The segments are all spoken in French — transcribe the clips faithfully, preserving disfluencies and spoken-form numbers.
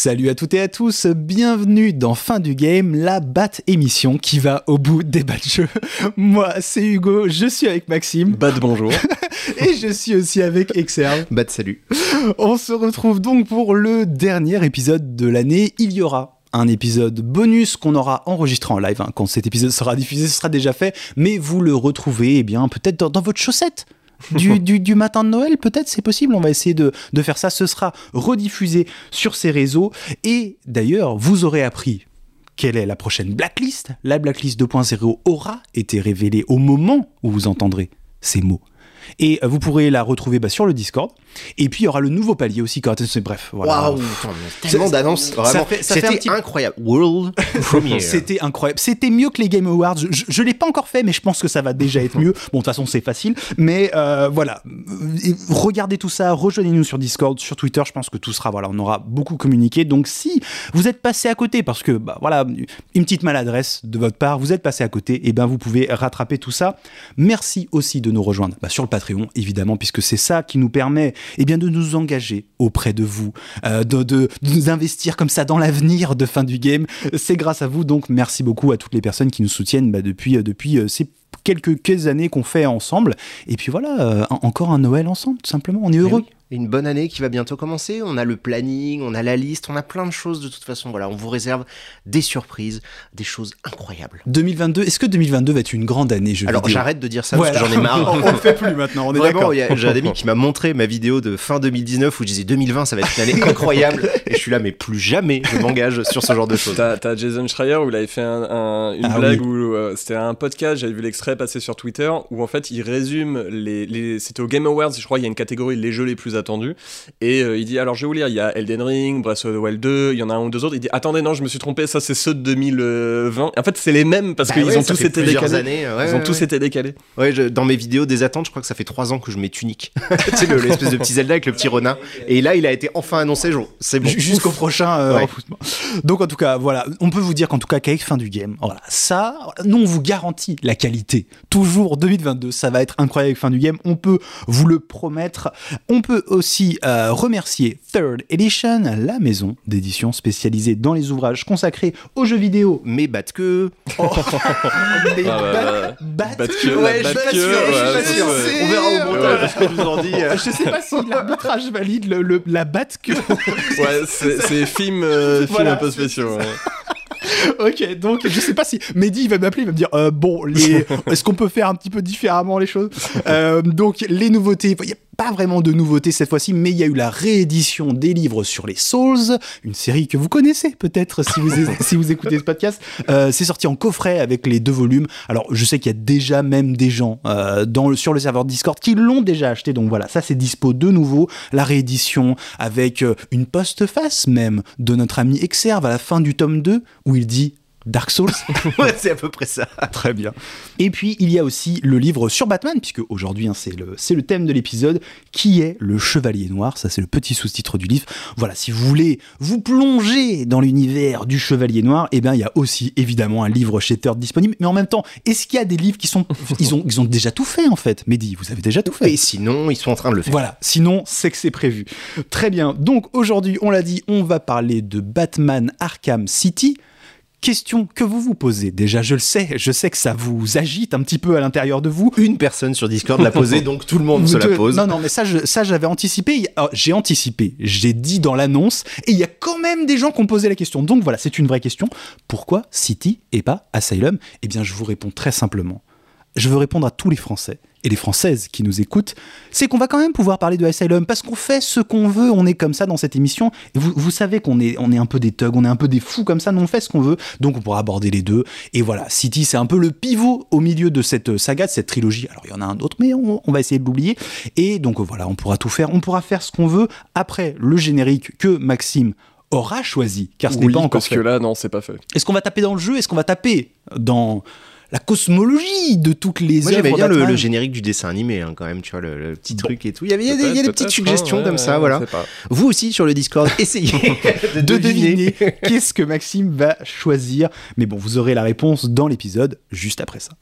Salut à toutes et à tous, bienvenue dans Fin du Game, la bat émission qui va au bout des bats de jeu. Moi, c'est Hugo, je suis avec Maxime. Bat bonjour. Et je suis aussi avec Exerve. Bat salut. On se retrouve donc pour le dernier épisode de l'année. Il y aura un épisode bonus qu'on aura enregistré en live. Hein. Quand cet épisode sera diffusé, ce sera déjà fait. Mais vous le retrouvez eh bien, peut-être dans, dans votre chaussette. du, du, du matin de Noël, peut-être, c'est possible, on va essayer de, de faire ça, ce sera rediffusé sur ces réseaux, et d'ailleurs, vous aurez appris quelle est la prochaine blacklist. La blacklist deux point zéro aura été révélée au moment où vous entendrez ces mots. Et vous pourrez la retrouver bah, sur le Discord. Et puis il y aura le nouveau palier aussi. Quand... Bref, voilà. Waouh, tellement d'annonces. Vraiment, fait, c'était petit... incroyable. World Premiere. C'était incroyable. C'était mieux que les Game Awards. Je, je l'ai pas encore fait, mais je pense que ça va déjà être mieux. Bon, de toute façon, c'est facile. Mais euh, voilà, regardez tout ça. Rejoignez-nous sur Discord, sur Twitter. Je pense que tout sera. Voilà, on aura beaucoup communiqué. Donc si vous êtes passé à côté, parce que bah voilà, une petite maladresse de votre part, vous êtes passé à côté. Et ben vous pouvez rattraper tout ça. Merci aussi de nous rejoindre bah, sur le Patreon, évidemment, puisque c'est ça qui nous permet eh bien, de nous engager auprès de vous, euh, de, de, de nous investir comme ça dans l'avenir de Fin du Game. C'est grâce à vous, donc merci beaucoup à toutes les personnes qui nous soutiennent bah, depuis, depuis euh, ces quelques, quelques années qu'on fait ensemble. Et puis voilà, euh, encore un Noël ensemble, tout simplement, on est heureux. Oui. Une bonne année qui va bientôt commencer, on a le planning, on a la liste, on a plein de choses de toute façon, voilà, on vous réserve des surprises, des choses incroyables. deux mille vingt-deux, est-ce que deux mille vingt-deux va être une grande année jeux Alors vidéo j'arrête de dire ça voilà. parce que j'en ai marre. On le fait plus maintenant, on est Vraiment, d'accord. Y a, j'ai un ami qui m'a montré ma vidéo de fin deux mille dix-neuf où je disais deux mille vingt ça va être une année incroyable et je suis là mais plus jamais je m'engage sur ce genre de choses. T'as, t'as Jason Schreier où il avait fait un, un, une ah, blague oui. où euh, c'était un podcast, j'avais vu l'extrait passer sur Twitter où en fait il résume les, les c'était au Game Awards, je crois il y a une catégorie les jeux les plus attendus. Et euh, il dit, alors je vais vous lire, il y a Elden Ring, Breath of the Wild deux, il y en a un ou deux autres. Il dit, attendez, non, je me suis trompé, ça c'est ceux de deux mille vingt. En fait, c'est les mêmes parce bah qu'ils ouais, ont tous été décalés. Années, ouais, Ils ont ouais, tous ouais. été décalés. Ouais, je, dans mes vidéos des attentes, je crois que ça fait trois ans que je mets Tunic. Tu sais, le, l'espèce de petit Zelda avec le petit renard. Et là, il a été enfin annoncé, genre, c'est bon. Jusqu'au prochain. Euh, ouais. Donc, en tout cas, voilà, on peut vous dire qu'en tout cas, qu'avec Fin du Game, voilà, ça, nous, on vous garantit la qualité. Toujours deux mille vingt-deux, ça va être incroyable avec Fin du Game. On peut vous le promettre. On peut aussi euh, remercier Third Edition, la maison d'édition spécialisée dans les ouvrages consacrés aux jeux vidéo, mais bat que. Oh, mais ah bat, bat, bat que. Ouais, bat je suis pas que, sûr, ouais, je suis pas sûr. Ouais. On verra au montage ce que nous en dit. Je sais pas si l'arbitrage valide le, le, la bat que. Ouais, c'est, c'est film, euh, film voilà, un peu spéciaux. Ok, donc je sais pas si Mehdi il va m'appeler, il va me dire euh, bon, les... est-ce qu'on peut faire un petit peu différemment les choses euh, donc les nouveautés, il n'y a pas vraiment de nouveautés cette fois-ci, mais il y a eu la réédition des livres sur les Souls, une série que vous connaissez peut-être si vous, si vous écoutez ce podcast. Euh, c'est sorti en coffret avec les deux volumes. Alors je sais qu'il y a déjà même des gens euh, dans le, sur le serveur Discord qui l'ont déjà acheté, donc voilà, ça c'est dispo de nouveau, la réédition avec euh, une postface même de notre ami Exerve à la fin du tome deux où il dit Dark Souls. Ouais, c'est à peu près ça. Très bien. Et puis, il y a aussi le livre sur Batman, puisque aujourd'hui, hein, c'est, le, c'est le thème de l'épisode, qui est le Chevalier Noir. Ça, c'est le petit sous-titre du livre. Voilà, si vous voulez vous plonger dans l'univers du Chevalier Noir, eh bien, il y a aussi, évidemment, un livre chez Third disponible. Mais en même temps, est-ce qu'il y a des livres qui sont... Ils ont, ils ont déjà tout fait, en fait. Mehdi, vous avez déjà tout fait. Et sinon, ils sont en train de le faire. Voilà, sinon, c'est que c'est prévu. Très bien. Donc, aujourd'hui, on l'a dit, on va parler de Batman Arkham City. Question que vous vous posez. Déjà, je le sais, je sais que ça vous agite un petit peu à l'intérieur de vous. Une personne sur Discord l'a posée, donc tout le monde se la pose. Non, non, mais ça, je, ça j'avais anticipé. Alors, j'ai anticipé, j'ai dit dans l'annonce, et il y a quand même des gens qui ont posé la question. Donc voilà, c'est une vraie question. Pourquoi City et pas Asylum ? Eh bien, je vous réponds très simplement. Je veux répondre à tous les Français et les Françaises qui nous écoutent, c'est qu'on va quand même pouvoir parler de Asylum, parce qu'on fait ce qu'on veut, on est comme ça dans cette émission, et vous, vous savez qu'on est, on est un peu des thugs, on est un peu des fous comme ça, nous on fait ce qu'on veut, donc on pourra aborder les deux, et voilà, City c'est un peu le pivot au milieu de cette saga, de cette trilogie, alors il y en a un autre, mais on, on va essayer de l'oublier, et donc voilà, on pourra tout faire, on pourra faire ce qu'on veut, après le générique que Maxime aura choisi, car ce oui, n'est pas encore parce fait. Que là, non, c'est pas fait. Est-ce qu'on va taper dans le jeu ? Est-ce qu'on va taper dans la cosmologie de toutes les Moi, œuvres j'aimais bien le, Batman. le générique du dessin animé, hein, quand même, tu vois, le, le petit bon. truc et tout. Il y avait, il y a des, il y a des petites suggestions hein, comme ouais, ça, ouais, voilà. Vous aussi, sur le Discord, essayez de, de deviner. deviner qu'est-ce que Maxime va choisir. Mais bon, vous aurez la réponse dans l'épisode juste après ça.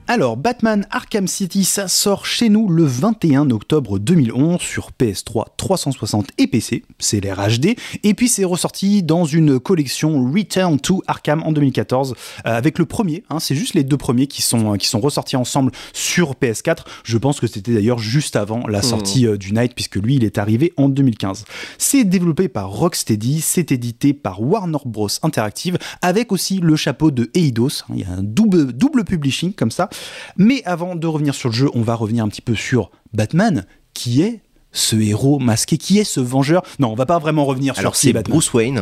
Alors, Batman Arkham City, ça sort chez nous le vingt et un octobre deux mille onze sur P S trois, trois cent soixante et P C, c'est l'ère H D, et puis c'est ressorti dans une collection Return to Arkham en deux mille quatorze, euh, avec le premier, hein, c'est juste les deux premiers qui sont, qui sont ressortis ensemble sur P S quatre, je pense que c'était d'ailleurs juste avant la sortie mmh. euh, du Night, puisque lui il est arrivé en deux mille quinze. C'est développé par Rocksteady, c'est édité par Warner Bros Interactive, avec aussi le chapeau de Eidos, hein, il y a un double, double publishing comme ça. Mais avant de revenir sur le jeu, on va revenir un petit peu sur Batman, qui est ce héros masqué, qui est ce vengeur. Non, on va pas vraiment revenir Alors sur c'est Batman. Bruce Wayne.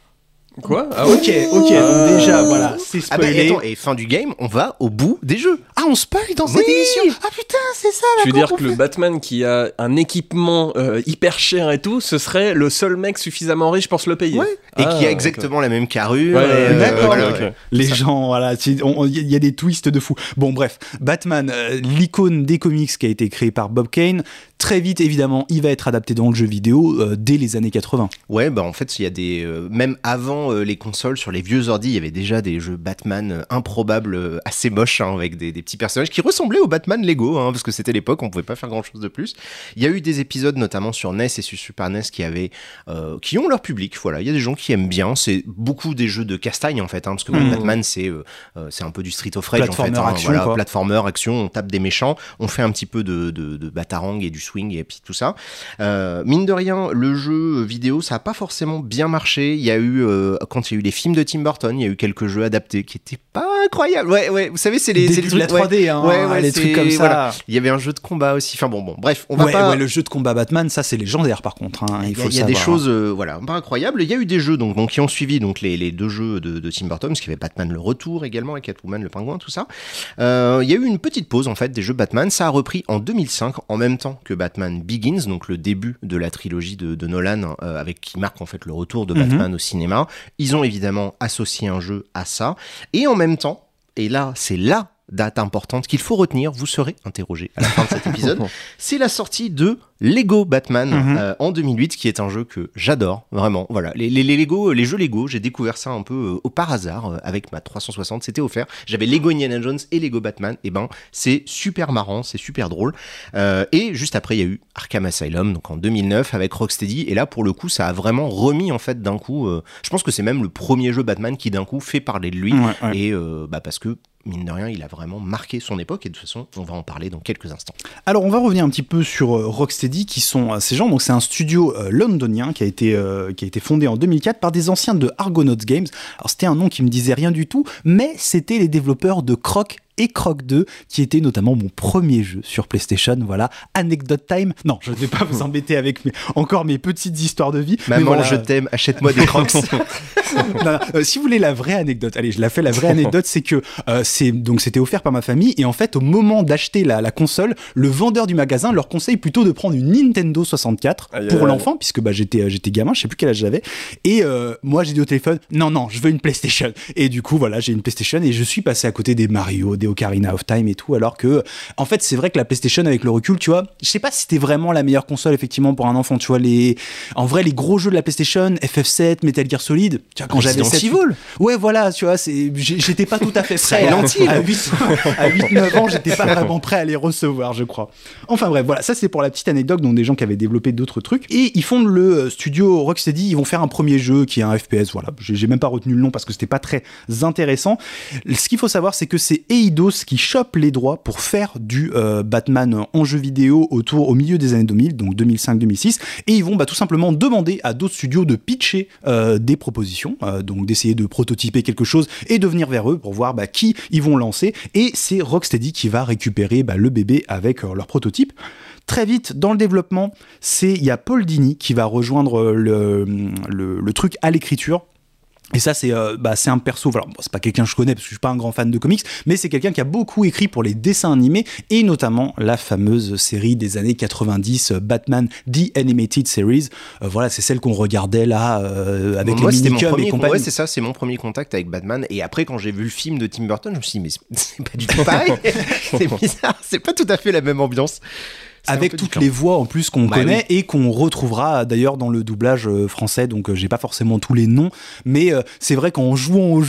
Quoi ah, Ok, ok, euh... donc déjà, voilà, c'est spoilé. Ah bah, attends, et fin du game, on va au bout des jeux. Ah, on spoil dans cette oui émission. Ah putain, c'est ça, Tu veux dire que le Batman qui a un équipement euh, hyper cher et tout, ce serait le seul mec suffisamment riche pour se le payer. Ouais. Et ah, qui a exactement okay. la même carrure. Ouais, et, euh, d'accord. Voilà, okay. ouais. Les gens, voilà, il y a des twists de fou. Bon, bref, Batman, euh, l'icône des comics qui a été créée par Bob Kane. Très vite, évidemment, il va être adapté dans le jeu vidéo euh, dès les années quatre-vingts. Ouais, bah en fait, il y a des euh, même avant euh, les consoles, sur les vieux ordi, il y avait déjà des jeux Batman euh, improbables, euh, assez moches, hein, avec des, des petits personnages qui ressemblaient au Batman Lego, hein, parce que c'était l'époque, on pouvait pas faire grand-chose de plus. Il y a eu des épisodes, notamment sur N E S et sur Super N E S, qui avaient, euh, qui ont leur public. Voilà, il y a des gens qui aiment bien. C'est beaucoup des jeux de castagne en fait, hein, parce que mmh. Batman, c'est euh, c'est un peu du Street of Rage en fait. Hein, action, voilà, quoi. Platformer, action, on tape des méchants, on fait un petit peu de, de, de batarang et du swing et puis tout ça. Euh, mine de rien, le jeu vidéo, ça a pas forcément bien marché. Il y a eu, euh, quand il y a eu les films de Tim Burton, il y a eu quelques jeux adaptés qui étaient pas incroyables. Ouais, ouais, vous savez, c'est les, c'est les trucs. La trois D, ouais, hein, ouais, ouais, les trucs comme ça. Voilà. Il y avait un jeu de combat aussi. Enfin bon, bon, bref, on va ouais, pas. Ouais, le jeu de combat Batman, ça c'est légendaire par contre. Hein, il il y a, faut il y a savoir. des choses, euh, voilà, pas incroyables. Il y a eu des jeux donc, donc qui ont suivi donc les, les deux jeux de, de Tim Burton, parce qu'il y avait Batman le Retour également, avec Catwoman, le Pingouin, tout ça. Euh, il y a eu une petite pause en fait des jeux Batman. Ça a repris en deux mille cinq, en même temps que Batman Begins, donc le début de la trilogie de, de Nolan, euh, avec qui marque en fait le retour de Batman mm-hmm. au cinéma. Ils ont évidemment associé un jeu à ça, et en même temps, et là c'est là date importante qu'il faut retenir, vous serez interrogé à la fin de cet épisode, c'est la sortie de Lego Batman mm-hmm. euh, en deux mille huit, qui est un jeu que j'adore, vraiment. Voilà, les, les, les Lego, les jeux Lego, j'ai découvert ça un peu euh, au par hasard euh, avec ma trois cent soixante, c'était offert. J'avais Lego Indiana Jones et Lego Batman, et ben c'est super marrant, c'est super drôle. Euh, et juste après, il y a eu Arkham Asylum, donc en deux mille neuf avec Rocksteady, et là pour le coup, ça a vraiment remis en fait d'un coup. Euh, je pense que c'est même le premier jeu Batman qui d'un coup fait parler de lui, ouais, ouais. et euh, bah parce que mine de rien, il a vraiment marqué son époque, et de toute façon, on va en parler dans quelques instants. Alors, on va revenir un petit peu sur euh, Rocksteady, qui sont euh, ces gens. Donc, c'est un studio euh, londonien qui a été euh, qui a été fondé en deux mille quatre par des anciens de Argonauts Games. Alors, c'était un nom qui me disait rien du tout, mais c'était les développeurs de Croc et Croc deux, qui était notamment mon premier jeu sur PlayStation. Voilà, anecdote time. Non, je ne vais pas vous embêter avec mes, encore mes petites histoires de vie. Maman, mais voilà. Je t'aime, achète-moi des Crocs. non, non, euh, si vous voulez la vraie anecdote, allez, je la fais. La vraie anecdote, c'est que euh, c'est, donc, c'était offert par ma famille, et en fait, au moment d'acheter la, la console, le vendeur du magasin leur conseille plutôt de prendre une Nintendo soixante-quatre aïe, pour aïe, l'enfant, aïe. puisque bah, j'étais, j'étais gamin, je sais plus quel âge j'avais. Et euh, moi, j'ai dit au téléphone, non, non, je veux une PlayStation. Et du coup, voilà, j'ai une PlayStation, et je suis passé à côté des Mario, des Ocarina of Time et tout, alors que en fait c'est vrai que la PlayStation, avec le recul, tu vois, je sais pas si c'était vraiment la meilleure console effectivement pour un enfant, tu vois, les en vrai les gros jeux de la PlayStation, F F sept, Metal Gear Solid, tu vois, quand j'avais sept, ouais voilà, tu vois, c'est j'étais pas tout à fait prêt à, à huit neuf ans, j'étais pas vraiment prêt à les recevoir, je crois. Enfin bref, voilà, ça c'est pour la petite anecdote, donc des gens qui avaient développé d'autres trucs, et ils fondent le studio Rocksteady. Ils vont faire un premier jeu qui est un F P S, voilà, j'ai, j'ai même pas retenu le nom parce que c'était pas très intéressant. Ce qu'il faut savoir, c'est que c'est Eidos qui chope les droits pour faire du euh, Batman en jeu vidéo autour au milieu des années deux mille, donc deux mille cinq deux mille six, et ils vont bah, tout simplement demander à d'autres studios de pitcher euh, des propositions, euh, donc d'essayer de prototyper quelque chose et de venir vers eux pour voir bah, qui ils vont lancer, et c'est Rocksteady qui va récupérer bah, le bébé avec euh, leur prototype. Très vite, dans le développement, c'est il y a Paul Dini qui va rejoindre le, le, le truc à l'écriture. Et ça, c'est, euh, bah, c'est un perso, alors, bon, c'est pas quelqu'un que je connais parce que je suis pas un grand fan de comics, mais c'est quelqu'un qui a beaucoup écrit pour les dessins animés, et notamment la fameuse série des années quatre-vingt-dix, Batman The Animated Series. Euh, voilà, c'est celle qu'on regardait là, euh, avec Moi, les minicums et compagnie. Ouais, c'est ça, c'est mon premier contact avec Batman. Et après, quand j'ai vu le film de Tim Burton, je me suis dit, mais c'est pas du tout pareil. C'est bizarre, c'est pas tout à fait la même ambiance. C'est avec toutes différent. Les voix en plus qu'on bah connaît oui. et qu'on retrouvera d'ailleurs dans le doublage français, donc euh, j'ai pas forcément tous les noms, mais euh, c'est vrai qu'en jouant au jeu,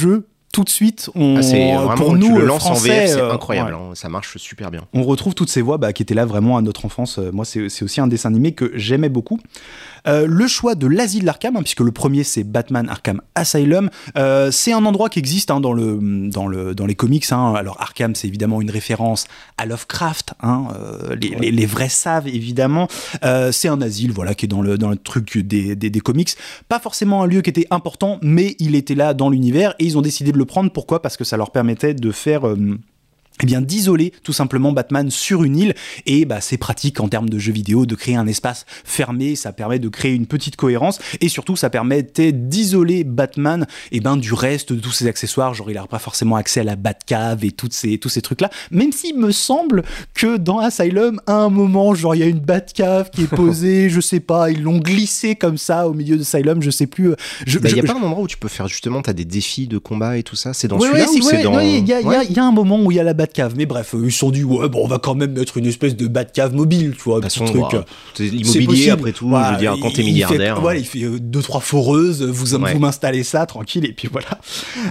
tout de suite, on, ah, c'est vraiment, pour nous, tu le lances français, en V F, c'est euh, incroyable, ouais. hein, ça marche super bien. On retrouve toutes ces voix bah, qui étaient là vraiment à notre enfance. Moi, c'est, c'est aussi un dessin animé que j'aimais beaucoup. Euh, le choix de l'asile d'Arkham, hein, puisque le premier c'est Batman Arkham Asylum, euh, c'est un endroit qui existe hein, dans, le, dans, le, dans les comics. Hein. Alors Arkham, c'est évidemment une référence à Lovecraft, hein, euh, les, les, les vrais savent évidemment. Euh, c'est un asile voilà, qui est dans le, dans le truc des, des, des comics. Pas forcément un lieu qui était important, mais il était là dans l'univers et ils ont décidé de le prendre. Pourquoi ? Parce que ça leur permettait de faire... Euh, eh bien, d'isoler tout simplement Batman sur une île, et bah, c'est pratique en termes de jeux vidéo de créer un espace fermé, ça permet de créer une petite cohérence, et surtout ça permettait d'isoler Batman eh ben, du reste de tous ses accessoires, genre il n'aura pas forcément accès à la Batcave et toutes ces, tous ces trucs-là, même s'il me semble que dans Asylum, à un moment, genre il y a une Batcave qui est posée, je sais pas, ils l'ont glissé comme ça au milieu de Asylum, je sais plus. Il n'y a je, pas je... un endroit où tu peux faire justement, t'as des défis de combat et tout ça, c'est dans ouais, celui-là ouais, si, ou ouais, c'est dans... non, il y, a, ouais. y, y a un moment où il y a la Batcave. Mais bref, ils se sont dit, ouais, bon, on va quand même mettre une espèce de Batcave mobile, tu vois, de petit façon, truc. Bah, c'est l'immobilier, c'est après tout, voilà, je veux dire, quand t'es milliardaire. Il fait, ouais, il fait deux, trois foreuses, vous, ouais. vous m'installez ça, tranquille, et puis voilà.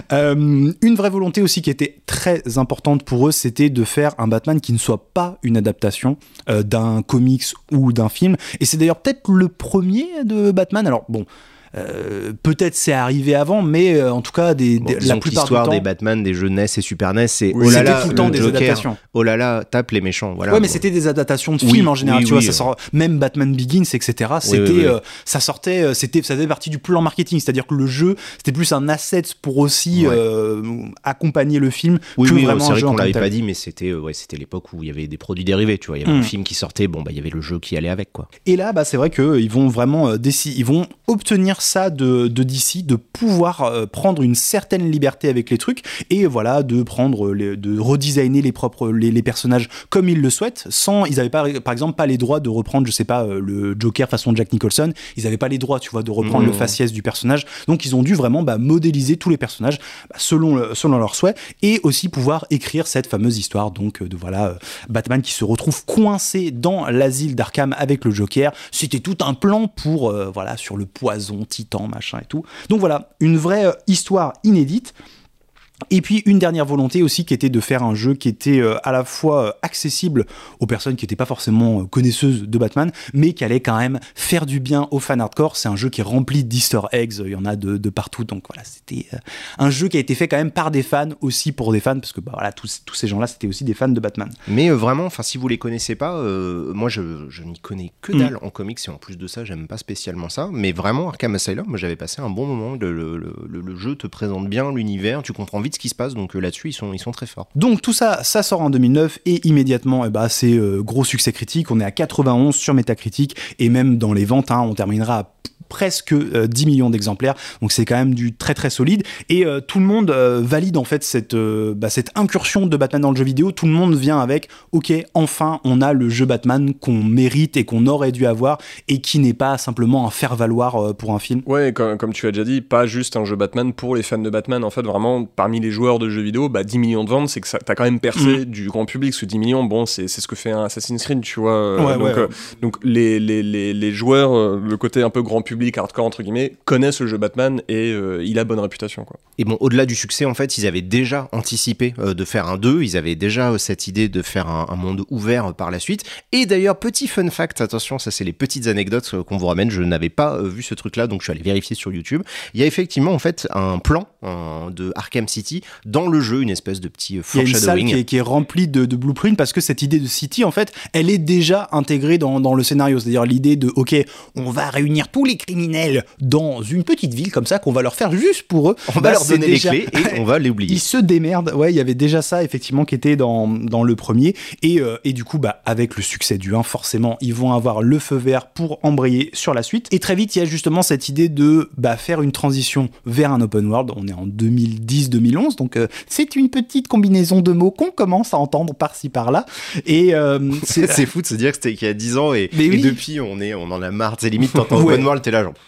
Euh, une vraie volonté aussi qui était très importante pour eux, c'était de faire un Batman qui ne soit pas une adaptation euh, d'un comics ou d'un film. Et c'est d'ailleurs peut-être le premier de Batman. Alors, bon... Euh, peut-être c'est arrivé avant, mais euh, en tout cas, des, bon, des, la plupart l'histoire du temps, des Batman, des jeux N E S et Super N E S, c'est oui, oh là là, tout le temps des Joker, adaptations. Oh là là, tape les méchants. Voilà. Ouais, mais bon. c'était des adaptations de oui, films en général. Oui, tu oui, vois, ça sort, même Batman Begins, et cetera. C'était, oui, oui, oui. Euh, ça sortait, c'était, ça faisait partie du plan marketing, c'est-à-dire que le jeu, c'était plus un asset pour aussi ouais. euh, accompagner le film oui, que oui, vraiment c'est un vrai jeu qu'on en l'avait tant que pas tel. dit, mais c'était, euh, ouais, c'était l'époque où il y avait des produits dérivés. Tu vois, il y avait mm. un film qui sortait, bon, bah, il y avait le jeu qui allait avec, quoi. Et là, bah, c'est vrai que ils vont vraiment euh, décider, ils vont obtenir ça de, de D C, de pouvoir euh, prendre une certaine liberté avec les trucs et voilà, de prendre, les, de redesigner les propres, les, les personnages comme ils le souhaitent, sans, ils avaient pas, par exemple, pas les droits de reprendre, je sais pas, euh, le Joker façon Jack Nicholson, ils avaient pas les droits, tu vois, de reprendre mmh. le faciès du personnage, donc ils ont dû vraiment bah, modéliser tous les personnages bah, selon, selon leurs souhaits et aussi pouvoir écrire cette fameuse histoire, donc de voilà, euh, Batman qui se retrouve coincé dans l'asile d'Arkham avec le Joker. C'était tout un plan pour, euh, voilà, sur le poison, Titan, machin et tout. Donc voilà, une vraie euh, histoire inédite. Et puis une dernière volonté aussi qui était de faire un jeu qui était euh, à la fois euh, accessible aux personnes qui n'étaient pas forcément euh, connaisseuses de Batman, mais qui allait quand même faire du bien aux fans hardcore. C'est un jeu qui est rempli d'easter eggs, il y en a de, de partout, donc voilà, c'était euh, un jeu qui a été fait quand même par des fans, aussi pour des fans, parce que bah, voilà, tous, tous ces gens-là c'était aussi des fans de Batman. Mais euh, vraiment, enfin si vous les connaissez pas, euh, moi je, je n'y connais que dalle mmh. en comics, et en plus de ça j'aime pas spécialement ça, mais vraiment Arkham Asylum, moi j'avais passé un bon moment, le, le, le, le jeu te présente bien l'univers, tu comprends vite ce qui se passe, donc euh, là-dessus ils sont, ils sont très forts. Donc tout ça, ça sort en deux mille neuf et immédiatement eh bah, c'est euh, gros succès critique, on est à quatre-vingt-onze sur Metacritic et même dans les ventes hein, on terminera à presque euh, dix millions d'exemplaires, donc c'est quand même du très très solide et euh, tout le monde euh, valide en fait cette, euh, bah, cette incursion de Batman dans le jeu vidéo. Tout le monde vient avec ok, enfin on a le jeu Batman qu'on mérite et qu'on aurait dû avoir et qui n'est pas simplement un faire-valoir euh, pour un film. Ouais, comme, comme tu as déjà dit, pas juste un jeu Batman pour les fans de Batman, en fait vraiment parmi les joueurs de jeux vidéo, bah, dix millions de ventes, c'est que ça, t'as quand même percé mmh. du grand public, parce que dix millions, bon c'est, c'est ce que fait un Assassin's Creed, tu vois, ouais, donc, ouais, euh, ouais. donc les, les, les, les joueurs, euh, le côté un peu grand public, hardcore entre guillemets, connaissent le jeu Batman et euh, il a bonne réputation, quoi. Et bon, au-delà du succès, en fait, ils avaient déjà anticipé euh, de faire un deux, ils avaient déjà euh, cette idée de faire un, un monde ouvert euh, par la suite. Et d'ailleurs, petit fun fact, attention, ça c'est les petites anecdotes euh, qu'on vous ramène, je n'avais pas euh, vu ce truc-là, donc je suis allé vérifier sur YouTube. Il y a effectivement en fait un plan euh, de Arkham City dans le jeu, une espèce de petit euh, foreshadowing. Il y a une salle qui est, qui est remplie de, de blueprints parce que cette idée de City, en fait, elle est déjà intégrée dans, dans le scénario. C'est-à-dire l'idée de, ok, on va réunir tous les criminels dans une petite ville comme ça qu'on va leur faire juste pour eux. On bah, va leur donner déjà... les clés et on va les oublier. Ils se démerdent. Ouais, il y avait déjà ça effectivement qui était dans, dans le premier et, euh, et du coup bah avec le succès du un, forcément ils vont avoir le feu vert pour embrayer sur la suite. Et très vite il y a justement cette idée de bah, faire une transition vers un open world. On est en deux mille dix deux mille onze, donc euh, c'est une petite combinaison de mots qu'on commence à entendre par-ci par-là. Et euh, c'est... c'est fou de se dire que c'était il y a dix ans et, oui. et depuis on est on en a marre. C'est limite t'entends ouais. open world, t'es là là, genre.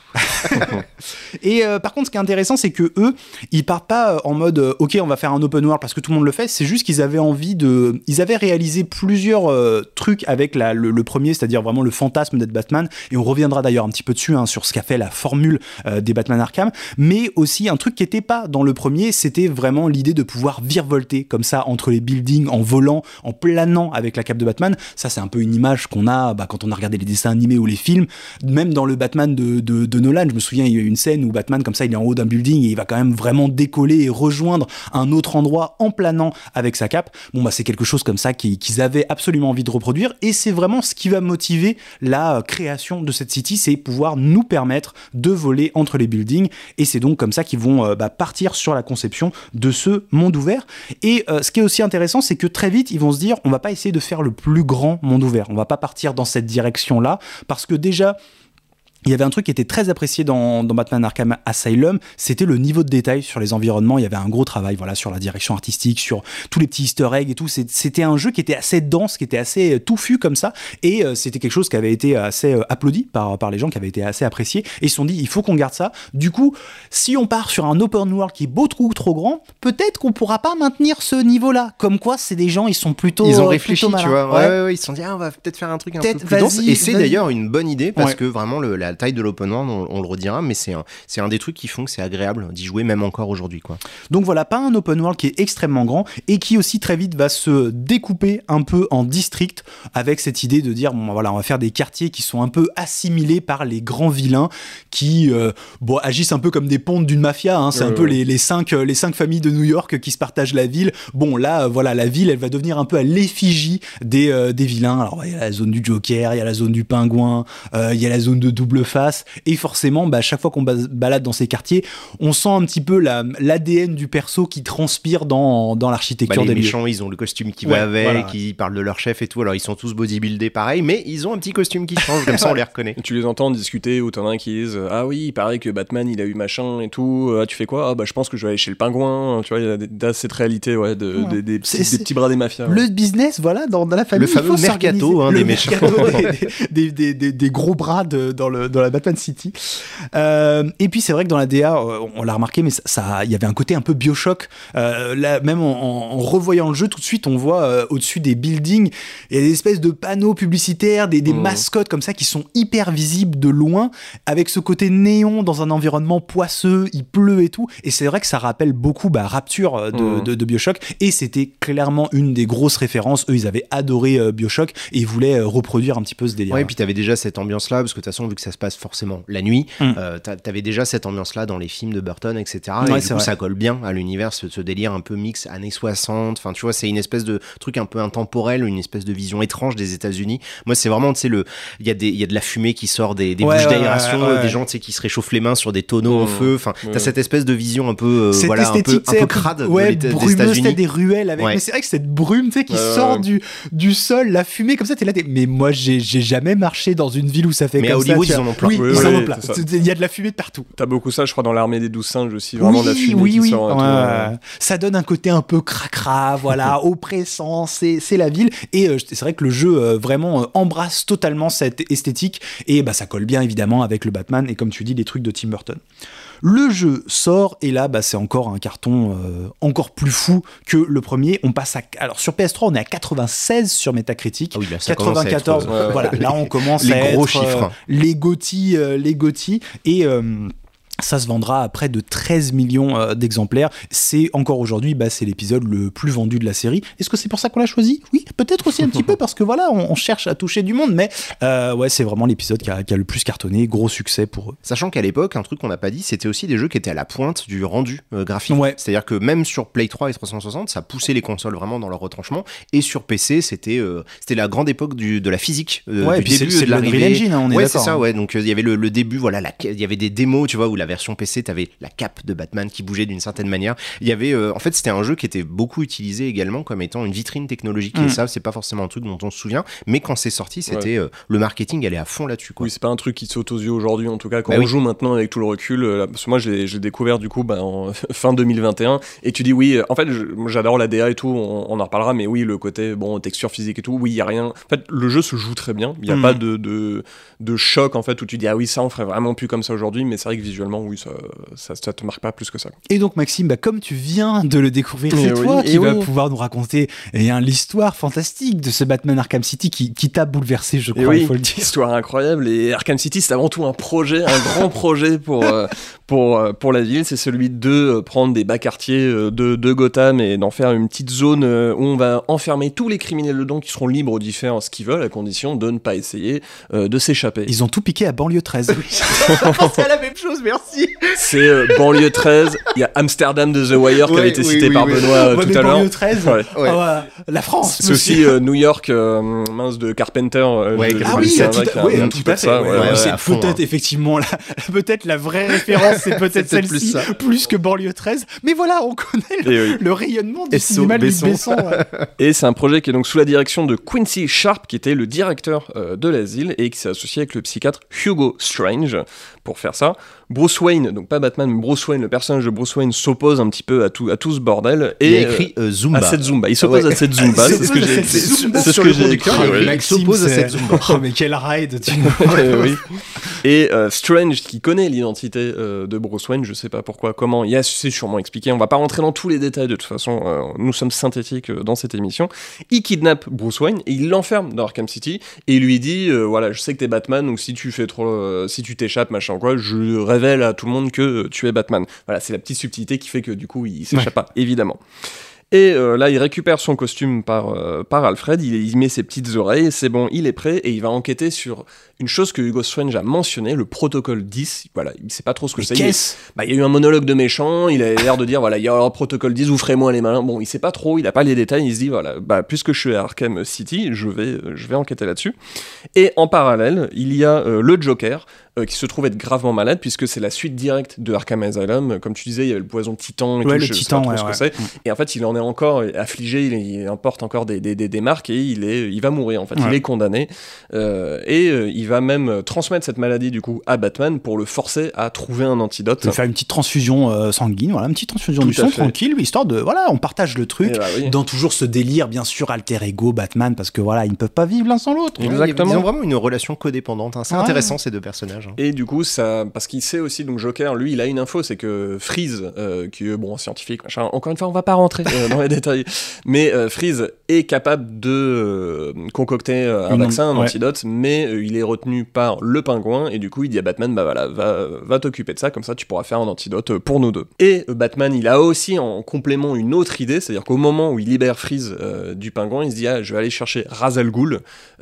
Et euh, par contre, ce qui est intéressant, c'est que eux, ils partent pas en mode euh, ok, on va faire un open world parce que tout le monde le fait. C'est juste qu'ils avaient envie de, ils avaient réalisé plusieurs euh, trucs avec la, le, le premier, c'est-à-dire vraiment le fantasme d'être Batman. Et on reviendra d'ailleurs un petit peu dessus hein, sur ce qu'a fait la formule euh, des Batman Arkham, mais aussi un truc qui était pas dans le premier, c'était vraiment l'idée de pouvoir virevolter comme ça entre les buildings en volant, en planant avec la cape de Batman. Ça, c'est un peu une image qu'on a bah, quand on a regardé les dessins animés ou les films, même dans le Batman de, de, de Nolan. Je me souviens, il y a eu une scène où Batman, comme ça, il est en haut d'un building et il va quand même vraiment décoller et rejoindre un autre endroit en planant avec sa cape. Bon, bah, c'est quelque chose comme ça qu'ils, qu'ils avaient absolument envie de reproduire et c'est vraiment ce qui va motiver la création de cette city, c'est pouvoir nous permettre de voler entre les buildings et c'est donc comme ça qu'ils vont euh, bah, partir sur la conception de ce monde ouvert. Et euh, ce qui est aussi intéressant, c'est que très vite, ils vont se dire, on va pas essayer de faire le plus grand monde ouvert, on va pas partir dans cette direction-là parce que déjà, il y avait un truc qui était très apprécié dans, dans Batman Arkham Asylum, c'était le niveau de détail sur les environnements. Il y avait un gros travail, voilà, sur la direction artistique, sur tous les petits easter eggs et tout. C'était un jeu qui était assez dense, qui était assez touffu comme ça, et euh, c'était quelque chose qui avait été assez euh, applaudi par, par les gens, qui avait été assez apprécié, et ils se sont dit, il faut qu'on garde ça. Du coup, si on part sur un open world qui est beaucoup trop grand, peut-être qu'on pourra pas maintenir ce niveau-là. Comme quoi, c'est des gens, ils sont plutôt Ils ont réfléchi, tu vois. Ouais, ouais. ouais, ouais, ils se sont dit, ah, on va peut-être faire un truc un peut-être, peu plus dense. Et c'est vas-y. d'ailleurs une bonne idée, parce ouais. que vraiment, le, la taille de l'open world, on, on le redira, mais c'est un, c'est un des trucs qui font que c'est agréable d'y jouer même encore aujourd'hui, quoi. Donc voilà, pas un open world qui est extrêmement grand et qui aussi très vite va se découper un peu en districts avec cette idée de dire bon voilà, on va faire des quartiers qui sont un peu assimilés par les grands vilains qui euh, bon, agissent un peu comme des pontes d'une mafia, hein. C'est euh... un peu les, les, cinq, les cinq familles de New York qui se partagent la ville. Bon là, voilà, la ville, elle va devenir un peu à l'effigie des, euh, des vilains. Alors il y a la zone du Joker, il y a la zone du Pingouin, euh, il y a la zone de Double Face et forcément, bah, chaque fois qu'on balade dans ces quartiers, on sent un petit peu la, l'A D N du perso qui transpire dans, dans l'architecture bah, les des lieux. Les méchants, ils ont le costume qui ouais, va avec, voilà. Ils parlent de leur chef et tout. Alors, ils sont tous bodybuildés pareil, mais ils ont un petit costume qui change, comme ça on les reconnaît. Et tu les entends discuter, ou t'en as un qui disent ah oui, il paraît que Batman il a eu machin et tout. Ah, tu fais quoi? Ah bah je pense que je vais aller chez le Pingouin. Tu vois, il y a des, cette réalité, ouais, de, ouais. Des, des, petits, c'est, c'est des petits bras des mafias. Le ouais. business, voilà, dans, dans la famille. Le fameux mercato hein, le des mercato méchants. des, des, des, des gros bras de, dans, le, dans la Batman City. Euh, et puis c'est vrai que dans la D A, euh, on l'a remarqué, mais ça, ça, y avait un côté un peu Bioshock. Euh, là, même en, en revoyant le jeu, tout de suite, on voit euh, au-dessus des buildings, il y a des espèces de panneaux publicitaires, des, des mmh. mascottes comme ça qui sont hyper visibles de loin, avec ce côté néon dans un environnement poisseux, il pleut et tout. Et c'est vrai que ça rappelle beaucoup bah, Rapture de, mmh. de, de Bioshock. Et c'était clairement une des grosses références. Eux, ils avaient adoré euh, Bioshock et ils voulaient euh, reproduire un petit peu ce délire. Ouais, et puis t'avais déjà cette ambiance-là, parce que de toute façon, vu que ça se passe forcément la nuit, mmh. euh, t'avais déjà cette ambiance-là dans les films de Burton, et cetera. Ouais, et du coup, vrai. Ça colle bien à l'univers, ce, ce délire un peu mix années soixante. Enfin, tu vois, c'est une espèce de truc un peu intemporel, une espèce de vision étrange des États-Unis. Moi, c'est vraiment, tu sais, le, il y a des, il y a de la fumée qui sort des, des ouais, bouches ouais, d'aération, ouais, ouais. des gens, tu sais, qui se réchauffent les mains sur des tonneaux mmh. en feu. Enfin, ouais. T'as cette espèce de vision un peu, euh, cette voilà, un peu, un peu crade ouais, de brumeuse, des États-Unis. Des ruelles avec, ouais. Mais c'est vrai que cette brume, tu sais, qui euh... sort du, du sol, la fumée comme ça, t'es là, t'es... mais moi, j'ai, j'ai jamais marché dans une ville où ça fait mais comme ça. Mais à Hollywood, ils en ont plein. Oui, oui, ils oui, en oui, ont plein. Il y a de la fumée de partout. T'as beaucoup ça, je crois, dans l'armée des douze singes aussi, vraiment oui, de la fumée oui, qui oui. sort. Ouais, ouais. Ça donne un côté un peu cracra, voilà, oppressant, c'est, c'est la ville. Et euh, c'est vrai que le jeu euh, vraiment euh, embrasse totalement cette esthétique et bah, ça colle bien évidemment avec le Batman et comme tu dis, les trucs de Tim Burton. Le jeu sort et là bah, c'est encore un carton euh, encore plus fou que le premier. On passe à alors sur P S trois on est à quatre-vingt-seize sur Metacritic, ah oui, là, ça quatre-vingt-quatorze. Être, euh, voilà, là on commence les à gros être chiffres. Euh, les GOTY, euh, les GOTY et euh, ça se vendra à près de treize millions euh, d'exemplaires. C'est encore aujourd'hui, bah, c'est l'épisode le plus vendu de la série. Est-ce que c'est pour ça qu'on l'a choisi? Oui, peut-être aussi un petit peu parce que voilà, on, on cherche à toucher du monde, mais euh, ouais, c'est vraiment l'épisode qui a, qui a le plus cartonné. Gros succès pour eux. Sachant qu'à l'époque, un truc qu'on n'a pas dit, c'était aussi des jeux qui étaient à la pointe du rendu euh, graphique. Ouais. C'est-à-dire que même sur Play trois et trois cent soixante, ça poussait les consoles vraiment dans leur retranchement. Et sur P C, c'était euh, c'était la grande époque du, de la physique. Euh, ouais, du et puis début c'est, c'est de l'arrivée. Unreal Engine, hein, on est ouais, d'accord. c'est ça. Ouais. Donc il euh, y avait le, le début, voilà, il y avait des démos, tu vois, où la version P C, t'avais la cape de Batman qui bougeait d'une certaine manière. Il y avait, euh, en fait, c'était un jeu qui était beaucoup utilisé également comme étant une vitrine technologique. Mmh. Et ça, c'est pas forcément un truc dont on se souvient, mais quand c'est sorti, c'était ouais. euh, le marketing allait à fond là-dessus, quoi. Oui, c'est pas un truc qui saute aux yeux aujourd'hui, en tout cas quand bah on oui. joue maintenant avec tout le recul. Euh, parce que moi, je l'ai, je l'ai découvert du coup bah, en fin deux mille vingt et un, et tu dis oui. En fait, je, j'adore la D A et tout, on, on en reparlera, mais oui, le côté bon texture physique et tout, oui, il y a rien. En fait, le jeu se joue très bien. Il y a mmh. pas de, de de choc en fait où tu dis ah oui, ça on ferait vraiment plus comme ça aujourd'hui, mais c'est vrai que visuellement, oui, ça ça, ça te marque pas plus que ça. Et donc Maxime, bah, comme tu viens de le découvrir, et c'est oui, toi qui oui. vas pouvoir nous raconter eh, hein, l'histoire fantastique de ce Batman Arkham City qui, qui t'a bouleversé, je crois, oui, il faut le dire. Histoire incroyable. Et Arkham City, c'est avant tout un projet, un grand projet pour euh, pour euh, pour la ville. C'est celui de euh, prendre des bas quartiers euh, de de Gotham et d'en faire une petite zone euh, où on va enfermer tous les criminels dedans qui seront libres d'y faire ce qu'ils veulent à condition de ne pas essayer euh, de s'échapper. Ils ont tout piqué à banlieue treize. On pensait à la même chose, merci. C'est euh, banlieue treize. Il y a Amsterdam de The Wire qui oui, avait été oui, cité oui, par oui. Benoît euh, ouais, tout mais à l'heure. banlieue treize, ouais. Ouais. Ah ouais, la France. C'est aussi euh, New York, euh, mince de Carpenter. Euh, ouais, je, ah je oui, c'est tout, vrai à, qu'il y a ouais, un tout petit peu à de fait. ça. Ouais, Ouais, ouais, ouais, c'est fond, peut-être hein. effectivement la, peut-être la vraie référence, c'est peut-être c'est celle-ci, plus, plus que banlieue treize. Mais voilà, on connaît le, oui. le rayonnement du Et cinéma de Luc Besson. Besson. Ouais. Et c'est un projet qui est donc sous la direction de Quincy Sharp, qui était le directeur euh, de l'asile et qui s'est associé avec le psychiatre Hugo Strange pour faire ça. Bruce Wayne, donc pas Batman, mais Bruce Wayne, le personnage de Bruce Wayne s'oppose un petit peu à tout, à tout ce bordel. Et il a écrit euh, Zumba. À cette Zumba. Il s'oppose ouais. à cette Zumba. Il c'est ce que j'ai, c'est, c'est ce que j'ai écrit. Oui. Il s'oppose à cette Zumba. Oh, mais quel ride tu oui. Et euh, Strange, qui connaît l'identité euh, de Bruce Wayne, je sais pas pourquoi, comment, il y a, c'est sûrement expliqué, on va pas rentrer dans tous les détails de toute façon, euh, nous sommes synthétiques euh, dans cette émission. Il kidnappe Bruce Wayne et il l'enferme dans Arkham City et il lui dit euh, voilà, je sais que t'es Batman, donc si tu fais trop, euh, si tu t'échappes, machin quoi, je révèle à tout le monde que euh, tu es Batman. Voilà, c'est la petite subtilité qui fait que du coup il s'échappe ouais. pas, évidemment. Et euh, là, il récupère son costume par, euh, par Alfred, il, il met ses petites oreilles, c'est bon, il est prêt, et il va enquêter sur une chose que Hugo Strange a mentionné, le protocole dix. Voilà, il sait pas trop ce que Mais c'est. Qu'est-ce il, bah, il y a eu un monologue de méchant, il a l'air de dire, voilà, il y a un protocole dix, vous ferez moins les malins. Bon, il sait pas trop, il a pas les détails, il se dit, voilà, bah, puisque je suis à Arkham City, je vais, je vais enquêter là-dessus. Et en parallèle, il y a euh, le Joker, Euh, qui se trouve être gravement malade puisque c'est la suite directe de Arkham Asylum. Comme tu disais, il y avait le poison titan et ouais, tout, le je titan, sais pas trop ouais, ce ouais. que c'est. Mm. Et en fait, il en est encore affligé, il, il importe encore des, des, des, des marques et il, est, il va mourir en fait, ouais. il est condamné. Euh, et euh, il va même transmettre cette maladie du coup à Batman pour le forcer à trouver un antidote. Il faire une petite transfusion euh, sanguine, voilà, une petite transfusion du sang tranquille, histoire de, voilà, on partage le truc, bah, oui. dans toujours ce délire, bien sûr, alter ego Batman, parce que voilà, ils ne peuvent pas vivre l'un sans l'autre. Exactement. Ils ont vraiment une relation codépendante, hein. C'est ouais. intéressant ces deux personnages. Hein. Et du coup, ça parce qu'il sait aussi, donc Joker, lui, il a une info, c'est que Freeze, euh, qui est bon scientifique, machin, encore une fois, on va pas rentrer euh, dans les détails, mais euh, Freeze est capable de euh, concocter euh, un mmh, vaccin, un ouais. antidote, mais euh, il est retenu par le pingouin, et du coup, il dit à Batman, bah voilà, va, va t'occuper de ça, comme ça, tu pourras faire un antidote pour nous deux. Et euh, Batman, il a aussi en complément une autre idée, c'est-à-dire qu'au moment où il libère Freeze euh, du pingouin, il se dit, ah, je vais aller chercher Ra's al Ghul.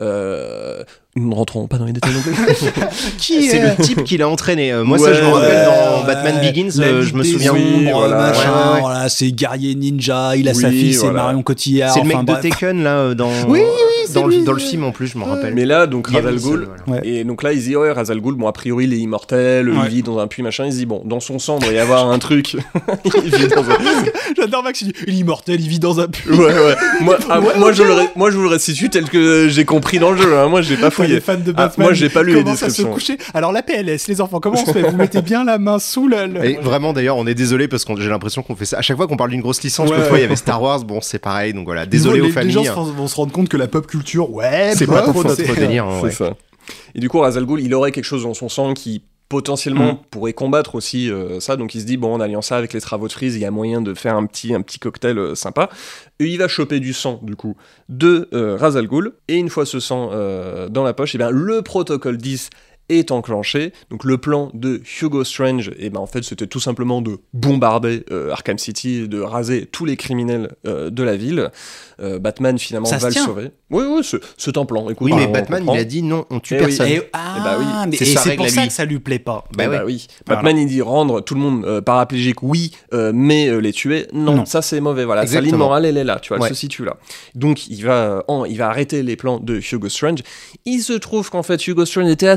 Euh, Nous ne rentrons pas dans les détails non plus. Qui c'est euh... le type qui l'a entraîné. Euh, moi, ouais, ça, je me rappelle ouais, dans ouais, Batman Begins. Euh, je me souviens. Oui, voilà, machin, ouais, ouais. Voilà, c'est guerrier ninja. Il a oui, sa fille, voilà. c'est Marion Cotillard. C'est le mec enfin, de bref. Taken là dans. Oui, oui, dans, lui, le, dans le film en plus, je me rappelle. Mais là, donc Ra's al Ghul. Voilà. Et donc là, il se dit ouais, Ra's al Ghul. Bon, a priori, il est immortel. Ouais. Il vit dans un puits machin. Il se dit bon, dans son sang, il doit y avoir un truc. Il vit dans un. J'adore Max. Il dit il est immortel. Il vit dans un puits. Ouais, ouais. Moi, ah, ouais, moi, okay, je le, ouais. moi, je vous le restitue tel que j'ai compris dans le jeu. Hein. Moi, j'ai pas fouillé. Les fans de Batman. Ah, moi, j'ai pas lu les descriptions. Alors la P L S, les enfants, comment on se fait ? Vous mettez bien la main sous le... le... Et vraiment d'ailleurs, on est désolé parce que j'ai l'impression qu'on fait ça. À chaque fois qu'on parle d'une grosse licence, ouais, l'autre fois il y avait Star Wars, bon c'est pareil, donc voilà, désolé les, aux familles. Les gens vont se rendre compte que la pop culture, ouais, c'est bah, pas trop notre délire. C'est ouais. ça. Et du coup, Ra's al Ghul, il aurait quelque chose dans son sang qui potentiellement mmh. pourrait combattre aussi euh, ça, donc il se dit bon en alliant ça avec les travaux de Freeze il y a moyen de faire un petit, un petit cocktail euh, sympa, et il va choper du sang du coup de euh, Ra's al Ghul, et une fois ce sang euh, dans la poche, et bien le protocole dix est enclenché. Donc le plan de Hugo Strange, et ben en fait c'était tout simplement de bombarder euh, Arkham City, de raser tous les criminels euh, de la ville. Euh, Batman finalement ça va le tient. sauver. Oui oui, c'est, c'est un plan. Écoute, oui mais on Batman comprend. il a dit non, on tue et personne. Oui. Et, ah, et bah oui, mais c'est, et sa c'est pour ça lui. que ça lui plaît pas. Bah, bah, bah oui. Voilà. Batman il dit rendre tout le monde euh, paraplégique, oui, euh, mais euh, les tuer, non, non. Ça c'est mauvais. Voilà, sa ligne morale elle est là, tu vois, ouais. elle se situe là. Donc il va, euh, en, il va arrêter les plans de Hugo Strange. Il se trouve qu'en fait Hugo Strange était associé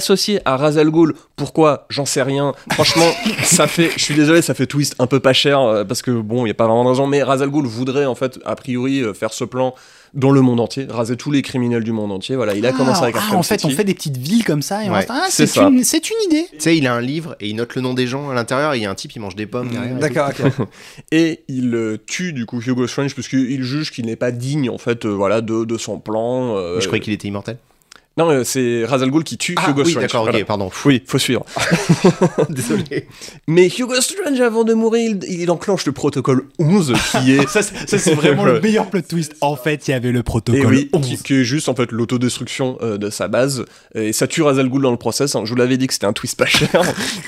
à Ra's al Ghul. Pourquoi ? J'en sais rien. Franchement, ça fait, je suis désolé, ça fait twist un peu pas cher euh, parce que bon, il y a pas vraiment de raison. Mais Ra's al Ghul voudrait en fait, a priori, euh, faire ce plan dans le monde entier, raser tous les criminels du monde entier. Voilà, il a ah, commencé avec Arkham ah, en fait, City. on fait des petites villes comme ça et on Ouais. reste, ah, C'est c'est ça. une, c'est une idée. Tu sais, il a un livre et il note le nom des gens à l'intérieur. Et il y a un type, il mange des pommes derrière. et D'accord, ok. Et il euh, tue du coup Hugo Strange parce qu'il juge qu'il n'est pas digne en fait, euh, voilà, de, de son plan. euh, tout. Je croyais qu'il était immortel. Non, euh, c'est Ra's al Ghul qui tue Ah Hugo oui, Strange. d'accord, voilà. ok, pardon. Oui, faut suivre. Désolé. Mais Hugo Strange, avant de mourir, il, il enclenche le protocole onze, qui est... Ça, c'est, ça, c'est vraiment le meilleur plot twist. En fait, il y avait le Et protocole oui, onze. qui, qui est juste en fait l'autodestruction euh, de sa base. Et ça tue Ra's al Ghul dans le process. Hein. Je vous l'avais dit que c'était un twist pas cher.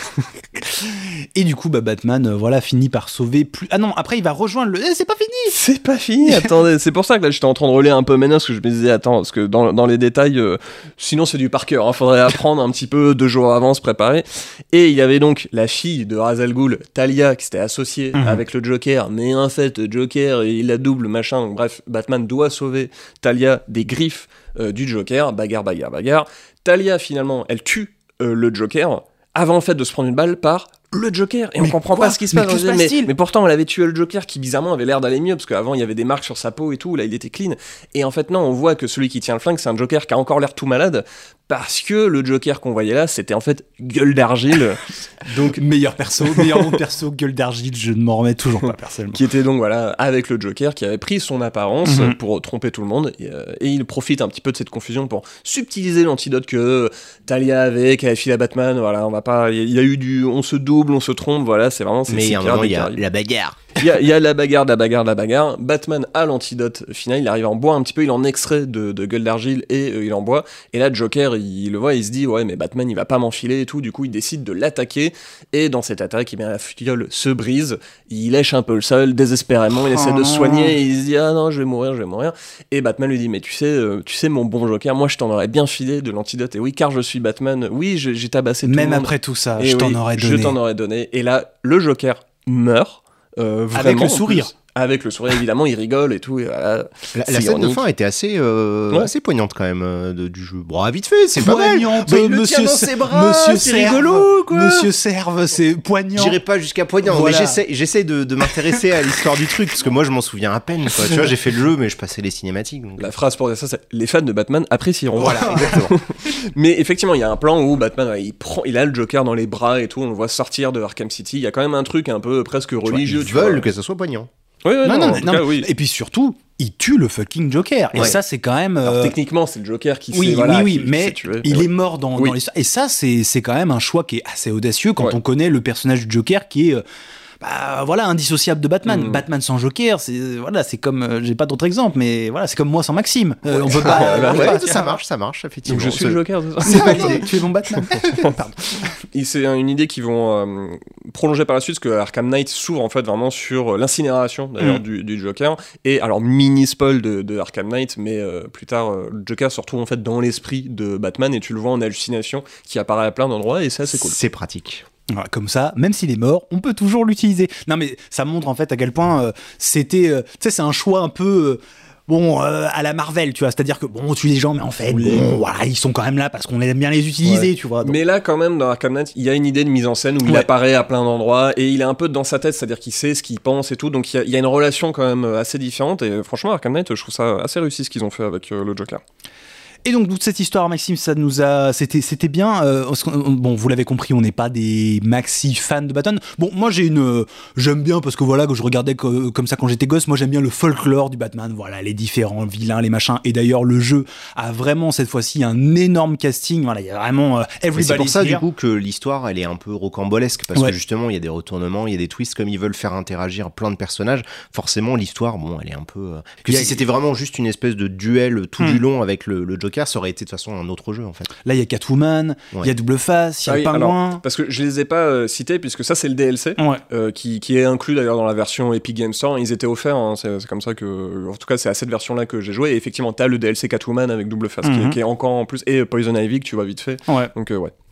Et du coup, bah, Batman, euh, voilà, finit par sauver plus. Ah non, après, il va rejoindre le. Eh, c'est pas fini. C'est pas fini, attendez. C'est pour ça que là, j'étais en train de relire un peu mes notes, parce que je me disais, attends, parce que dans, dans les détails, euh, sinon c'est du par cœur. Hein, faudrait apprendre un petit peu deux jours avant, se préparer. Et il y avait donc la fille de Ra's al Ghul, Talia, qui s'était associée Mhm. avec le Joker. Mais en fait, Joker, il la double, machin. Donc, bref, Batman doit sauver Talia des griffes euh, du Joker. Bagarre, bagarre, bagarre. Talia, finalement, elle tue euh, le Joker avant en fait de se prendre une balle par le Joker, et Mais on comprend quoi ? pas ce qui se Mais passe. que se On disait, passe-t-il mais, mais pourtant, elle avait tué le Joker qui bizarrement avait l'air d'aller mieux, parce qu'avant il y avait des marques sur sa peau et tout, là il était clean. Et en fait, non, on voit que celui qui tient le flingue, c'est un Joker qui a encore l'air tout malade, parce que le Joker qu'on voyait là, c'était en fait gueule d'argile. Donc, meilleur perso, meilleur nom de perso, gueule d'argile, je ne m'en remets toujours pas personnellement. Qui était donc voilà avec le Joker, qui avait pris son apparence Mhm. pour tromper tout le monde, et, euh, et il profite un petit peu de cette confusion pour subtiliser l'antidote que euh, Talia avait, qu'elle avait filé à Batman. Voilà, on va pas, il y, y a eu du, on se double, on se trompe, voilà, c'est vraiment. C'est Mais il y a un six moment, il y pirates a des Caraïbes. la bagarre. Il y, a, il y a la bagarre, la bagarre, la bagarre. Batman a l'antidote final, il arrive à en boire un petit peu, il en extrait de, de gueule d'argile et euh, il en boit. Et là, Joker, il, il le voit, il se dit, ouais, mais Batman, il va pas m'enfiler et tout. Du coup, il décide de l'attaquer. Et dans cette attaque, eh bien, la fiole se brise. Il lèche un peu le sol, désespérément. Il essaie Oh de non. se soigner. Et il se dit, ah non, je vais mourir, je vais mourir. Et Batman lui dit, mais tu sais, euh, tu sais, mon bon Joker, moi, je t'en aurais bien filé de l'antidote. Et oui, car je suis Batman. Oui, je- j'ai tabassé tout Même le monde. après tout ça, Et je t'en oui, aurais donné. Je t'en aurais donné. Et là, le Joker meurt. Euh, Avec vraiment, le en sourire. plus. Avec le sourire, évidemment, il rigole et tout. Et voilà. La, C'est la scène de ironique. fin était assez, euh, Ouais. assez poignante quand même euh, de- du jeu. Bon, ah, vite fait, c'est pas mal. Poignante, Mais il le monsieur tient dans Ser- ses bras, Monsieur c'est Serve, rigolo, quoi. Monsieur Serve, c'est poignant. J'irai pas jusqu'à poignant, Voilà. mais j'essaie, j'essaie de, de m'intéresser à l'histoire du truc, parce que moi je m'en souviens à peine. Quoi. Tu vois, j'ai fait le jeu, mais je passais les cinématiques. Donc... La phrase pour dire ça, c'est les fans de Batman apprécieront. Voilà, exactement. Mais effectivement, il y a un plan où Batman, ouais, il prend, il a le Joker dans les bras et tout. On le voit sortir de Arkham City. Il y a quand même un truc un peu presque Tu vois, religieux. ils tu veulent vois. que ça soit poignant. Oui, oui, Non, non, non, en tout non, cas, non. oui. Et puis surtout, il tue le fucking Joker. Et Ouais. ça, c'est quand même. Alors, euh, techniquement, c'est le Joker qui Oui, s'est, voilà, oui, oui, qui- qui mais s'est tué. il Ouais. est mort dans, Oui. dans l'histoire. Et ça, c'est, c'est quand même un choix qui est assez audacieux quand Ouais. on connaît le personnage du Joker qui est. euh, Bah, voilà, indissociable de Batman. Mm. Batman sans Joker, c'est voilà, c'est comme euh, j'ai pas d'autres exemples, mais voilà, c'est comme moi sans Maxime. Euh, on peut pas. Ah, bah, on peut Ouais, pas, ça marche, ça marche, effectivement. Donc je suis le Joker. c'est ça C'est validé. Tu es mon Batman. Pardon. Et c'est une idée qu'ils vont euh, prolonger par la suite, parce que Arkham Knight s'ouvre en fait vraiment sur l'incinération d'ailleurs Mm. du, du Joker. Et alors mini spoil de, de Arkham Knight, mais euh, plus tard euh, le Joker se retrouve en fait dans l'esprit de Batman et tu le vois en hallucination qui apparaît à plein d'endroits et ça c'est cool. C'est pratique. Voilà, comme ça, même s'il est mort, on peut toujours l'utiliser. Non, mais ça montre en fait à quel point euh, c'était. euh, tu sais, c'est un choix un peu. euh, Bon, euh, à la Marvel, tu vois, c'est-à-dire que bon, on tue les gens, mais en fait, Oui. bon, voilà, ils sont quand même là parce qu'on aime bien les utiliser, Ouais. tu vois. donc- Mais là, quand même, dans Arkham Knight, il y a une idée de mise en scène où il Ouais. apparaît à plein d'endroits et il est un peu dans sa tête, c'est-à-dire qu'il sait ce qu'il pense et tout. Donc il y, a- il y a une relation quand même assez différente. Et franchement, Arkham Knight, je trouve ça assez réussi ce qu'ils ont fait avec euh, le Joker. Et donc toute cette histoire, Maxime, ça nous a, c'était, c'était bien. euh, parce qu'on- bon, vous l'avez compris, on n'est pas des maxi fans de Batman. Bon, moi j'ai une, euh, j'aime bien parce que voilà, que je regardais co- comme ça quand j'étais gosse. Moi j'aime bien le folklore du Batman. Voilà, les différents vilains, les machins. Et d'ailleurs, le jeu a vraiment cette fois-ci un énorme casting. Voilà, il y a vraiment euh, Mais everybody. c'est pour ça, here. du coup, que l'histoire, elle est un peu rocambolesque, parce Ouais. que justement, il y a des retournements, il y a des twists, comme ils veulent faire interagir plein de personnages. Forcément, l'histoire, bon, elle est un peu. euh, Que Il y a- si c'était vraiment juste une espèce de duel tout Hmm. du long avec le, le Joker, ça aurait été de toute façon un autre jeu, en fait. Là, il y a Catwoman, il Ouais. y a Double Face, il y a Ah le oui, Pingouin. Parce que je les ai pas euh, cités, puisque ça c'est le D L C. Ouais. euh, qui, qui est inclus d'ailleurs dans la version Epic Games Store. Ils étaient offerts, hein, c'est, c'est comme ça que. En tout cas, c'est à cette version-là que j'ai joué. Et effectivement, t'as le D L C Catwoman avec Double Face, qui, Mhm. est, qui est encore en plus. Et Poison Ivy, que tu vois vite fait. Ouais. Donc, euh, ouais.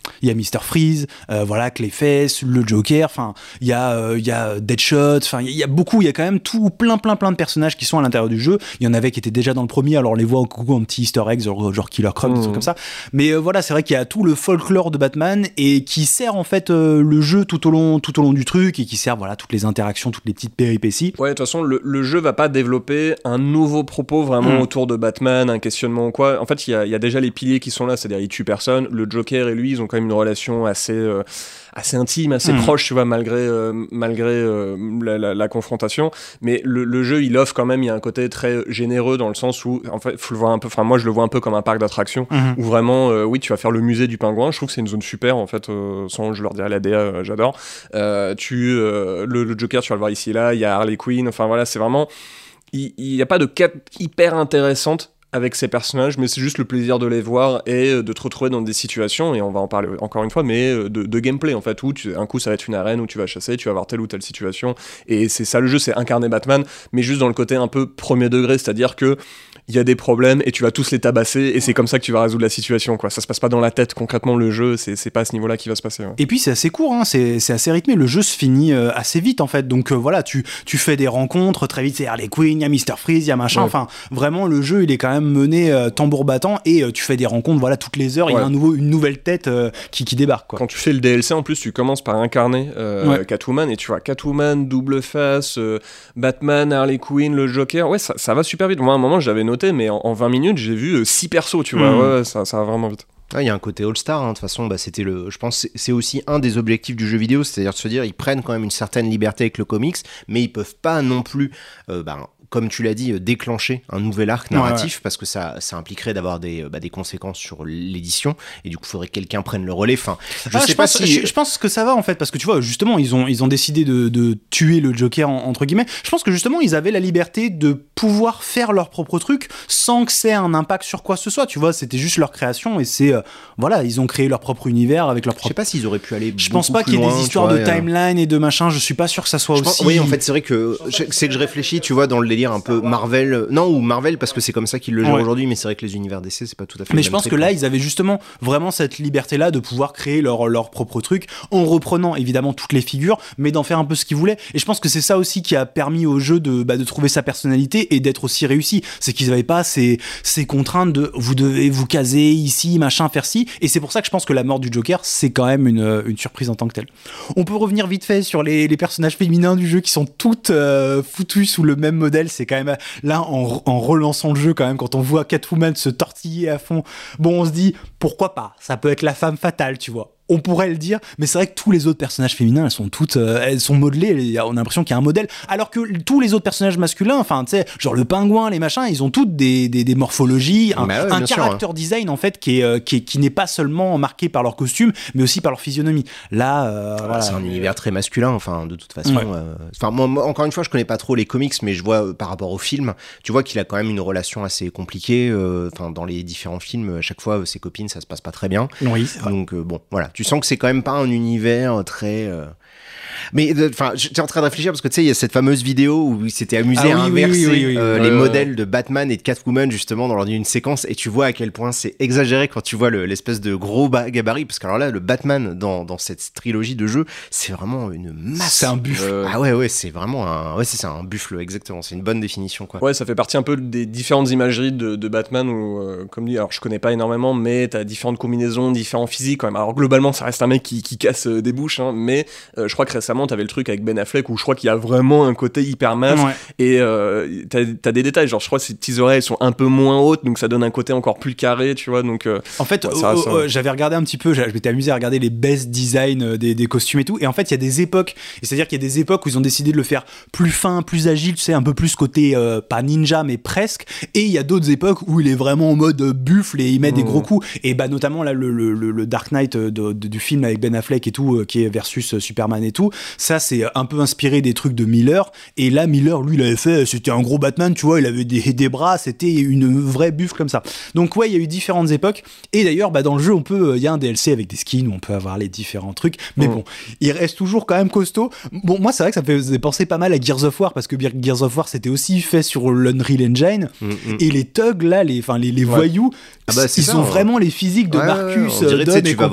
il y a mister Freeze, euh, voilà, Clayface, le Joker, enfin, il y a, euh, il y a Deadshot, enfin, il y a beaucoup, il y a quand même tout, plein, plein, plein de personnages qui sont à l'intérieur du jeu. Il y en avait qui étaient déjà dans le premier, alors on les voit au coucou en petits easter eggs, genre, genre Killer Croc, mmh. des trucs comme ça. Mais euh, voilà, c'est vrai qu'il y a tout le folklore de Batman et qui sert en fait euh, le jeu tout au long, tout au long du truc et qui sert, voilà, toutes les interactions, toutes les petites péripéties. Ouais, de toute façon, le, le jeu va pas développer un nouveau propos vraiment mmh. autour de Batman, un questionnement ou quoi. En fait, il y a, il y a déjà les piliers qui sont là, c'est-à-dire il tue personne. Le Joker et lui, ils ont quand même une relation assez, euh, assez intime, assez mmh. proche, tu vois, malgré, euh, malgré euh, la, la, la confrontation. Mais le, le jeu, il offre quand même, il y a un côté très généreux dans le sens où, en fait, faut le voir un peu, enfin, moi, je le vois un peu comme un parc d'attractions mmh. où vraiment, euh, oui, tu vas faire le musée du pingouin. Je trouve que c'est une zone super, en fait, euh, sans, je leur dirais, la D A, euh, j'adore. Euh, tu, euh, le, le Joker, tu vas le voir ici et là, il y a Harley Quinn, enfin voilà, c'est vraiment, il n'y a pas de quête hyper intéressante avec ces personnages, mais c'est juste le plaisir de les voir et de te retrouver dans des situations, et on va en parler encore une fois, mais de, de gameplay en fait, où tu, un coup ça va être une arène où tu vas chasser, tu vas avoir telle ou telle situation, et c'est ça le jeu, c'est incarner Batman, mais juste dans le côté un peu premier degré, c'est-à-dire que il y a des problèmes et tu vas tous les tabasser et c'est comme ça que tu vas résoudre la situation, quoi. Ça se passe pas dans la tête concrètement, le jeu, c'est, c'est pas à ce niveau-là qui va se passer. Ouais. Et puis c'est assez court, hein, c'est, c'est assez rythmé, le jeu se finit euh, assez vite en fait, donc euh, voilà, tu, tu fais des rencontres, très vite c'est Harley Quinn, il y a mister Freeze, il y a machin, ouais. Enfin vraiment le jeu il est quand même mené euh, tambour battant et euh, tu fais des rencontres, voilà, toutes les heures il ouais. y a un nouveau, une nouvelle tête euh, qui, qui débarque, quoi. Quand tu fais le D L C en plus tu commences par incarner euh, ouais. Catwoman et tu vois Catwoman, Double Face, euh, Batman, Harley Quinn, le Joker, ouais ça, ça va super vite. Moi à un moment j'avais noté mais en, en vingt minutes j'ai vu six persos, tu vois, mmh. ouais, ça, ça va vraiment vite. Il ah, y a un côté all-star, hein. De toute façon, bah, c'était le, je pense que c'est aussi un des objectifs du jeu vidéo, c'est-à-dire de se dire, ils prennent quand même une certaine liberté avec le comics, mais ils peuvent pas non plus, euh, bah, comme tu l'as dit, déclencher un nouvel arc narratif, ouais, ouais. parce que ça, ça impliquerait d'avoir des, bah, des conséquences sur l'édition, et du coup, il faudrait que quelqu'un prenne le relais. Enfin, je ah, sais je pas pense, si... Je, je pense que ça va, en fait, parce que tu vois, justement, ils ont, ils ont décidé de, de tuer le Joker, en, entre guillemets. Je pense que justement, ils avaient la liberté de pouvoir faire leur propre truc sans que ça ait un impact sur quoi que ce soit, tu vois, c'était juste leur création, et c'est, euh, voilà, ils ont créé leur propre univers avec leur propre... Je sais pas s'ils auraient pu aller Je pense pas qu'il y ait loin, des histoires vois, de timeline et de machin, je suis pas sûr que ça soit je aussi... Pense, oui, en fait, c'est vrai que c'est que je réfléchis, tu vois, dans le délire un peu Marvel, non, ou Marvel, parce que c'est comme ça qu'ils le gèrent ouais. aujourd'hui, mais c'est vrai que les univers D C, c'est pas tout à fait... Mais je pense que là, ils avaient justement vraiment cette liberté-là de pouvoir créer leur, leur propre truc, en reprenant évidemment toutes les figures, mais d'en faire un peu ce qu'ils voulaient. Et je pense que c'est ça aussi qui a permis au jeu de, bah, de trouver sa personnalité et d'être aussi réussi. C'est qu'ils n'avaient pas ces, ces contraintes de vous devez vous caser ici, machin, faire ci. Et c'est pour ça que je pense que la mort du Joker, c'est quand même une, une surprise en tant que telle. On peut revenir vite fait sur les, les personnages féminins du jeu qui sont toutes euh, foutues sous le même modèle. C'est quand même là, en, en relançant le jeu, quand même, quand on voit Catwoman se tortiller à fond, bon, on se dit pourquoi pas, ça peut être la femme fatale, tu vois. On pourrait le dire, mais c'est vrai que tous les autres personnages féminins, elles sont toutes, euh, elles sont modelées, on a l'impression qu'il y a un modèle, alors que tous les autres personnages masculins, enfin, tu sais, genre le pingouin, les machins, ils ont toutes des, des, des morphologies, un, bah ouais, un character sûr, hein. design, en fait, qui, est, euh, qui, est, qui n'est pas seulement marqué par leur costume, mais aussi par leur physionomie. Là, euh, voilà, voilà, c'est un univers très masculin, enfin, de toute façon. Ouais. Euh, enfin, moi, moi, encore une fois, je connais pas trop les comics, mais je vois, euh, par rapport au film, tu vois qu'il a quand même une relation assez compliquée, enfin, euh, dans les différents films, à chaque fois, euh, ses copines, ça se passe pas très bien. Oui, c'est vrai. Donc, euh, bon, voilà. Tu sens que c'est quand même pas un univers très... Euh... Mais enfin, j'étais en train de réfléchir parce que tu sais, il y a cette fameuse vidéo où il s'était amusé ah, à oui, inverser oui, oui, oui, euh, oui. les euh... modèles de Batman et de Catwoman justement dans une séquence, et tu vois à quel point c'est exagéré quand tu vois le, l'espèce de gros ba- gabarit, parce que alors là, le Batman dans, dans cette trilogie de jeux, c'est vraiment une masse. C'est un buffle. Euh... Ah ouais, ouais, c'est vraiment un, ouais, c'est ça, un buffle, exactement. C'est une bonne définition, quoi. Ouais, ça fait partie un peu des différentes imageries de, de Batman où, euh, comme dit, alors je connais pas énormément, mais t'as différentes combinaisons, différents physiques quand même. Alors globalement, ça reste un mec qui, qui casse euh, des bouches, hein, mais euh, je crois que récemment, t'avais le truc avec Ben Affleck où je crois qu'il y a vraiment un côté hyper masse, ouais. et euh, t'as, t'as des détails, genre je crois que ses petites oreilles sont un peu moins hautes, donc ça donne un côté encore plus carré, tu vois, donc euh, en fait ouais, euh, ça, euh, ça... Euh, j'avais regardé un petit peu, je m'étais amusé à regarder les best design des, des costumes et tout, et en fait il y a des époques, et c'est à dire qu'il y a des époques où ils ont décidé de le faire plus fin, plus agile, tu sais, un peu plus côté euh, pas ninja mais presque, et il y a d'autres époques où il est vraiment en mode buffle et il met mmh. des gros coups, et bah notamment là le, le, le Dark Knight de, de, du film avec Ben Affleck et tout, euh, qui est versus Superman et tout, ça c'est un peu inspiré des trucs de Miller, et là Miller lui il avait fait, c'était un gros Batman, tu vois, il avait des, des bras, c'était une vraie buffle comme ça, donc ouais il y a eu différentes époques, et d'ailleurs bah dans le jeu on peut, il y a un D L C avec des skins où on peut avoir les différents trucs, mais mmh. bon il reste toujours quand même costaud. Bon moi c'est vrai que ça me faisait penser pas mal à Gears of War, parce que Gears of War c'était aussi fait sur l'Unreal Engine, mmh, mmh. et les thugs là, les, enfin, les, les ouais. voyous, ah bah, ils ça, ont ouais. vraiment les physiques de ouais, Marcus, ouais, Don et tu vas compagnie, voir arriver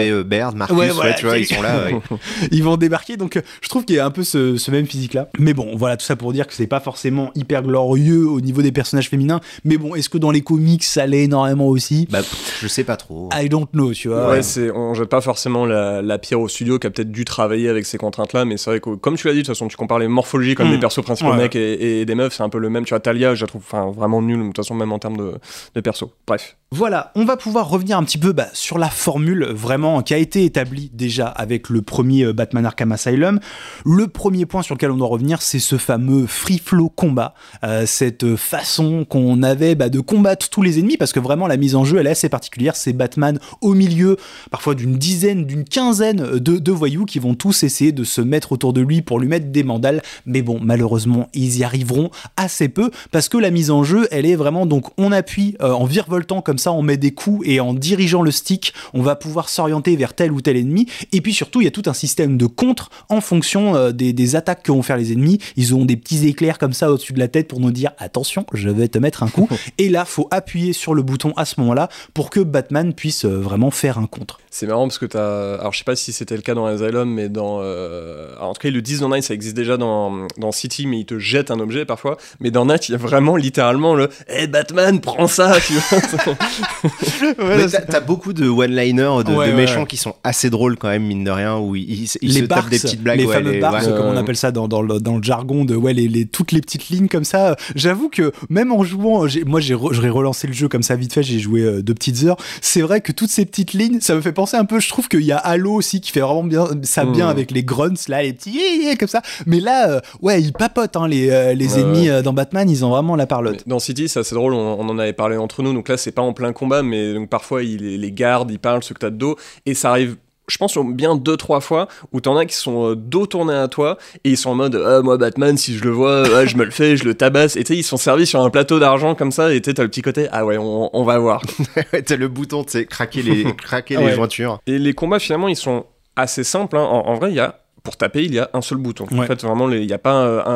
avait euh, Baird, Marcus, ouais, ouais, voilà, tu vois, ils sont là. Ouais. Ils vont débarquer, donc je trouve qu'il y a un peu ce, ce même physique-là. Mais bon, voilà, tout ça pour dire que c'est pas forcément hyper glorieux au niveau des personnages féminins. Mais bon, est-ce que dans les comics, ça l'est énormément aussi ? Bah, pff, je sais pas trop. I don't know, tu vois. Ouais, c'est, on jette pas forcément la, la pierre au studio qui a peut-être dû travailler avec ces contraintes-là, mais c'est vrai que, comme tu l'as dit, de toute façon, tu compares les morphologies comme mmh. des persos principaux ouais. mecs et, et des meufs, c'est un peu le même. Tu vois, Talia, je la trouve vraiment nulle, de toute façon, même en termes de, de perso. Bref. Voilà, on va pouvoir revenir un petit peu bah, sur la formule vraiment qui a été établie déjà avec le premier Batman Arkham Asylum. Le premier point sur lequel on doit revenir, c'est ce fameux free flow combat, euh, cette façon qu'on avait bah, de combattre tous les ennemis, parce que vraiment la mise en jeu elle est assez particulière. C'est Batman au milieu, parfois d'une dizaine, d'une quinzaine de, de voyous qui vont tous essayer de se mettre autour de lui pour lui mettre des mandales. Mais bon, malheureusement, ils y arriveront assez peu parce que la mise en jeu, elle est vraiment donc on appuie euh, en virevoltant comme ça, on met des coups et en dirigeant le stick, on va pouvoir s'orienter vers tel ou tel ennemi. Et puis surtout, il y a tout un système de contre en fonction euh, des, des attaques que vont faire les ennemis. Ils ont des petits éclairs comme ça au-dessus de la tête pour nous dire attention, je vais te mettre un coup. Et là, faut appuyer sur le bouton à ce moment-là pour que Batman puisse euh, vraiment faire un contre. C'est marrant parce que t'as... Alors je sais pas si c'était le cas dans Asylum, mais dans... Euh... Alors, en tout cas, ils le disent dans Night, ça existe déjà dans, dans City, mais ils te jettent un objet parfois. Mais dans Night, il y a vraiment littéralement le « Hey Batman, prends ça !» tu vois. Ouais, mais t'as, t'as beaucoup de one-liners, de, ouais, de méchants ouais. qui sont assez drôles quand même, mine de rien, où ils, ils, ils se barks, tapent des petites blagues. Les ouais, fameux les, barks, ouais, comme euh... on appelle ça dans, dans, le, dans le jargon, de ouais, les, les, toutes les petites lignes comme ça. J'avoue que même en jouant, j'ai, moi j'ai re, j'aurais relancé le jeu comme ça vite fait, j'ai joué euh, deux petites heures. C'est vrai que toutes ces petites lignes, ça me fait penser un peu, je trouve qu'il y a Halo aussi qui fait vraiment bien ça bien mmh. avec les grunts là, les petits comme ça. Mais là, euh, ouais, ils papotent hein, les, euh, les euh, ennemis euh, dans Batman, ils ont vraiment la parlotte. Dans City, c'est assez drôle, on, on en avait parlé entre nous. Donc là, c'est pas en plein combat, mais donc parfois ils les gardent, ils parlent, ceux que t'as de dos, et ça arrive. Je pense bien deux trois fois où t'en as qui sont euh, dos tournés à toi et ils sont en mode ah, moi Batman si je le vois ah, je me le fais, je le tabasse, et tu sais ils sont servis sur un plateau d'argent comme ça, et tu sais t'as le petit côté ah ouais on, on va voir. T'as le bouton tu sais craquer les craquer ouais. les jointures. Et les combats finalement ils sont assez simples hein. en, en vrai il y a pour taper, il y a un seul bouton. Ouais. En fait, vraiment, il n'y a pas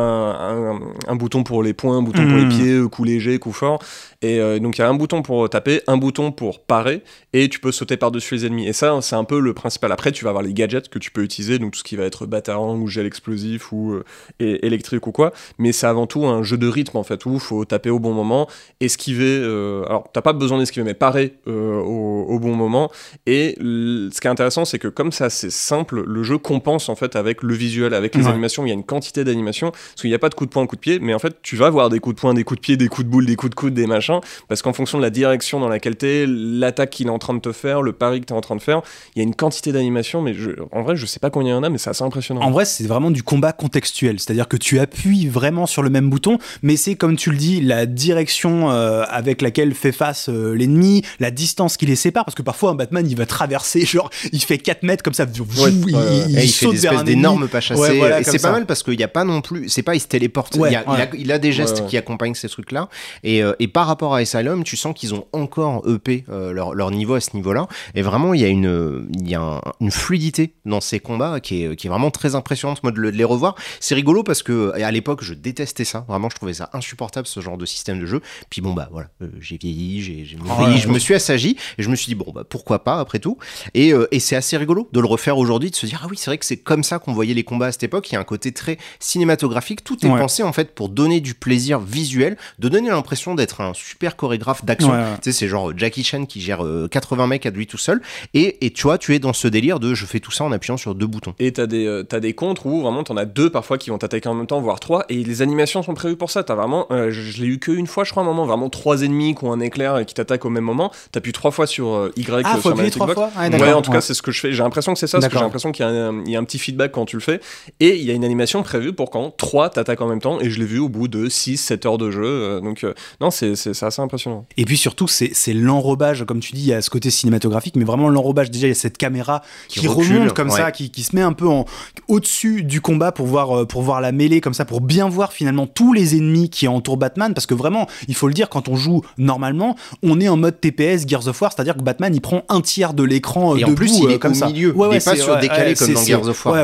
un, un, un bouton pour les poings, un bouton mmh. pour les pieds, coup léger, coup fort. Et euh, donc, il y a un bouton pour taper, un bouton pour parer, et tu peux sauter par-dessus les ennemis. Et ça, c'est un peu le principal. Après, tu vas avoir les gadgets que tu peux utiliser, donc tout ce qui va être batarang ou gel explosif ou euh, et, électrique ou quoi. Mais c'est avant tout un jeu de rythme, en fait, où il faut taper au bon moment, esquiver. Euh, alors, tu n'as pas besoin d'esquiver, mais parer euh, au, au bon moment. Et l- ce qui est intéressant, c'est que comme c'est assez simple, le jeu compense, en fait, avec le visuel, avec les ouais. animations. Il y a une quantité d'animations, parce qu'il n'y a pas de coup de poing, coup de pied, mais en fait, tu vas avoir des coups de poing, des coups de pied, des coups de boule, des coups de coude, des machins, parce qu'en fonction de la direction dans laquelle t'es, l'attaque qu'il est en train de te faire, le pari que t'es en train de faire, il y a une quantité d'animations, mais je, en vrai, je sais pas combien il y en a, mais c'est assez impressionnant. En vrai, c'est vraiment du combat contextuel, c'est-à-dire que tu appuies vraiment sur le même bouton, mais c'est, comme tu le dis, la direction euh, avec laquelle fait face euh, l'ennemi, la distance qui les sépare, parce que parfois, un Batman, il va traverser, genre, il fait quatre mètres comme ça, ouais, il, ouais, il, ouais. il, il saute fait des vers un d'énormes pas chassés, ouais, voilà, et c'est ça. Pas mal parce qu'il n'y a pas non plus, c'est pas il se téléporte, ouais, il, y a, ouais. il, a, il a des gestes ouais, ouais. qui accompagnent ces trucs-là, et, euh, et par rapport à Asylum, tu sens qu'ils ont encore upé euh, leur, leur niveau à ce niveau-là, et vraiment il y a une, il y a un, une fluidité dans ces combats qui est, qui est vraiment très impressionnante, moi de, le, de les revoir. C'est rigolo parce que à l'époque je détestais ça, vraiment je trouvais ça insupportable ce genre de système de jeu, puis bon bah voilà, euh, j'ai vieilli, j'ai, j'ai oh, vieilli, ouais, je ouais. me suis assagi, et je me suis dit bon bah pourquoi pas après tout, et, euh, et c'est assez rigolo de le refaire aujourd'hui, de se dire ah oui c'est vrai que c'est comme ça qu'on voyait les combats à cette époque. Il y a un côté très cinématographique, tout est ouais. pensé en fait pour donner du plaisir visuel, de donner l'impression d'être un super chorégraphe d'action, ouais, ouais. tu sais c'est genre Jackie Chan qui gère euh, quatre-vingts mecs à lui tout seul, et, et tu vois tu es dans ce délire de je fais tout ça en appuyant sur deux boutons. Et t'as des, euh, t'as des contres où vraiment t'en as deux parfois qui vont t'attaquer en même temps, voire trois, et les animations sont prévues pour ça. T'as vraiment, euh, je, je l'ai eu qu'une fois je crois à un moment, vraiment trois ennemis qui ont un éclair et qui t'attaquent au même moment, t'appuies trois fois sur euh, Y ah, euh, faut sur appuyer trois fois ah, ouais en tout ouais. cas c'est ce que je fais, j'ai l'impression que c'est ça, parce que j'ai l'impression qu'il y a un, il y a un petit feedback quand tu le fais, et il y a une animation prévue pour quand trois t'attaquent en même temps, et je l'ai vu au bout de six sept heures de jeu, euh, donc euh, non c'est, c'est, c'est assez impressionnant. Et puis surtout c'est, c'est l'enrobage, comme tu dis, il y a ce côté cinématographique, mais vraiment l'enrobage, déjà il y a cette caméra qui, qui recule, remonte comme ouais. ça, qui, qui se met un peu en, au-dessus du combat pour voir, pour voir la mêlée comme ça, pour bien voir finalement tous les ennemis qui entourent Batman, parce que vraiment, il faut le dire, quand on joue normalement, on est en mode T P S Gears of War, c'est-à-dire que Batman il prend un tiers de l'écran et debout, en plus il est comme au ça. milieu, Ouais, il ouais, est pas sur ouais, décalé ouais, comme c'est, dans c'est, Gears of War. Ouais,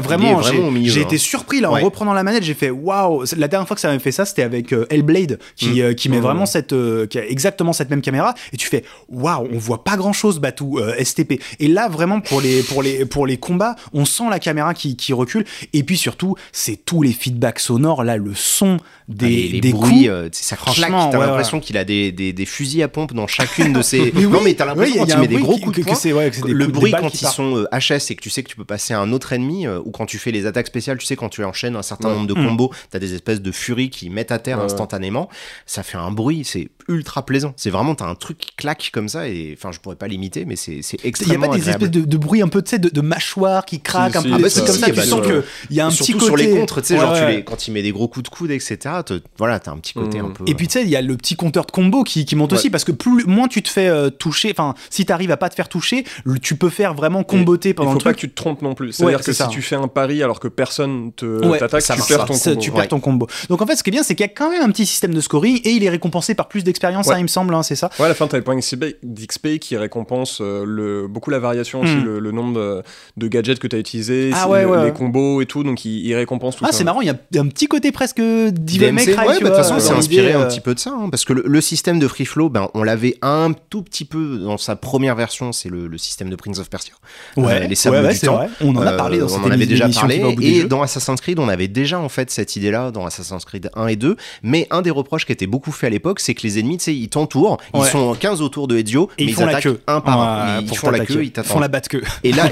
vraiment, vraiment j'ai, milieu, j'ai hein. été surpris là, ouais. en reprenant la manette, j'ai fait waouh. La dernière fois que ça m'avait fait ça, c'était avec euh, Hellblade, qui, mmh. euh, qui met mmh. vraiment cette, euh, qui a exactement cette même caméra, et tu fais waouh, on voit pas grand chose, Batou, euh, S T P. Et là, vraiment, pour les, pour les, pour les combats, on sent la caméra qui, qui recule, et puis surtout, c'est tous les feedbacks sonores, là, le son des, les, les des bruits, coups. Euh, ça claque, t'as ouais, l'impression ouais. qu'il a des, des, des fusils à pompe dans chacune de ses. mais oui, non, mais t'as l'impression oui, quand il met des gros coups que, de poing, que c'est, ouais, que c'est des le coups, bruit des quand ils sont euh, H S et que tu sais que tu peux passer à un autre ennemi, euh, ou quand tu fais les attaques spéciales, tu sais, quand tu enchaînes un certain ouais. nombre de combos, mmh. t'as des espèces de furies qui mettent à terre ouais. instantanément. Ça fait un bruit, c'est ultra plaisant. C'est vraiment, t'as un truc qui claque comme ça, et enfin, je pourrais pas l'imiter, mais c'est, c'est extrêmement agréable. Il y a pas des espèces de, de bruit un peu, tu sais, de, de mâchoire qui craquent, un peu ah bah si, comme ça, tu sens qu'il y a un petit côté. Surtout sur les contres, tu sais, genre quand il met des gros coups de coude, et cetera. Voilà, t'as un petit côté un peu. Et puis tu sais, il y a le petit compteur de combo qui, qui monte ouais. aussi, parce que plus, moins tu te fais euh, toucher, enfin, si t'arrives à pas te faire toucher, tu peux faire vraiment comboter pendant le truc. Il faut pas que tu te trompes non plus. C'est-à-dire ouais, que ça. si tu fais un pari alors que personne te ouais, t'attaque, tu perds ton combo. Tu perds ton combo. Donc en fait, ce qui est bien, c'est qu'il y a quand même un petit système de scoring, et il est récompensé par plus d'expérience, ouais. ça, il me semble, hein, c'est ça. Ouais, à la fin, t'as les points d'X P qui récompensent euh, le, beaucoup la variation aussi, mm. le, le nombre de, de gadgets que t'as utilisés, ah, ouais, le, ouais. les combos et tout, donc il, il récompense tout ah, ça. Ah, c'est marrant, il y a un petit côté presque Devil May Cry. Ouais, de toute façon, c'est inspiré euh... un petit peu de ça, hein, parce que le, le système de free flow, ben, on l'avait un tout petit peu dans sa première version, c'est le, le système de Prince of Persia. Ouais, euh, les sables ouais, ouais, du temps. Vrai. On en a parlé dans euh, cette on en avait déjà parlé, et jeu. dans Assassin's Creed, on avait déjà en fait cette idée-là dans Assassin's Creed un et deux, mais un des reproches qui était beaucoup fait à l'époque, c'est que les ennemis, tu sais, ils t'entourent, ouais. ils sont quinze autour de Ezio, et mais ils font ils la queue un par un. Ils font la queue, ils t'attendent. Ils font la batte queue. Et là,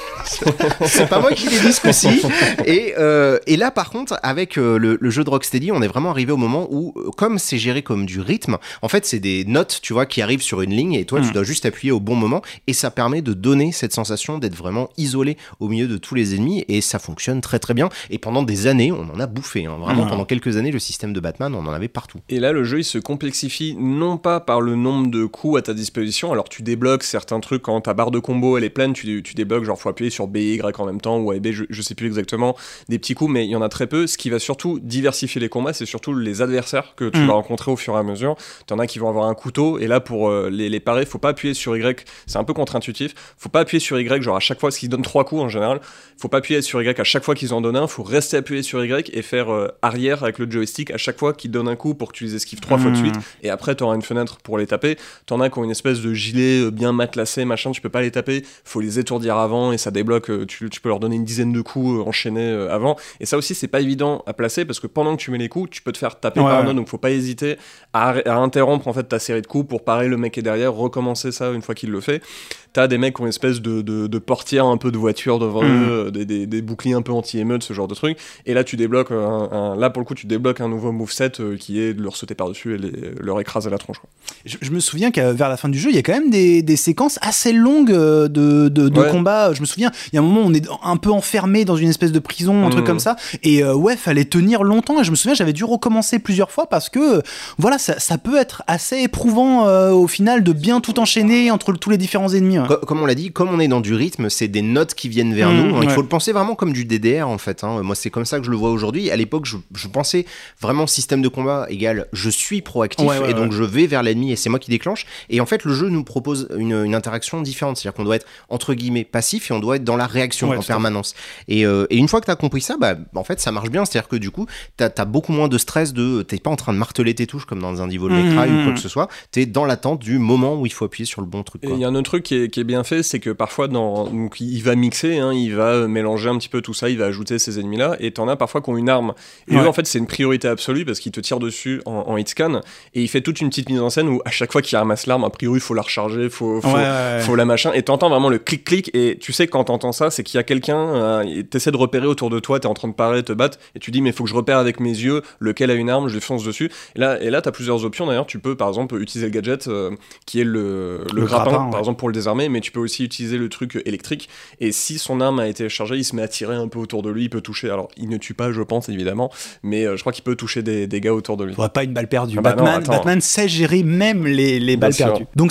c'est pas moi qui l'ai dit ce coup-ci. Et, euh, et là, par contre, avec euh, le, le jeu de Rocksteady, on est vraiment arrivé au moment où, comme c'est géré comme du rythme, en fait, c'est des notes, tu vois, qui arrivent sur une ligne, et toi, mm. tu dois juste appuyer au bon moment, et ça permet de donner cette sensation d'être vraiment isolé au milieu de tous les ennemis, et ça fonctionne très très bien. Et pendant des années, on en a bouffé. Hein. Vraiment, mm. pendant quelques années, le système de Batman, on en avait partout. Et là, le jeu, il se complexifie non pas par le nombre de coups à ta disposition. Alors, tu débloques certains trucs quand ta barre de combo elle est pleine, tu, tu débloques, genre, faut appuyer sur B et Y en même temps, ou A et B, je, je sais plus exactement, des petits coups, mais il y en a très peu. Ce qui va surtout diversifier les combats, c'est surtout les adversaires que tu mm. vas rencontrer au fur et à mesure. T'en as qui vont avoir un couteau, et là, pour euh, les, les parer, faut pas appuyer sur Y, c'est un peu contre-intuitif. Faut pas appuyer sur Y, genre à chaque fois, parce qu'ils donnent trois coups en général, faut pas appuyer sur Y à chaque fois qu'ils en donnent un, faut rester appuyé sur Y et faire euh, arrière avec le joystick à chaque fois qu'ils donnent un coup pour que tu les esquives trois mmh. fois de suite, et après t'auras une fenêtre pour les taper. T'en as qui ont une espèce de gilet bien matelassé, machin, tu peux pas les taper, faut les étourdir avant, et ça débloque, tu, tu peux leur donner une dizaine de coups euh, enchaînés euh, avant, et ça aussi c'est pas évident à placer, parce que pendant que tu mets les coups, tu peux te faire taper ouais, par un autre, donc faut pas hésiter à, à interrompre en fait ta série de coups pour parer le mec qui est derrière, recommencer ça une fois qu'il le fait. T'as des mecs qui ont une espèce de, de, de portière un peu de voiture devant mmh. eux, des, des, des boucliers un peu anti-émeute, ce genre de truc, et là tu débloques un, un, là pour le coup tu débloques un nouveau moveset euh, qui est de leur sauter par-dessus et les, leur écraser la tronche, quoi. Je, je me souviens qu'à vers la fin du jeu il y a quand même des, des séquences assez longues de, de, de ouais. combat. Je me souviens, il y a un moment où on est un peu enfermé dans une espèce de prison, un mmh. truc comme ça, et euh, ouais, fallait tenir longtemps, et je me souviens j'avais dû recommencer plusieurs fois, parce que euh, voilà, ça, ça peut être assez éprouvant euh, au final de bien tout enchaîner entre tous les différents ennemis, hein. Comme on l'a dit, comme on est dans du rythme, c'est des notes qui viennent vers mmh, nous. Ouais. Il faut le penser vraiment comme du D D R en fait. Hein. Moi, c'est comme ça que je le vois aujourd'hui. À l'époque, je, je pensais vraiment système de combat égal je suis proactif, ouais, ouais, et donc ouais. je vais vers l'ennemi et c'est moi qui déclenche. Et en fait, le jeu nous propose une, une interaction différente. C'est-à-dire qu'on doit être entre guillemets passif et on doit être dans la réaction ouais, en permanence. Et, euh, et une fois que tu as compris ça, bah, en fait, ça marche bien. C'est-à-dire que du coup, tu as beaucoup moins de stress de. T'es pas en train de marteler tes touches comme dans un Devil May Cry mmh, ou quoi que ce soit. Tu es dans l'attente du moment où il faut appuyer sur le bon truc. Et il y a un autre truc qui est, qui est bien fait, c'est que parfois dans, donc il va mixer, hein, il va mélanger un petit peu tout ça, il va ajouter ces ennemis là, et t'en as parfois qui ont une arme, et ouais. eux en fait c'est une priorité absolue parce qu'il te tire dessus en, en hit scan, et il fait toute une petite mise en scène où à chaque fois qu'il ramasse l'arme, a priori il faut la recharger, faut, faut, ouais, ouais, faut ouais. la machin, et t'entends vraiment le clic clic, et tu sais quand t'entends ça c'est qu'il y a quelqu'un, euh, t'essaies de repérer autour de toi, t'es en train de parer, te battre, et tu dis mais faut que je repère avec mes yeux lequel a une arme, je lui fonce dessus, et là, et là t'as plusieurs options d'ailleurs, tu peux par exemple utiliser le gadget euh, qui est le, le, le grappin, grappin ouais. par exemple pour le désarmer, mais tu peux aussi utiliser le truc électrique, et si son arme a été chargée, il se met à tirer un peu autour de lui, il peut toucher, alors il ne tue pas je pense évidemment, mais euh, je crois qu'il peut toucher des, des gars autour de lui. Ouais, pas une balle perdue. Ah bah Batman, non, Batman sait gérer même les, les balles Bien perdues. sûr. Donc ça c'est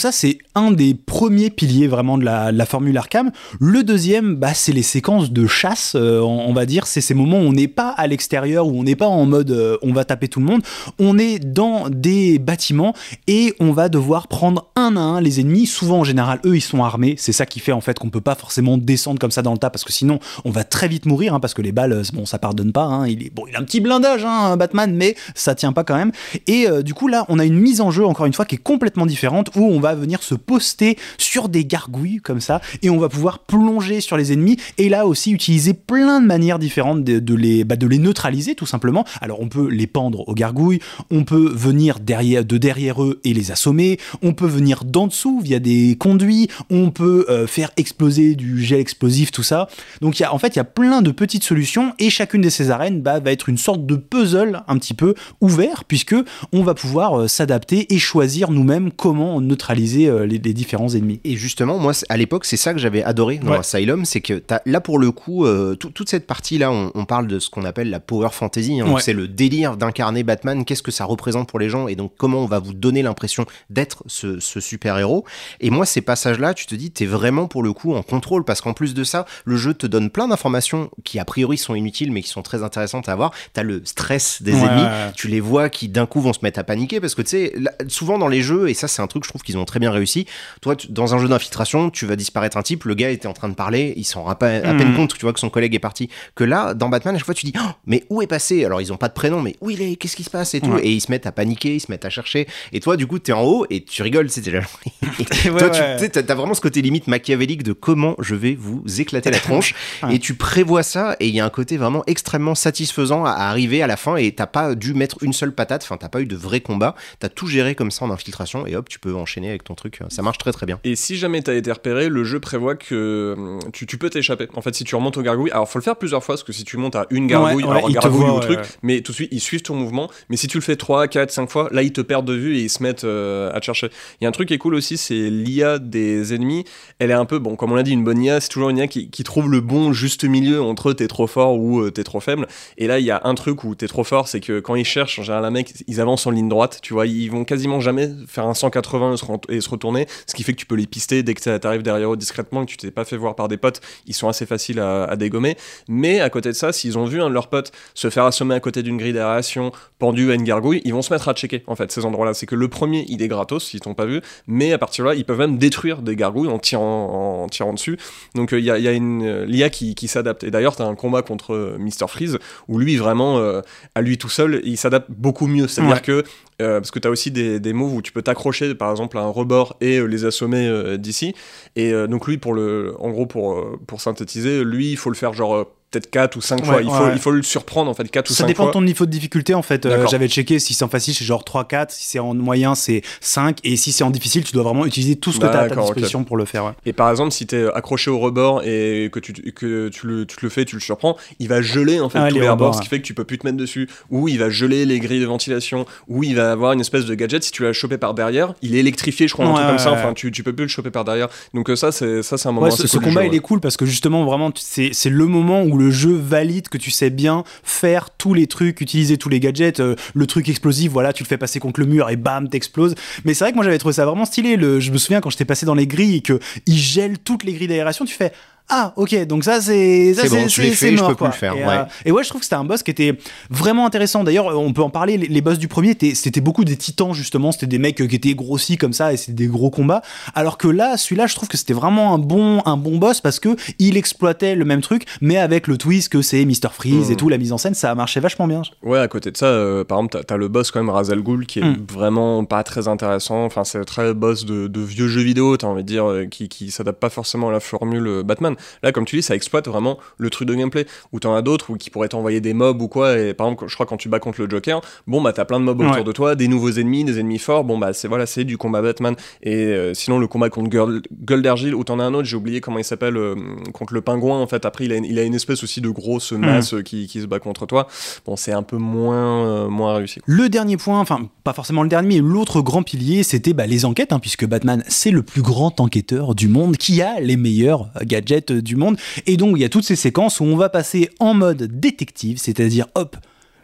un des premiers piliers vraiment de la, de la formule Arkham. Le deuxième, bah, c'est les séquences de chasse, euh, on, on va dire, c'est ces moments où on n'est pas à l'extérieur, où on n'est pas en mode euh, on va taper tout le monde, on est dans des bâtiments et on va devoir prendre un à un les ennemis. Souvent en général eux ils sont armés, c'est ça qui fait en fait qu'on peut pas forcément descendre comme ça dans le tas parce que sinon on va très vite mourir, hein, parce que les balles, bon ça pardonne pas, hein, il est bon, il a un petit blindage, hein, Batman, mais ça tient pas quand même. Et euh, du coup là on a une mise en jeu encore une fois qui est complètement différente, où on va venir se poster sur des gargouilles comme ça et on va pouvoir plonger sur les ennemis et là aussi utiliser plein de manières différentes de, de, les, bah, de les neutraliser tout simplement. Alors on peut les pendre aux gargouilles, on peut venir derrière, de derrière eux et les assommer, on peut venir d'en dessous via des conduits, on peut euh, faire exploser du gel explosif, tout ça. Donc y a, en fait il y a plein de petites solutions et chacune de ces arènes bah, va être une sorte de puzzle un petit peu ouvert, puisque on va pouvoir euh, s'adapter et choisir nous-mêmes comment neutraliser euh, les, les différents ennemis. Et justement moi à l'époque c'est ça que j'avais adoré dans ouais. Asylum, c'est que t'as, là pour le coup euh, tout, toute cette partie là on, on parle de ce qu'on appelle la power fantasy, hein, ouais. Donc c'est le délire d'incarner Batman, qu'est-ce que ça représente pour les gens et donc comment on va vous donner l'impression d'être ce, ce super-héros. Et moi ces passages-là tu te dis t'es vraiment pour le coup en contrôle, parce qu'en plus de ça le jeu te donne plein d'informations qui a priori sont inutiles mais qui sont très intéressantes à avoir. T'as le stress des ouais, ennemis, ouais, ouais. Tu les vois qui d'un coup vont se mettre à paniquer, parce que tu sais souvent dans les jeux, et ça c'est un truc je trouve qu'ils ont très bien réussi, toi tu, dans un jeu d'infiltration tu vas disparaître un type, le gars était en train de parler, il s'en rend pas à peine mmh. compte, tu vois que son collègue est parti, que là dans Batman à chaque fois tu dis oh, mais où est passé, alors ils ont pas de prénom mais où il est, qu'est-ce qui se passe et tout, ouais. Et ils se mettent à paniquer, ils se mettent à chercher, et toi du coup t'es en haut et tu rigoles, c'était là ouais, toi ouais. tu t'as, t'as vraiment ce côté limite machiavélique de comment je vais vous éclater la tronche ouais. Et tu prévois ça, et il y a un côté vraiment extrêmement satisfaisant à, à arriver à la fin, et t'as pas dû mettre une seule patate, enfin t'as pas eu de vrai combat, t'as tout géré comme ça en infiltration et hop tu peux enchaîner avec ton truc, ça marche très très bien. Et si jamais t'as été repéré, le jeu prévoit que tu, tu peux t'échapper en fait si tu remontes aux gargouilles. Alors faut le faire plusieurs fois, parce que si tu montes à une gargouille, ouais, alors ouais, gargouille voit, ou truc, ouais, ouais. Mais tout de suite ils suivent ton mouvement, mais si tu le fais trois, quatre, cinq fois, là ils te perdent de vue et ils se mettent euh, à te chercher. Il y a un truc qui est cool aussi, c'est l'I A des ennemis. Elle est un peu, bon comme on l'a dit, une bonne I A, c'est toujours une I A qui, qui trouve le bon juste milieu entre t'es trop fort ou euh, t'es trop faible. Et là il y a un truc où t'es trop fort, c'est que quand ils cherchent, en général un mec, ils avancent en ligne droite, tu vois, ils vont quasiment jamais faire un cent quatre-vingts et se retourner, ce qui fait que tu peux les pister dès que t'arrives derrière eux discrètement, que tu t'es pas fait voir par des potes, ils sont assez faciles à, à dégommer. Mais à côté de ça, s'ils ont vu un de leurs potes se faire assommer à côté d'une grille d'aération, pendu à une gargouille, ils vont se metêtre à checker en fait ces endroits-là. C'est que le premier il est gratos s'ils t'ont pas vu, mais à partir de là ils peuvent même détruire des gargouilles en tirant, en tirant dessus. Donc il euh, y, y a une euh, l'I A qui, qui s'adapte. Et d'ailleurs t'as un combat contre euh, mister Freeze où lui vraiment euh, à lui tout seul il s'adapte beaucoup mieux. C'est-à-dire ouais. que Euh, parce que tu as aussi des, des moves où tu peux t'accrocher par exemple à un rebord et euh, les assommer euh, d'ici, et euh, donc lui pour le en gros pour, euh, pour synthétiser, lui il faut le faire genre euh, peut-être quatre ou cinq ouais, fois, il faut, ouais. il faut le surprendre en fait quatre ou cinq fois. Ça dépend de ton niveau de difficulté en fait, euh, j'avais checké, si c'est en facile c'est genre trois quatre, si c'est en moyen c'est cinq, et si c'est en difficile tu dois vraiment utiliser tout ce que tu as à ta disposition okay. pour le faire. Ouais. Et par exemple si t'es accroché au rebord et que tu, que tu, le, tu le fais, tu le surprends, il va geler en fait ah, tous les, les rebords, ouais. Ce qui fait que tu peux plus te mettre dessus, ou il va geler les grilles de ventilation, ou il va avoir une espèce de gadget, si tu l'as chopé par derrière, il est électrifié je crois, ouais, un truc ouais, comme ça, ouais. Enfin tu, tu peux plus le choper par derrière, donc euh, ça, c'est, ça c'est un moment ouais, assez ce, cool. Ce combat jeu, il ouais. est cool parce que justement vraiment c'est, c'est le moment où le jeu valide que tu sais bien faire tous les trucs, utiliser tous les gadgets, euh, le truc explosif, voilà, tu le fais passer contre le mur et bam, t'exploses. Mais c'est vrai que moi j'avais trouvé ça vraiment stylé. Le, je me souviens quand j'étais passé dans les grilles et qu'ils gèlent toutes les grilles d'aération, tu fais ah ok, donc ça c'est ça c'est, c'est, bon, c'est, je l'ai c'est fait, mort, je peux quoi. plus le faire. Et, ouais. Euh, et ouais, je trouve que c'était un boss qui était vraiment intéressant. D'ailleurs, on peut en parler. Les, les boss du premier, étaient, c'était beaucoup des titans justement. C'était des mecs qui étaient grossis comme ça et c'était des gros combats. Alors que là, celui-là, je trouve que c'était vraiment un bon un bon boss parce que il exploitait le même truc, mais avec le twist que c'est mister Freeze mmh. et tout, la mise en scène, ça a marché vachement bien. Ouais, à côté de ça, euh, par exemple, t'as, t'as le boss quand même Ra's al Ghul qui est mmh. vraiment pas très intéressant. Enfin, c'est très boss de, de vieux jeux vidéo, t'as envie de dire, euh, qui qui s'adapte pas forcément à la formule euh, Batman. Là, comme tu dis, ça exploite vraiment le truc de gameplay, où t'en as d'autres où qui pourraient t'envoyer des mobs ou quoi, et par exemple je crois quand tu bats contre le Joker, bon bah t'as plein de mobs ouais. autour de toi, des nouveaux ennemis, des ennemis forts, bon bah c'est voilà, c'est du combat Batman. Et euh, sinon le combat contre Gueule, Gueule d'Argile, où t'en as un autre, j'ai oublié comment il s'appelle, euh, contre le pingouin en fait, après il a une, il a une espèce aussi de grosse masse mmh. qui, qui se bat contre toi, bon c'est un peu moins, euh, moins réussi. Le dernier point, enfin pas forcément le dernier, mais l'autre grand pilier c'était bah, les enquêtes, hein, puisque Batman c'est le plus grand enquêteur du monde, qui a les meilleurs gadgets du monde, et donc il y a toutes ces séquences où on va passer en mode détective, c'est-à-dire hop,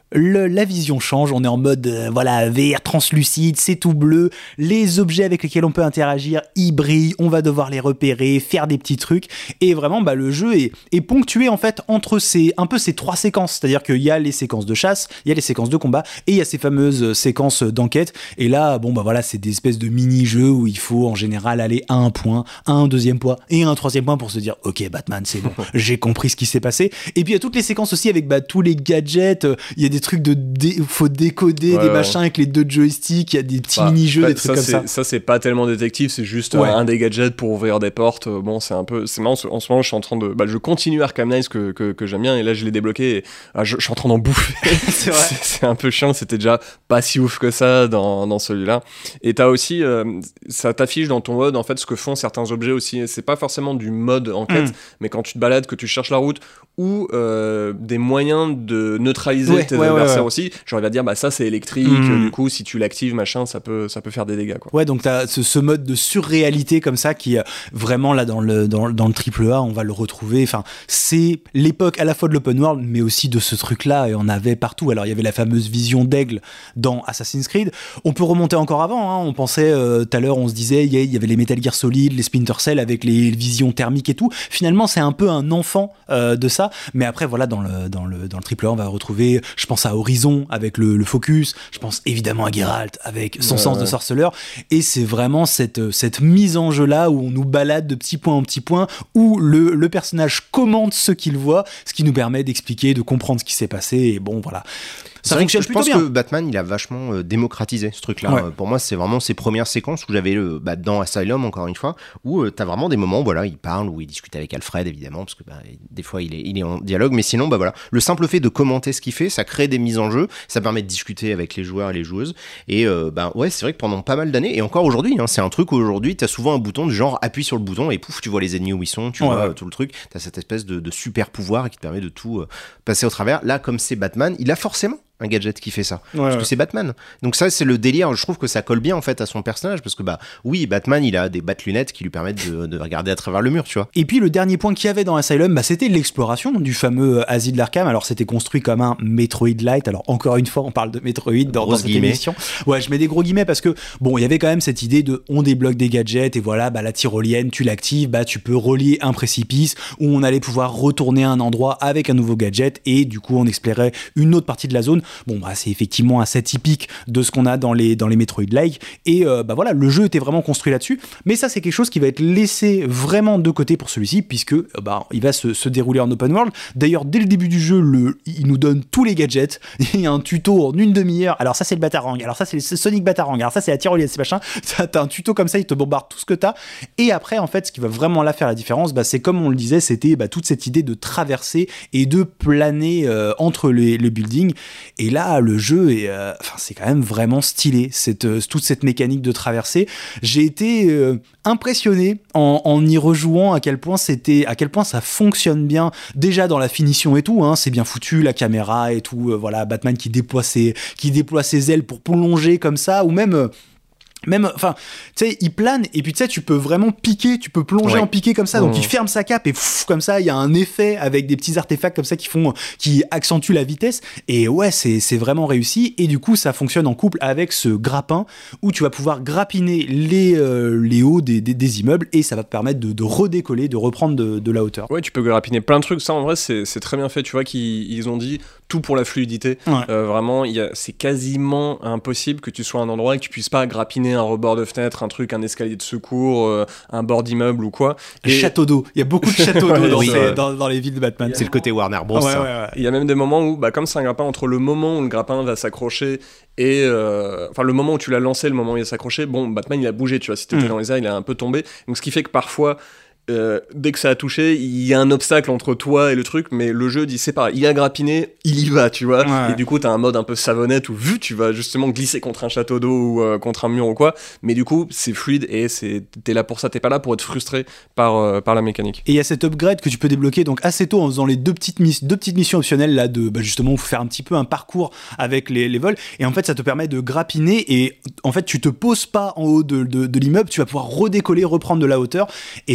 Le, la vision change, on est en mode euh, voilà V R translucide, c'est tout bleu, les objets avec lesquels on peut interagir, ils brillent, on va devoir les repérer, faire des petits trucs, et vraiment bah, le jeu est, est ponctué en fait entre ces, un peu ces trois séquences, c'est-à-dire qu'il y a les séquences de chasse, il y a les séquences de combat, et il y a ces fameuses séquences d'enquête, et là bon bah voilà c'est des espèces de mini-jeux où il faut en général aller à un point, à un deuxième point, et à un troisième point pour se dire ok Batman c'est bon, j'ai compris ce qui s'est passé, et puis il y a toutes les séquences aussi avec bah, tous les gadgets, il y a des trucs de dé- faut décoder ouais, des ouais. machins avec les deux joysticks, il y a des petits bah, mini-jeux, bah, des trucs ça, comme c'est, ça. Ça, c'est pas tellement détective, c'est juste ouais. un des gadgets pour ouvrir des portes. Bon, c'est un peu. C'est marrant, en ce moment, je suis en train de. Bah, je continue Arkham Knight que, que, que j'aime bien, et là, je l'ai débloqué, et ah, je, je suis en train d'en bouffer. c'est, vrai. c'est, c'est un peu chiant, c'était déjà pas si ouf que ça dans, dans celui-là. Et t'as aussi. Euh, ça t'affiche dans ton mode, en fait, ce que font certains objets aussi. C'est pas forcément du mode enquête, mm. mais quand tu te balades, que tu cherches la route, ou euh, des moyens de neutraliser ouais, tes ouais, adversaires ouais, ouais. aussi. Genre, il va dire, bah ça c'est électrique, mmh. du coup, si tu l'actives, machin, ça peut, ça peut faire des dégâts, quoi. Ouais, donc t'as ce, ce mode de surréalité comme ça qui, vraiment, là, dans le, dans, dans le triple A, on va le retrouver. Enfin, c'est l'époque à la fois de l'open world, mais aussi de ce truc-là, et on avait partout. Alors, il y avait la fameuse vision d'aigle dans Assassin's Creed. On peut remonter encore avant, hein. On pensait, tout euh, à l'heure, on se disait, il y, y avait les Metal Gear Solid, les Splinter Cell avec les visions thermiques et tout. Finalement, c'est un peu un enfant euh, de ça. Mais après, voilà, dans le, dans le, dans le triple A, on va retrouver, je pense à Horizon avec le, le focus, je pense évidemment à Geralt avec son ouais, sens ouais. de sorceleur, et c'est vraiment cette, cette mise en jeu-là où on nous balade de petit point en petit point, où le, le personnage commente ce qu'il voit, ce qui nous permet d'expliquer, de comprendre ce qui s'est passé, et bon, voilà. Ça c'est fonctionne que je plutôt pense bien. que Batman, il a vachement euh, démocratisé ce truc-là. Ouais. Euh, pour moi, c'est vraiment ses premières séquences où j'avais le bah, dans Asylum, encore une fois, où euh, t'as vraiment des moments, voilà, il parle, où il discute avec Alfred, évidemment, parce que bah, des fois, il est, il est en dialogue, mais sinon, bah voilà, le simple fait de commenter ce qu'il fait, ça crée des mises en jeu, ça permet de discuter avec les joueurs et les joueuses, et euh, bah ouais, c'est vrai que pendant pas mal d'années, et encore aujourd'hui, hein, c'est un truc où aujourd'hui, t'as souvent un bouton de genre, appuie sur le bouton, et pouf, tu vois les ennemis où ils sont, tu ouais, vois ouais. tout le truc, t'as cette espèce de, de super pouvoir qui te permet de tout euh, passer au travers. Là, comme c'est Batman, il a forcément un gadget qui fait ça, ouais, parce ouais. que c'est Batman. Donc ça, c'est le délire, je trouve que ça colle bien en fait à son personnage, parce que bah oui, Batman, il a des bat-lunettes qui lui permettent de, de regarder à travers le mur, tu vois. Et puis le dernier point qu'il y avait dans Asylum, bah, c'était l'exploration du fameux asile d'Arkham. Alors c'était construit comme un Metroid-Light, alors encore une fois, on parle de Metroid dans, dans cette guillemets. émission. Ouais, je mets des gros guillemets parce que, bon, il y avait quand même cette idée de, on débloque des gadgets, et voilà, bah la tyrolienne, tu l'actives, bah tu peux relier un précipice, où on allait pouvoir retourner à un endroit avec un nouveau gadget, et du coup on explorait une autre partie de la zone. Bon, bah c'est effectivement assez typique de ce qu'on a dans les, dans les Metroid-like, et euh, bah voilà, le jeu était vraiment construit là-dessus, mais ça c'est quelque chose qui va être laissé vraiment de côté pour celui-ci, puisque bah, il va se, se dérouler en open world. D'ailleurs, dès le début du jeu, le, il nous donne tous les gadgets, il y a un tuto en une demi-heure, alors ça c'est le Batarang, alors ça c'est le Sonic Batarang, alors ça c'est la tyrolienne, c'est machin, t'as un tuto comme ça, il te bombarde tout ce que t'as, et après en fait ce qui va vraiment là faire la différence, bah, c'est comme on le disait, c'était bah, toute cette idée de traverser et de planer euh, entre les, les buildings, et là le jeu et euh, enfin c'est quand même vraiment stylé, cette, euh, toute cette mécanique de traversée. J'ai été euh, impressionné en, en y rejouant à quel point c'était, à quel point ça fonctionne bien déjà dans la finition et tout, hein, c'est bien foutu, la caméra et tout, euh, voilà, Batman qui déploie ses, qui déploie ses ailes pour plonger comme ça, ou même euh, même, enfin, tu sais, il plane, et puis tu sais, tu peux vraiment piquer, tu peux plonger ouais. en piqué comme ça, donc mmh. il ferme sa cape, et pff, comme ça, il y a un effet avec des petits artefacts comme ça qui font, qui accentuent la vitesse, et ouais, c'est, c'est vraiment réussi, et du coup, ça fonctionne en couple avec ce grappin, où tu vas pouvoir grappiner les, euh, les hauts des, des, des immeubles, et ça va te permettre de, de redécoller, de reprendre de, de la hauteur. Ouais, tu peux grappiner plein de trucs, ça en vrai, c'est, c'est très bien fait, tu vois, qu'ils ils ont dit tout pour la fluidité, ouais. euh, vraiment, y a, c'est quasiment impossible que tu sois à un endroit et que tu puisses pas grappiner un rebord de fenêtre, un truc, un escalier de secours, euh, un bord d'immeuble ou quoi. Et... château d'eau. Il y a beaucoup de châteaux d'eau dans, ces, dans, dans les villes de Batman. C'est le côté Warner Bros. Ouais, ouais, ouais. Il y a même des moments où, bah, comme c'est un grappin, entre le moment où le grappin va s'accrocher et... Euh, enfin, le moment où tu l'as lancé, le moment où il va s'accrocher, bon, Batman, il a bougé, tu vois. Si t'étais mmh. dans les airs, il a un peu tombé. Donc, ce qui fait que parfois... Euh, dès que ça a touché, il y a un obstacle entre toi et le truc, mais le jeu dit c'est pareil, il a grappiné, il y va, tu vois, ouais. et du coup t'as un mode un peu savonnette où vu tu vas justement glisser contre un château d'eau ou euh, contre un mur ou quoi, mais du coup c'est fluide et c'est, t'es là pour ça, t'es pas là pour être frustré par, euh, par la mécanique. Et il y a cet upgrade que tu peux débloquer donc assez tôt en faisant les deux petites, miss- deux petites missions optionnelles là de bah, justement où faut faire un petit peu un parcours avec les, les vols, et en fait ça te permet de grappiner, et en fait tu te poses pas en haut de, de, de l'immeuble, tu vas pouvoir redécoller, reprendre de la hauteur, et ça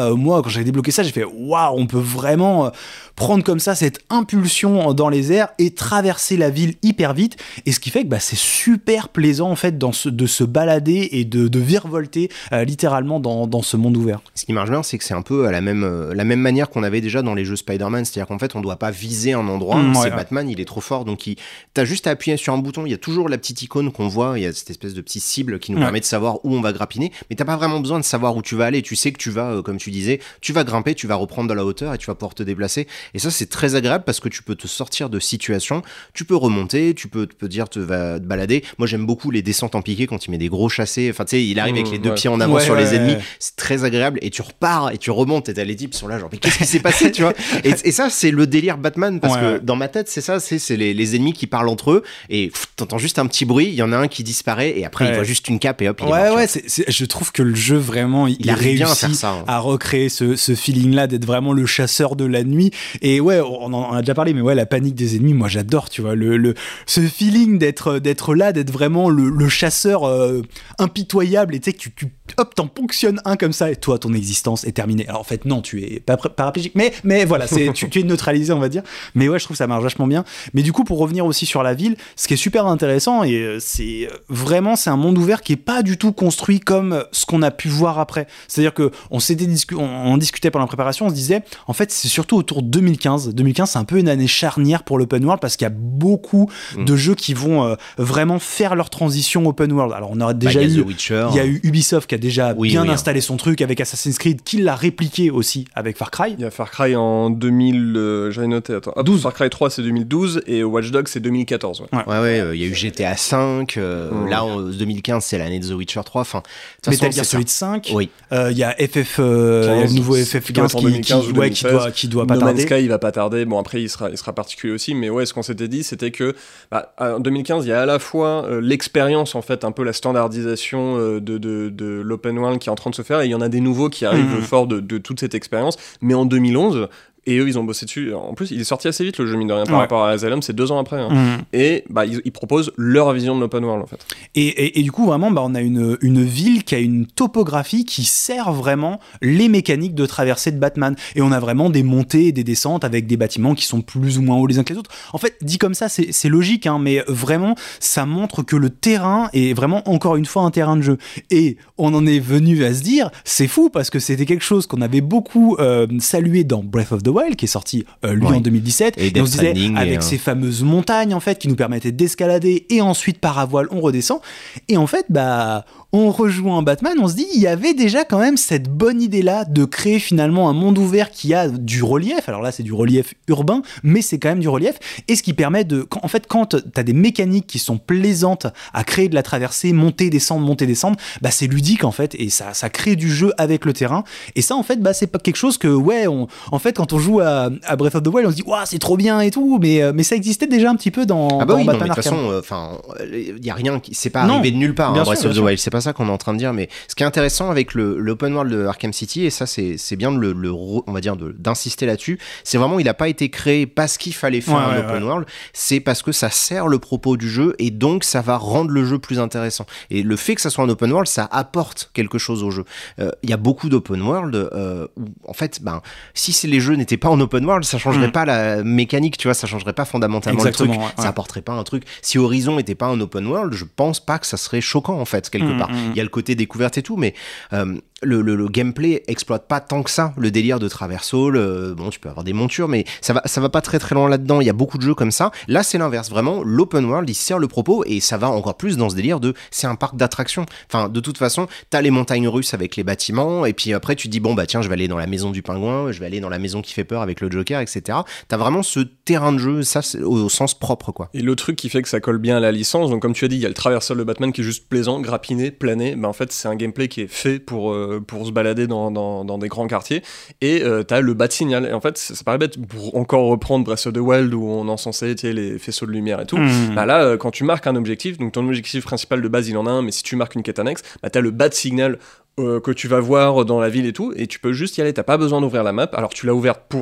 ça, euh, moi, quand j'avais débloqué ça, j'ai fait waouh, on peut vraiment euh, prendre comme ça cette impulsion dans les airs et traverser la ville hyper vite. Et ce qui fait que bah, c'est super plaisant en fait dans ce, de se balader et de, de virevolter euh, littéralement dans, dans ce monde ouvert. Ce qui marche bien, c'est que c'est un peu à la même, euh, la même manière qu'on avait déjà dans les jeux Spider-Man, c'est-à-dire qu'en fait, on doit pas viser un endroit. Mmh, c'est ouais, Batman, ouais. il est trop fort, donc il... t'as juste à appuyer sur un bouton. Il y a toujours la petite icône qu'on voit. Il y a cette espèce de petite cible qui nous ouais. permet de savoir où on va grappiner. Mais t'as pas vraiment besoin de savoir où tu vas aller. Tu sais que tu vas, euh, comme tu disais, tu vas grimper, tu vas reprendre de la hauteur et tu vas pouvoir te déplacer. Et ça, c'est très agréable parce que tu peux te sortir de situations. Tu peux remonter, tu peux te dire te, va, te balader. Moi, j'aime beaucoup les descentes en piqué quand il met des gros chassés. Enfin, tu sais, il arrive mmh, avec les deux ouais. pieds en avant ouais, sur ouais, les ouais, ennemis. Ouais. C'est très agréable et tu repars et tu remontes et t'as les types sont là genre mais qu'est-ce qui s'est passé, tu vois. Et, et ça, c'est le délire Batman parce ouais, que ouais. dans ma tête, c'est ça, c'est, c'est les, les ennemis qui parlent entre eux et pff, t'entends juste un petit bruit, il y en a un qui disparaît et après ouais. il voit juste une cape et hop il ouais, est mort. Ouais, c'est, c'est, je trouve que le jeu vraiment il, il réussit bien à, faire ça, hein. à recréer ce, ce feeling-là d'être vraiment le chasseur de la nuit. Et ouais, on en a déjà parlé, mais ouais, la panique des ennemis, moi j'adore, tu vois, le, le ce feeling d'être d'être là, d'être vraiment le, le chasseur euh, impitoyable et tu sais que tu, tu hop t'en ponctionnes un comme ça et toi ton existence est terminée. Alors en fait non, tu es pas paraplégique, mais mais voilà, c'est tu, tu es neutralisé on va dire. Mais ouais, je trouve que ça marche vachement bien. Mais du coup, pour revenir aussi sur la ville, ce qui est super intéressant et euh, c'est vraiment c'est un monde ouvert qui est pas du tout construit comme ce qu'on a pu voir après. C'est-à-dire que on s'était discu- on, on discutait pendant la préparation, on se disait en fait c'est surtout autour de deux mille quinze. deux mille quinze c'est un peu une année charnière pour l'open world parce qu'il y a beaucoup mmh. de jeux qui vont euh, vraiment faire leur transition open world. Alors on a déjà bah, eu il y a eu Ubisoft qui a déjà oui, bien oui, installé oui. son truc avec Assassin's Creed, qui l'a répliqué aussi avec Far Cry. Il y a Far Cry en deux mille, euh, j'avais noté, attends. Ah, douze. Far Cry trois c'est deux mille douze et Watch Dogs c'est deux mille quatorze. Ouais, ouais, ouais, il euh, y a eu G T A cinq, euh, mmh. là en deux mille quinze c'est l'année de The Witcher trois, enfin. Metal Gear Solid cinq, il oui. euh, y a F F, euh, le nouveau F F quinze qui, qui, ouais, qui, doit, qui doit pas No tarder. Man's Sky il va pas tarder, bon après il sera, il sera particulier aussi, mais ouais, ce qu'on s'était dit c'était que bah, en deux mille quinze il y a à la fois euh, l'expérience en fait, un peu la standardisation euh, de, de, de l'open world qui est en train de se faire et il y en a des nouveaux qui arrivent mmh. fort de, de toute cette expérience, mais en deux mille onze et eux ils ont bossé dessus, en plus il est sorti assez vite le jeu mine de rien par ouais. rapport à Asylum, c'est deux ans après hein. mmh. et bah, ils, ils proposent leur vision de l'open world en fait et, et, et du coup vraiment bah, on a une, une ville qui a une topographie qui sert vraiment les mécaniques de traversée de Batman et on a vraiment des montées et des descentes avec des bâtiments qui sont plus ou moins hauts les uns que les autres. En fait dit comme ça c'est, c'est logique hein, mais vraiment ça montre que le terrain est vraiment encore une fois un terrain de jeu et on en est venu à se dire c'est fou parce que c'était quelque chose qu'on avait beaucoup euh, salué dans Breath of the Wild qui est sorti euh, lui ouais. en deux mille dix-sept et, et on se disait avec et, ces euh... fameuses montagnes en fait qui nous permettaient d'escalader et ensuite par à voile on redescend et en fait bah on rejoint Batman, on se dit il y avait déjà quand même cette bonne idée là de créer finalement un monde ouvert qui a du relief. Alors là c'est du relief urbain mais c'est quand même du relief et ce qui permet de en fait quand t'as des mécaniques qui sont plaisantes à créer de la traversée, monter descendre monter descendre, bah c'est ludique en fait et ça ça crée du jeu avec le terrain et ça en fait bah c'est pas quelque chose que ouais on en fait quand on joue à, à Breath of the Wild on se dit waouh c'est trop bien et tout mais mais ça existait déjà un petit peu dans, ah bah dans oui, Batman Arkham. De toute façon enfin il y a rien qui c'est pas non, arrivé de nulle part hein, Breath sûr, of the Wild, c'est pas ça qu'on est en train de dire, mais ce qui est intéressant avec le l'open world de Arkham City et ça c'est c'est bien de le, le on va dire de, d'insister là-dessus, c'est vraiment il a pas été créé parce qu'il fallait faire ouais, un ouais, open ouais. world, c'est parce que ça sert le propos du jeu et donc ça va rendre le jeu plus intéressant et le fait que ça soit un open world ça apporte quelque chose au jeu. Il euh, y a beaucoup d'open world euh, où en fait ben si c'est les jeux n'étaient pas en open world ça changerait mmh. pas la mécanique, tu vois, ça changerait pas fondamentalement exactement, le truc, ouais. ça apporterait pas un truc. Si Horizon était pas un open world je pense pas que ça serait choquant en fait quelque mmh, part. Il mmh. y a le côté découverte et tout, mais euh, le, le, le gameplay exploite pas tant que ça le délire de traversal. Euh, bon, tu peux avoir des montures, mais ça va, ça va pas très très loin là-dedans. Il y a beaucoup de jeux comme ça. Là, c'est l'inverse. Vraiment, l'open world, il sert le propos et ça va encore plus dans ce délire de c'est un parc d'attractions. Enfin, de toute façon, t'as les montagnes russes avec les bâtiments et puis après, tu te dis bon, bah tiens, je vais aller dans la maison du pingouin, je vais aller dans la maison qui fait peur avec le Joker, et cetera. T'as vraiment ce terrain de jeu, ça, c'est au, au sens propre, quoi. Et le truc qui fait que ça colle bien à la licence, donc comme tu as dit, il y a le traversal de Batman qui est juste plaisant, grappiner, planer. Bah, en fait, c'est un gameplay qui est fait pour, euh, pour se balader dans, dans, dans des grands quartiers. Et euh, t'as le bat signal. Et en fait, ça, ça paraît bête pour encore reprendre Breath of the Wild où on encensait les faisceaux de lumière et tout. Mmh. Bah là, euh, quand tu marques un objectif, donc ton objectif principal de base, il en a un, mais si tu marques une quête annexe, bah t'as le bat signal euh, que tu vas voir dans la ville et tout. Et tu peux juste y aller. T'as pas besoin d'ouvrir la map. Alors tu l'as ouverte pour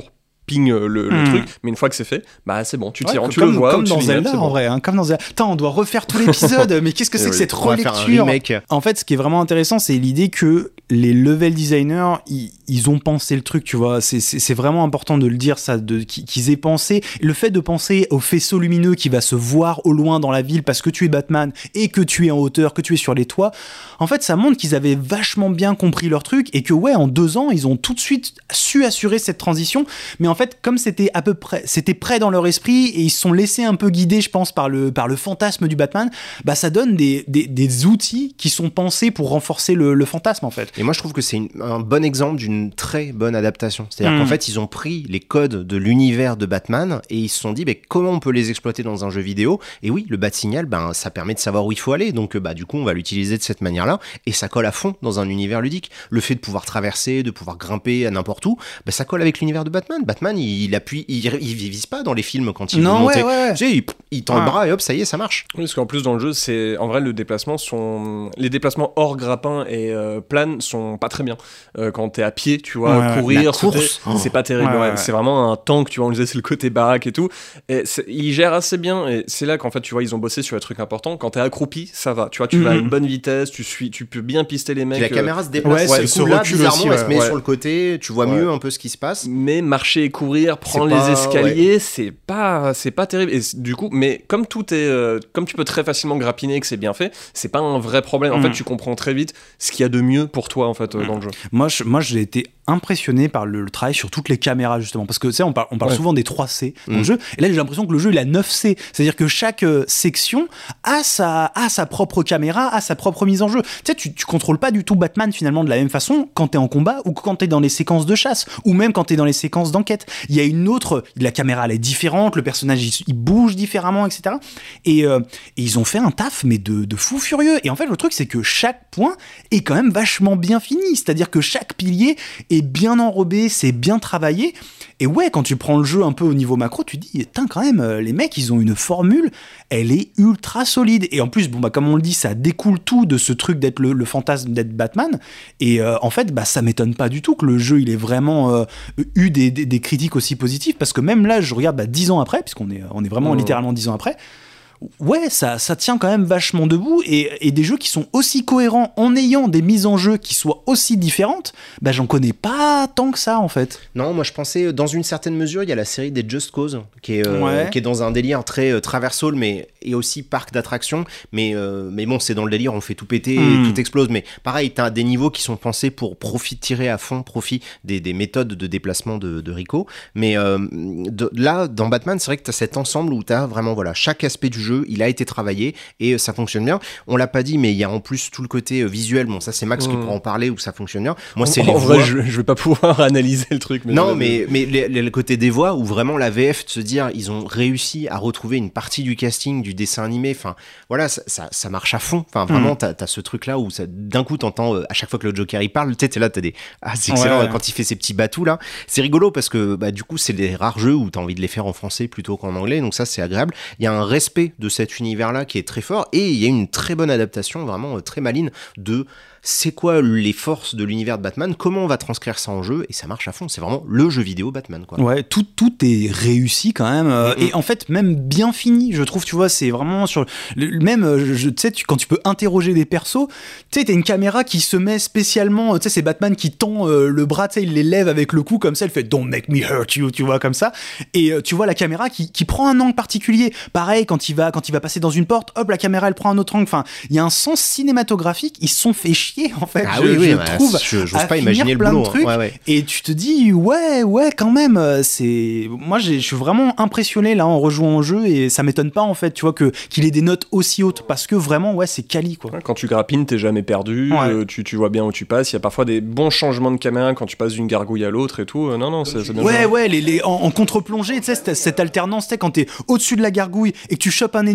ping le, le mmh. truc, mais une fois que c'est fait, bah c'est bon, tu tires, ouais, tu comme, le vois, comme dans tu Zelda bon. en vrai, hein, comme dans Zelda. Attends, on doit refaire tout l'épisode, mais qu'est-ce que c'est que oui, cette on va faire un relecture remake. En fait, ce qui est vraiment intéressant, c'est l'idée que les level designers, ils, ils ont pensé le truc, tu vois. C'est, c'est, c'est vraiment important de le dire, ça, de, qu'ils aient pensé. Le fait de penser au faisceau lumineux qui va se voir au loin dans la ville parce que tu es Batman et que tu es en hauteur, que tu es sur les toits, en fait, ça montre qu'ils avaient vachement bien compris leur truc et que, ouais, en deux ans, ils ont tout de suite su assurer cette transition. Mais en fait, comme c'était à peu près, c'était près dans leur esprit et ils se sont laissés un peu guider, je pense, par le, par le fantasme du Batman, bah, ça donne des, des, des outils qui sont pensés pour renforcer le, le fantasme, en fait. Et moi, je trouve que c'est une, un bon exemple d'une très bonne adaptation. C'est-à-dire mmh. qu'en fait, ils ont pris les codes de l'univers de Batman et ils se sont dit, bah, comment on peut les exploiter dans un jeu vidéo ? Et oui, le Bat-Signal, ben, ça permet de savoir où il faut aller. Donc, bah, du coup, on va l'utiliser de cette manière-là et ça colle à fond dans un univers ludique. Le fait de pouvoir traverser, de pouvoir grimper à n'importe où, bah, ça colle avec l'univers de Batman. Batman, il, il appuie, il, il vise pas dans les films quand il non, veut monter. Ouais, ouais. Tu sais, il, il tend ouais. le bras et hop, ça y est, ça marche. Oui, parce qu'en plus dans le jeu, c'est en vrai le déplacement sont les déplacements hors grappin et euh, plane sont pas très bien. Euh, quand t'es à pied, tu vois, ouais, courir, sauter, oh. c'est pas terrible. Ouais, ouais, ouais. C'est vraiment un tank, tu vois. On disait c'est le côté baraque et tout. Et ils gèrent assez bien. Et c'est là qu'en fait, tu vois, ils ont bossé sur les trucs importants. Quand t'es accroupi, ça va. Tu vois, tu mm-hmm. vas à une bonne vitesse, tu suis, tu peux bien pister les mecs. Puis la caméra euh... se déplace. Ouais, du se coup, là, recule bizarrement, aussi, elle se met ouais. sur le côté. Tu vois ouais. mieux un peu ce qui se passe. Mais marcher et courir, prendre c'est les pas... escaliers, ouais. c'est pas, c'est pas terrible. Et du coup, mais comme tout est, euh, comme tu peux très facilement grappiner et que c'est bien fait, c'est pas un vrai problème. En mm. fait, tu comprends très vite ce qu'il y a de mieux pour toi en fait euh, dans le jeu. Moi, je, moi, j'ai été impressionné par le, le travail sur toutes les caméras justement parce que tu sais on parle, on parle ouais. souvent des trois C dans mmh. le jeu et là j'ai l'impression que le jeu il a neuf C, c'est-à-dire que chaque euh, section a sa, a sa propre caméra, a sa propre mise en jeu. Tu sais, tu, tu contrôles pas du tout Batman finalement de la même façon quand t'es en combat ou quand t'es dans les séquences de chasse ou même quand t'es dans les séquences d'enquête. Il y a une autre, la caméra elle est différente, le personnage il, il bouge différemment, et cetera. Et, euh, et ils ont fait un taf mais de, de fou furieux. Et en fait le truc c'est que chaque point est quand même vachement bien fini, c'est-à-dire que chaque pilier est bien enrobé, c'est bien travaillé. Et ouais, quand tu prends le jeu un peu au niveau macro, tu te dis, putain, quand même, les mecs, ils ont une formule, elle est ultra solide. Et en plus, bon, bah, comme on le dit, ça découle tout de ce truc d'être le, le fantasme d'être Batman. Et euh, en fait, bah, ça m'étonne pas du tout que le jeu, il ait vraiment euh, eu des, des, des critiques aussi positives. Parce que même là, je regarde bah, dix ans après, puisqu'on est, on est vraiment mmh. littéralement dix ans après, ouais, ça, ça tient quand même vachement debout et, et des jeux qui sont aussi cohérents en ayant des mises en jeu qui soient aussi différentes, bah j'en connais pas tant que ça en fait. Non, moi je pensais, dans une certaine mesure, il y a la série des Just Cause qui est, euh, ouais. qui est dans un délire très euh, traversal mais et aussi parc d'attractions, mais, euh, mais bon, c'est dans le délire, on fait tout péter, mmh. et tout explose, mais pareil, t'as des niveaux qui sont pensés pour profit, tirer à fond profit des, des méthodes de déplacement de, de Rico, mais euh, de, là, dans Batman, c'est vrai que t'as cet ensemble où t'as vraiment, voilà, chaque aspect du jeu, il a été travaillé et ça fonctionne bien. On l'a pas dit, mais il y a en plus tout le côté visuel. Bon, ça c'est Max mmh. qui pourra en parler où ça fonctionne bien. Moi, c'est en, les en voix. vrai, je, je vais pas pouvoir analyser le truc. Mais non, mais mais les, les, le côté des voix où vraiment la V F de se dire, ils ont réussi à retrouver une partie du casting du dessin animé. Enfin, voilà, ça, ça, ça marche à fond. Enfin, vraiment, mmh. t'as, t'as ce truc là où ça, d'un coup, t'entends euh, à chaque fois que le Joker il parle, tu sais, t'es là, t'as des ah c'est excellent ouais, ouais. quand il fait ses petits batous là. C'est rigolo parce que bah du coup, c'est des rares jeux où t'as envie de les faire en français plutôt qu'en anglais. Donc ça, c'est agréable. Il y a un respect de cet univers là qui est très fort et il y a une très bonne adaptation vraiment euh, très maligne de c'est quoi les forces de l'univers de Batman, comment on va transcrire ça en jeu et ça marche à fond, c'est vraiment le jeu vidéo Batman quoi. Ouais, tout, tout est réussi quand même euh, mm-hmm. et en fait même bien fini je trouve, tu vois, c'est vraiment sur le, même je, tu sais tu, quand tu peux interroger des persos, tu sais t'as une caméra qui se met spécialement, tu sais c'est Batman qui tend euh, le bras, tu sais il les lève avec le cou comme ça, il fait don't make me hurt you, tu vois comme ça et euh, tu vois la caméra qui, qui prend un angle particulier, pareil quand il va quand il va passer dans une porte, hop la caméra elle prend un autre angle, enfin il y a un sens cinématographique, ils se sont fait chier en fait, ah je, oui, oui, je bah, trouve je, j'ose pas imaginer le plein boulot de trucs, hein. ouais, ouais. et tu te dis ouais ouais quand même c'est moi j'ai, je suis vraiment impressionné là en rejouant au jeu et ça m'étonne pas en fait tu vois que qu'il ait des notes aussi hautes parce que vraiment ouais c'est quali quoi. Quand tu grappines t'es jamais perdu, ouais. euh, tu, tu vois bien où tu passes, il y a parfois des bons changements de caméra quand tu passes d'une gargouille à l'autre et tout, euh, non non c'est, c'est bien ouais joué. ouais les, les, en, en contre-plongée tu sais cette, cette alternance tu sais quand t'es au-dessus de la gargouille et que tu chopes un ennemi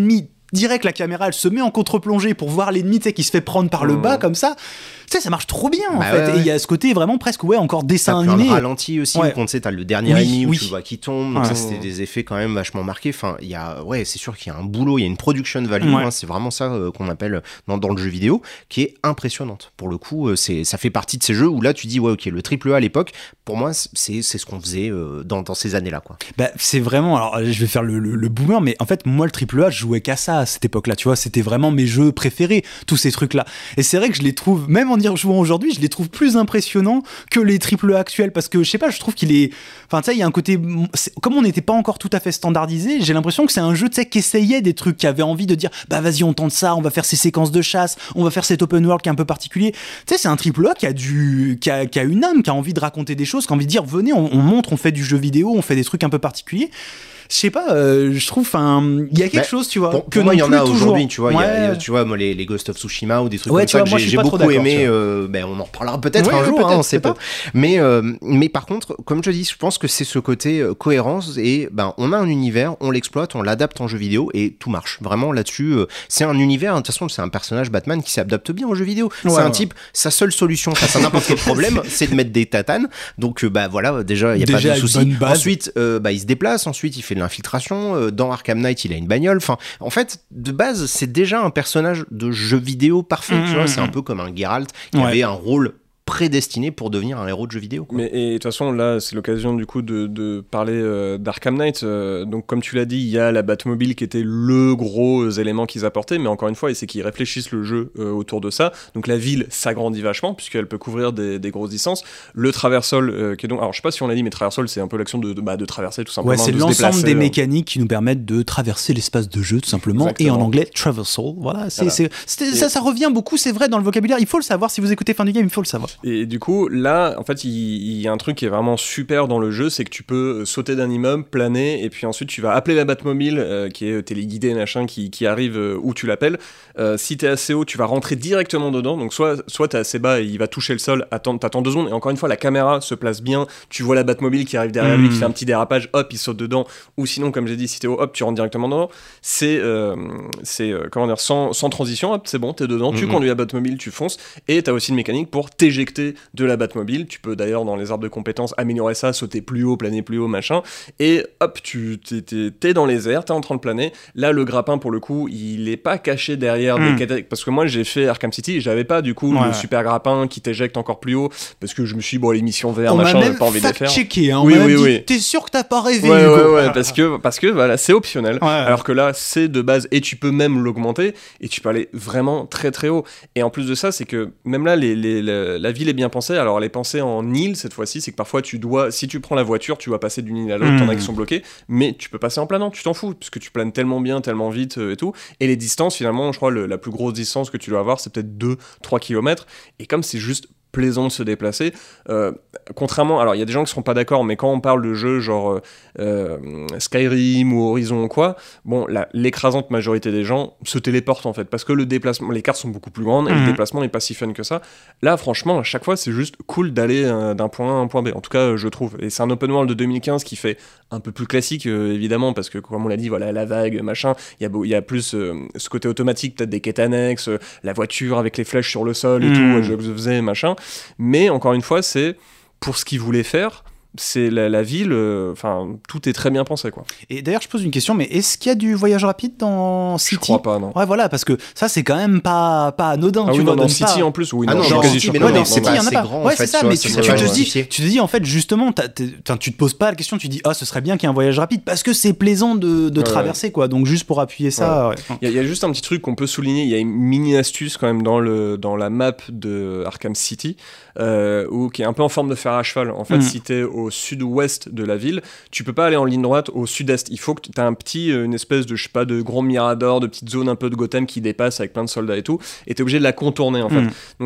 direct la caméra elle se met en contre-plongée pour voir l'ennemi, tu sais, qui se fait prendre par le bas comme ça. Tu sais, ça marche trop bien en bah fait. Ouais, ouais. Et il y a ce côté vraiment presque, ouais, encore dessin t'as animé. T'as ralenti aussi, ouais. où tu sais, t'as le dernier oui, ennemi où oui. tu le vois qui tombe. Donc ouais. ça, c'était des effets quand même vachement marqués. Enfin, il y a, ouais, c'est sûr qu'il y a un boulot, il y a une production value. Ouais. Hein, c'est vraiment ça euh, qu'on appelle dans, dans le jeu vidéo, qui est impressionnante. Pour le coup, euh, c'est, ça fait partie de ces jeux où là, tu dis, ouais, ok, le triple A à l'époque, pour moi, c'est, c'est ce qu'on faisait euh, dans, dans ces années-là, quoi. Bah, c'est vraiment, alors je vais faire le, le, le boomer, mais en fait, moi, le triple A, je jouais qu'à ça à cette époque-là, tu vois, c'était vraiment mes jeux préférés, tous ces trucs-là. Et c'est vrai que je les trouve, même en y rejouant aujourd'hui, je les trouve plus impressionnants que les triple A actuels, parce que je sais pas, je trouve qu'il est, enfin, tu sais, il y a un côté, comme on n'était pas encore tout à fait standardisé, j'ai l'impression que c'est un jeu, tu sais, qui essayait des trucs, qui avait envie de dire, bah vas-y, on tente ça, on va faire ces séquences de chasse, on va faire cet open world qui est un peu particulier. Tu sais, c'est un triple A qui a du, qui a, qui a une âme, qui a envie de raconter des choses, qui a envie de dire, venez, on, on montre, on fait du jeu vidéo, on fait des trucs un peu particuliers. Je sais pas, euh, je trouve, enfin, il y a quelque bah, chose, tu vois. Pour, que pour moi, il y en a toujours. aujourd'hui, tu vois. Ouais. Y a, y a, tu vois, moi, les, les Ghost of Tsushima ou des trucs ouais, comme ça, vois, que j'ai, j'ai beaucoup aimé. Euh, ben, on en reparlera peut-être ouais, un jour, peut-être, hein, on sait pas. Mais, euh, mais par contre, comme je dis, je pense que c'est ce côté euh, cohérence et ben, on a un univers, on l'exploite, on l'adapte en jeu vidéo et tout marche. Vraiment là-dessus, euh, c'est un univers. De toute façon, c'est un personnage Batman qui s'adapte bien aux jeux vidéo. Ouais, c'est ouais. un type, sa seule solution face à n'importe quel problème, c'est de mettre des tatanes. Donc, euh, bah voilà, déjà, il y a déjà, pas de souci. Ensuite, euh, bah, il se déplace. Ensuite, il fait de l'infiltration. Dans Arkham Knight, il a une bagnole. Enfin, en fait, de base, c'est déjà un personnage de jeu vidéo parfait. Mmh, tu vois, mmh. C'est un peu comme un Geralt qui ouais. avait un rôle prédestiné pour devenir un héros de jeu vidéo. Quoi. Mais et de toute façon, là, c'est l'occasion du coup de, de parler euh, d'Arkham Knight. Euh, donc, comme tu l'as dit, il y a la Batmobile qui était le gros élément qu'ils apportaient, mais encore une fois, c'est qu'ils réfléchissent le jeu euh, autour de ça. Donc, la ville s'agrandit vachement puisqu'elle peut couvrir des, des grosses distances. Le traversol, euh, qui est donc, alors je sais pas si on l'a dit, mais traversol, c'est un peu l'action de, de, bah, de traverser tout simplement. Ouais, c'est de l'ensemble des mécaniques qui nous permettent de traverser l'espace de jeu tout simplement. Exactement. Et en anglais, traversal. Voilà, c'est, voilà. c'est, c'est, ça, ça revient beaucoup, c'est vrai dans le vocabulaire. Il faut le savoir. Si vous écoutez Fin du Game, il faut le savoir. Et du coup, là, en fait, il, il y a un truc qui est vraiment super dans le jeu, c'est que tu peux sauter d'un immeuble, planer, et puis ensuite tu vas appeler la Batmobile, euh, qui est téléguidée, machin, qui, qui arrive euh, où tu l'appelles. Euh, si t'es assez haut, tu vas rentrer directement dedans. Donc soit, soit t'es assez bas et il va toucher le sol, attends, t'attends deux secondes, et encore une fois, la caméra se place bien, tu vois la Batmobile qui arrive derrière mmh. lui, qui fait un petit dérapage, hop, il saute dedans. Ou sinon, comme j'ai dit, si t'es haut, hop, tu rentres directement dedans. C'est, euh, c'est euh, comment dire, sans, sans transition, hop, c'est bon, t'es dedans, mmh. tu conduis la Batmobile, tu fonces, et t'as aussi une mécanique pour t'éjecter de la Batmobile. Tu peux d'ailleurs dans les arbres de compétences améliorer ça, sauter plus haut, planer plus haut, machin, et hop, tu t'es, t'es, t'es dans les airs, t'es en train de planer. Là, le grappin, pour le coup, il est pas caché derrière mmh. des catégories, parce que moi j'ai fait Arkham City et j'avais pas du coup ouais. le super grappin qui t'éjecte encore plus haut, parce que je me suis dit, bon, les missions verts, machin, j'ai pas envie de les faire. Checké, hein, on oui, m'a oui, dit, oui. T'es sûr que t'as pas rêvé, ouais, Hugo. ouais, ouais, parce que, parce que voilà, c'est optionnel, ouais. alors que là, c'est de base, et tu peux même l'augmenter, et tu peux aller vraiment très très haut. Et en plus de ça, c'est que même là, les, les, la, la ville est bien pensée. Alors, elle est pensée en île cette fois-ci, c'est que parfois tu dois, si tu prends la voiture, tu vas passer d'une île à l'autre, mmh. t'en as qui sont bloqués, mais tu peux passer en planant, tu t'en fous, parce que tu planes tellement bien, tellement vite euh, et tout. Et les distances, finalement, je crois, le, la plus grosse distance que tu dois avoir, c'est peut-être deux trois kilomètres. Et comme c'est juste plaisant de se déplacer, euh, contrairement, alors il y a des gens qui seront pas d'accord, mais quand on parle de jeux genre euh, Skyrim ou Horizon ou quoi, bon, la, l'écrasante majorité des gens se téléportent en fait, parce que le déplacement, les cartes sont beaucoup plus grandes et mmh. le déplacement n'est pas si fun que ça. Là, franchement, à chaque fois, c'est juste cool d'aller euh, d'un point A à un point B, en tout cas, je trouve. Et c'est un open world de deux mille quinze qui fait un peu plus classique, euh, évidemment, parce que comme on l'a dit, voilà, la vague, machin, il y a, il y a plus euh, ce côté automatique, peut-être des quêtes annexes, euh, la voiture avec les flèches sur le sol et mmh. tout, je le faisais, machin. Mais encore une fois, c'est pour ce qu'ils voulaient faire. C'est la, la ville, enfin, euh, tout est très bien pensé, quoi. Et d'ailleurs, je pose une question, mais est-ce qu'il y a du voyage rapide dans City ? Je crois pas, non. Ouais, voilà, parce que ça, c'est quand même pas, pas anodin. Ah tu oui, vois, non, dans City pas... en plus, oui, ah non, non, je suis quasi sûr. City, Mais non, non, c'est pas assez grand, ouais, en fait. c'est ça, mais tu, tu, te dis, tu te dis, en fait, justement, tu te poses pas la question, tu dis, ah, ce serait bien qu'il y ait un voyage rapide, parce que c'est plaisant de, de ouais, traverser, ouais. quoi. Donc, juste pour appuyer ça. Ouais. Ouais. Il, y a, il y a juste un petit truc qu'on peut souligner, il y a une mini astuce quand même dans, le, dans la map de Arkham City, euh, où, qui est un peu en forme de fer à cheval. En fait, mm. si t'es au sud-ouest de la ville, tu peux pas aller en ligne droite au sud-est. Il faut que tu aies un petit, une espèce de, je sais pas, de grand mirador, de petite zone un peu de Gotham qui dépasse avec plein de soldats et tout, et t'es obligé de la contourner en fait. Mm. Donc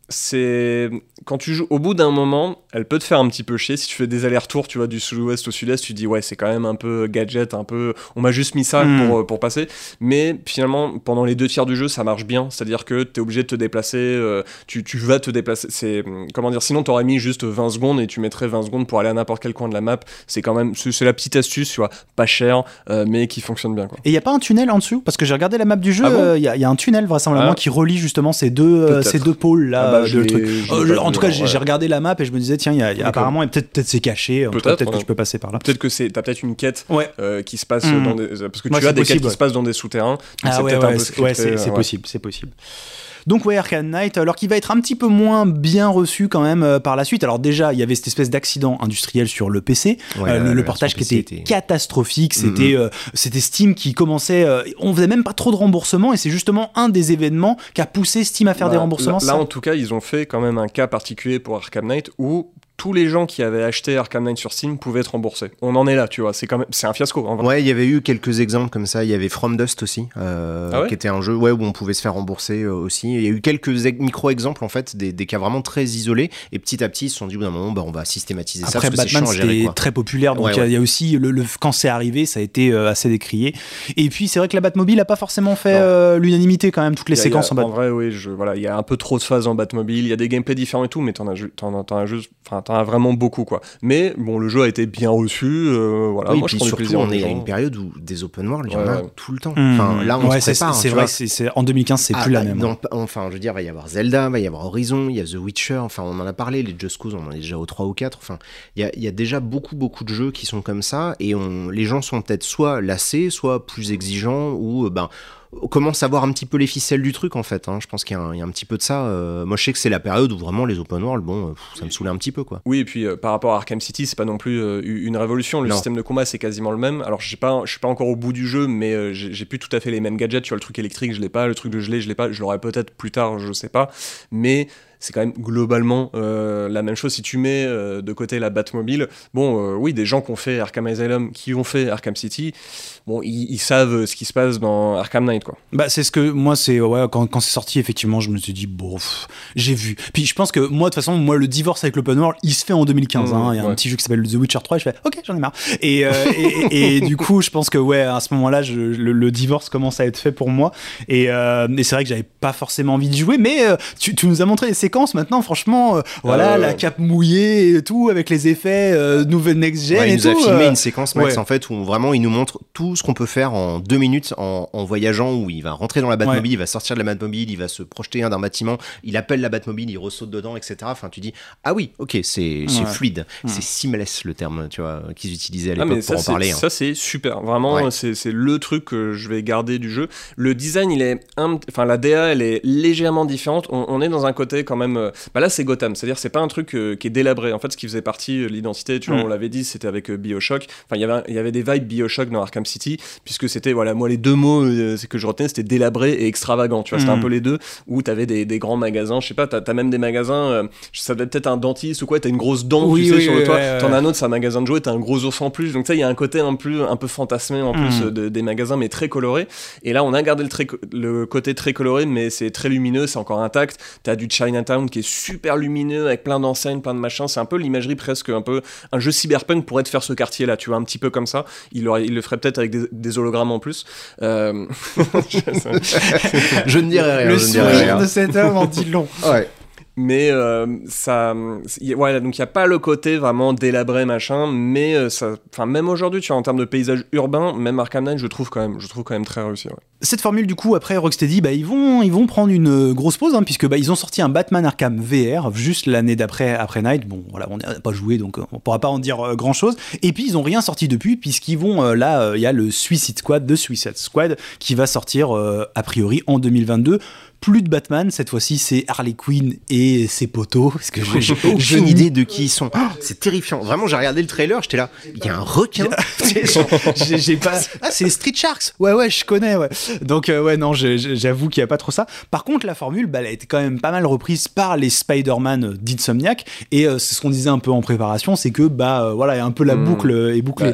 c'est quand tu joues au bout d'un moment, elle peut te faire un petit peu chier si tu fais des allers-retours, tu vois, du sud-ouest au sud-est, tu te dis ouais, c'est quand même un peu gadget, un peu on m'a juste mis ça mmh. pour pour passer, mais finalement pendant les deux tiers du jeu, ça marche bien, c'est-à-dire que tu es obligé de te déplacer, euh, tu tu vas te déplacer, c'est comment dire, sinon t'aurais mis juste vingt secondes et tu mettrais vingt secondes pour aller à n'importe quel coin de la map, c'est quand même c'est, c'est la petite astuce, tu vois, pas cher euh, mais qui fonctionne bien quoi. Et il y a pas un tunnel en dessous parce que j'ai regardé la map du jeu, il ah bon euh, y, y a un tunnel vraisemblablement ah. qui relie justement ces deux euh, ces deux pôles là ah bah, de trucs. Euh, en tout cas, j'ai, ouais. j'ai regardé la map et je me disais tiens, il y a, y a apparemment et peut-être peut-être c'est caché, peut-être, peut-être ouais. que tu peux passer par là. Peut-être que c'est t'as peut-être une quête ouais. euh, qui se passe mmh. dans des parce que tu ouais, as des possible, quêtes ouais. qui se passent dans des souterrains. Ah c'est ouais, peut-être ouais, un peu c'est, scripté, ouais, c'est, c'est ouais. possible, c'est possible. Donc ouais, Arkham Knight, alors qu'il va être un petit peu moins bien reçu quand même euh, par la suite. Alors déjà, il y avait cette espèce d'accident industriel sur le P C, ouais, euh, le, le portage qui était, était catastrophique. Mm-hmm. C'était, euh, c'était Steam qui commençait, euh, on faisait même pas trop de remboursements et c'est justement un des événements qui a poussé Steam à faire bah, des remboursements. Là, là en tout cas, ils ont fait quand même un cas particulier pour Arkham Knight où tous les gens qui avaient acheté Arkham Knight sur Steam pouvaient être remboursés. On en est là, tu vois. C'est quand même, c'est un fiasco. En vrai. Ouais, il y avait eu quelques exemples comme ça. Il y avait From Dust aussi, euh, ah ouais qui était un jeu, ouais, où on pouvait se faire rembourser euh, aussi. Il y a eu quelques micro-exemples en fait, des, des cas vraiment très isolés. Et petit à petit, ils se sont dit, au bout d'un moment, bah, on va systématiser Après, ça. Après, Batman, c'est c'était gérer, très populaire. Donc, il ouais, ouais. y, y a aussi le, le quand c'est arrivé, ça a été euh, assez décrié. Et puis, c'est vrai que la Batmobile a pas forcément fait euh, l'unanimité quand même. Toutes les y a, séquences y a, en Batmobile. En vrai, oui, je, voilà, il y a un peu trop de phases en Batmobile. Il y a des gameplays différents et tout, mais t'en as, t'en, t'en as juste, enfin, t'en as vraiment beaucoup. Quoi. Mais bon, le jeu a été bien reçu. Euh, voilà, oui, moi, et puis je prends surtout, du plaisir. on est à une période où des open world, il y en ouais, a ouais. tout le temps. Mmh. Enfin, là, on ouais, se prépare. C'est, c'est vrai, c'est, c'est, en deux mille quinze, c'est ah, plus bah, la même. Non, enfin, je veux dire, il va y avoir Zelda, il va y avoir Horizon, il y a The Witcher. Enfin, on en a parlé, les Just Cause, on en est déjà au trois ou quatre. Enfin, il y a, il y a déjà beaucoup, beaucoup de jeux qui sont comme ça, et on, les gens sont peut-être soit lassés, soit plus exigeants, ou ben. On commence à voir un petit peu les ficelles du truc en fait, hein. Je pense qu'il y a, un, il y a un petit peu de ça. Euh, moi je sais que c'est la période où vraiment les open world, bon, pff, ça me saoulait un petit peu quoi. Oui, et puis euh, par rapport à Arkham City, c'est pas non plus euh, une révolution. Le non. système de combat c'est quasiment le même. Alors je sais pas, je suis pas encore au bout du jeu, mais euh, j'ai, j'ai plus tout à fait les mêmes gadgets. Tu vois, le truc électrique je l'ai pas, le truc de gelée je l'ai pas, je l'aurai peut-être plus tard, je sais pas. Mais c'est quand même globalement euh, la même chose. Si tu mets euh, de côté la Batmobile, bon, euh, oui, des gens qui ont fait Arkham Asylum, qui ont fait Arkham City, bon, ils, ils savent ce qui se passe dans Arkham Knight, quoi. Bah, c'est ce que moi, c'est ouais, quand, quand c'est sorti, effectivement, je me suis dit, bon, pff, j'ai vu. Puis je pense que moi, de toute façon, moi, le divorce avec l'open world, il se fait en deux mille quinze. Il mmh, hein. y a ouais. un petit jeu qui s'appelle The Witcher trois, et je fais, ok, j'en ai marre. Et, euh, et, et, et du coup, je pense que, ouais, à ce moment-là, je, le, le divorce commence à être fait pour moi. Et, euh, et c'est vrai que j'avais pas forcément envie d'y jouer, mais euh, tu, tu nous as montré les séquences maintenant, franchement. Euh, voilà, euh... la cape mouillée et tout, avec les effets euh, nouvelle next-gen ouais, et il tout. nous a filmé euh... une séquence, Max, ouais. en fait, où vraiment il nous montre tout ce qu'on peut faire en deux minutes en, en voyageant, où il va rentrer dans la Batmobile, ouais. il va sortir de la Batmobile, il va se projeter d'un bâtiment, il appelle la Batmobile, il ressaute dedans, et cetera. Enfin, tu dis, ah oui, ok, c'est, c'est ouais. fluide, mmh. c'est seamless le terme, tu vois, qu'ils utilisaient à l'époque ah, mais ça, pour en parler. Hein. Ça, c'est super, vraiment, ouais. c'est, c'est le truc que je vais garder du jeu. Le design, il est, un... enfin, la D A, elle est légèrement différente. On, on est dans un côté quand même, bah là, c'est Gotham, c'est-à-dire, c'est pas un truc euh, qui est délabré. En fait, ce qui faisait partie de l'identité, tu vois, mm. on l'avait dit, c'était avec euh, BioShock. Enfin, il y avait il y avait des vibes BioShock dans Arkham City, puisque c'était, voilà, moi, les deux mots euh, c'est que je retenais, c'était délabré et extravagant. Tu vois, mm. c'était un peu les deux, où t'avais des, des grands magasins. Je sais pas, t'as, t'as même des magasins, euh, ça doit être peut-être un dentiste ou quoi, t'as une grosse dent, oui, tu sais, oui, sur oui, le toit. Ouais, T'en ouais. as un autre, c'est un magasin de jouets, t'as un gros ours en plus. Donc, ça, il y a un côté un peu, un peu fantasmé en plus mm. de, des magasins, mais très coloré. Et là, on a gardé le, très, le côté très coloré, mais c'est très lumineux, c'est encore intact. T'as du Chinatown qui est super lumineux, avec plein d'enseignes, plein de machins, c'est un peu l'imagerie presque un peu un jeu cyberpunk pourrait te faire ce quartier là, tu vois, un petit peu comme ça. Il, aurait, il le ferait peut-être avec des, des hologrammes en plus. Euh... je ne dirais rien. Le je sourire ne dirais rien. de cet homme en dit long. Ouais. Mais euh, ça, voilà, donc il y a pas le côté vraiment délabré machin, mais euh, ça, enfin même aujourd'hui, tu vois, en termes de paysage urbain, même Arkham Knight, je trouve quand même, je trouve quand même très réussi. Ouais. Cette formule, du coup, après Rocksteady, bah ils vont, ils vont prendre une grosse pause, hein, puisque bah ils ont sorti un Batman Arkham V R juste l'année d'après, après Night. Bon, voilà, on n'a pas joué, donc on pourra pas en dire euh, grand chose. Et puis ils ont rien sorti depuis, puisqu'ils vont euh, là, il euh, y a le Suicide Squad, de Suicide Squad, qui va sortir euh, a priori en deux mille vingt-deux. Plus de Batman, cette fois-ci c'est Harley Quinn et ses potos. Parce que j'ai, j'ai aucune idée de qui ils sont. Oh, c'est terrifiant. Vraiment, j'ai regardé le trailer, j'étais là. Il y a un requin. j'ai, j'ai pas. Ah, c'est Street Sharks. Ouais, ouais, je connais. Ouais. Donc euh, ouais, non, j'avoue qu'il y a pas trop ça. Par contre, la formule, bah, elle a été quand même pas mal reprise par les Spider-Man d'Insomniac. Et euh, c'est ce qu'on disait un peu en préparation, c'est que bah euh, voilà, un peu la boucle mmh. est bouclée. Ouais.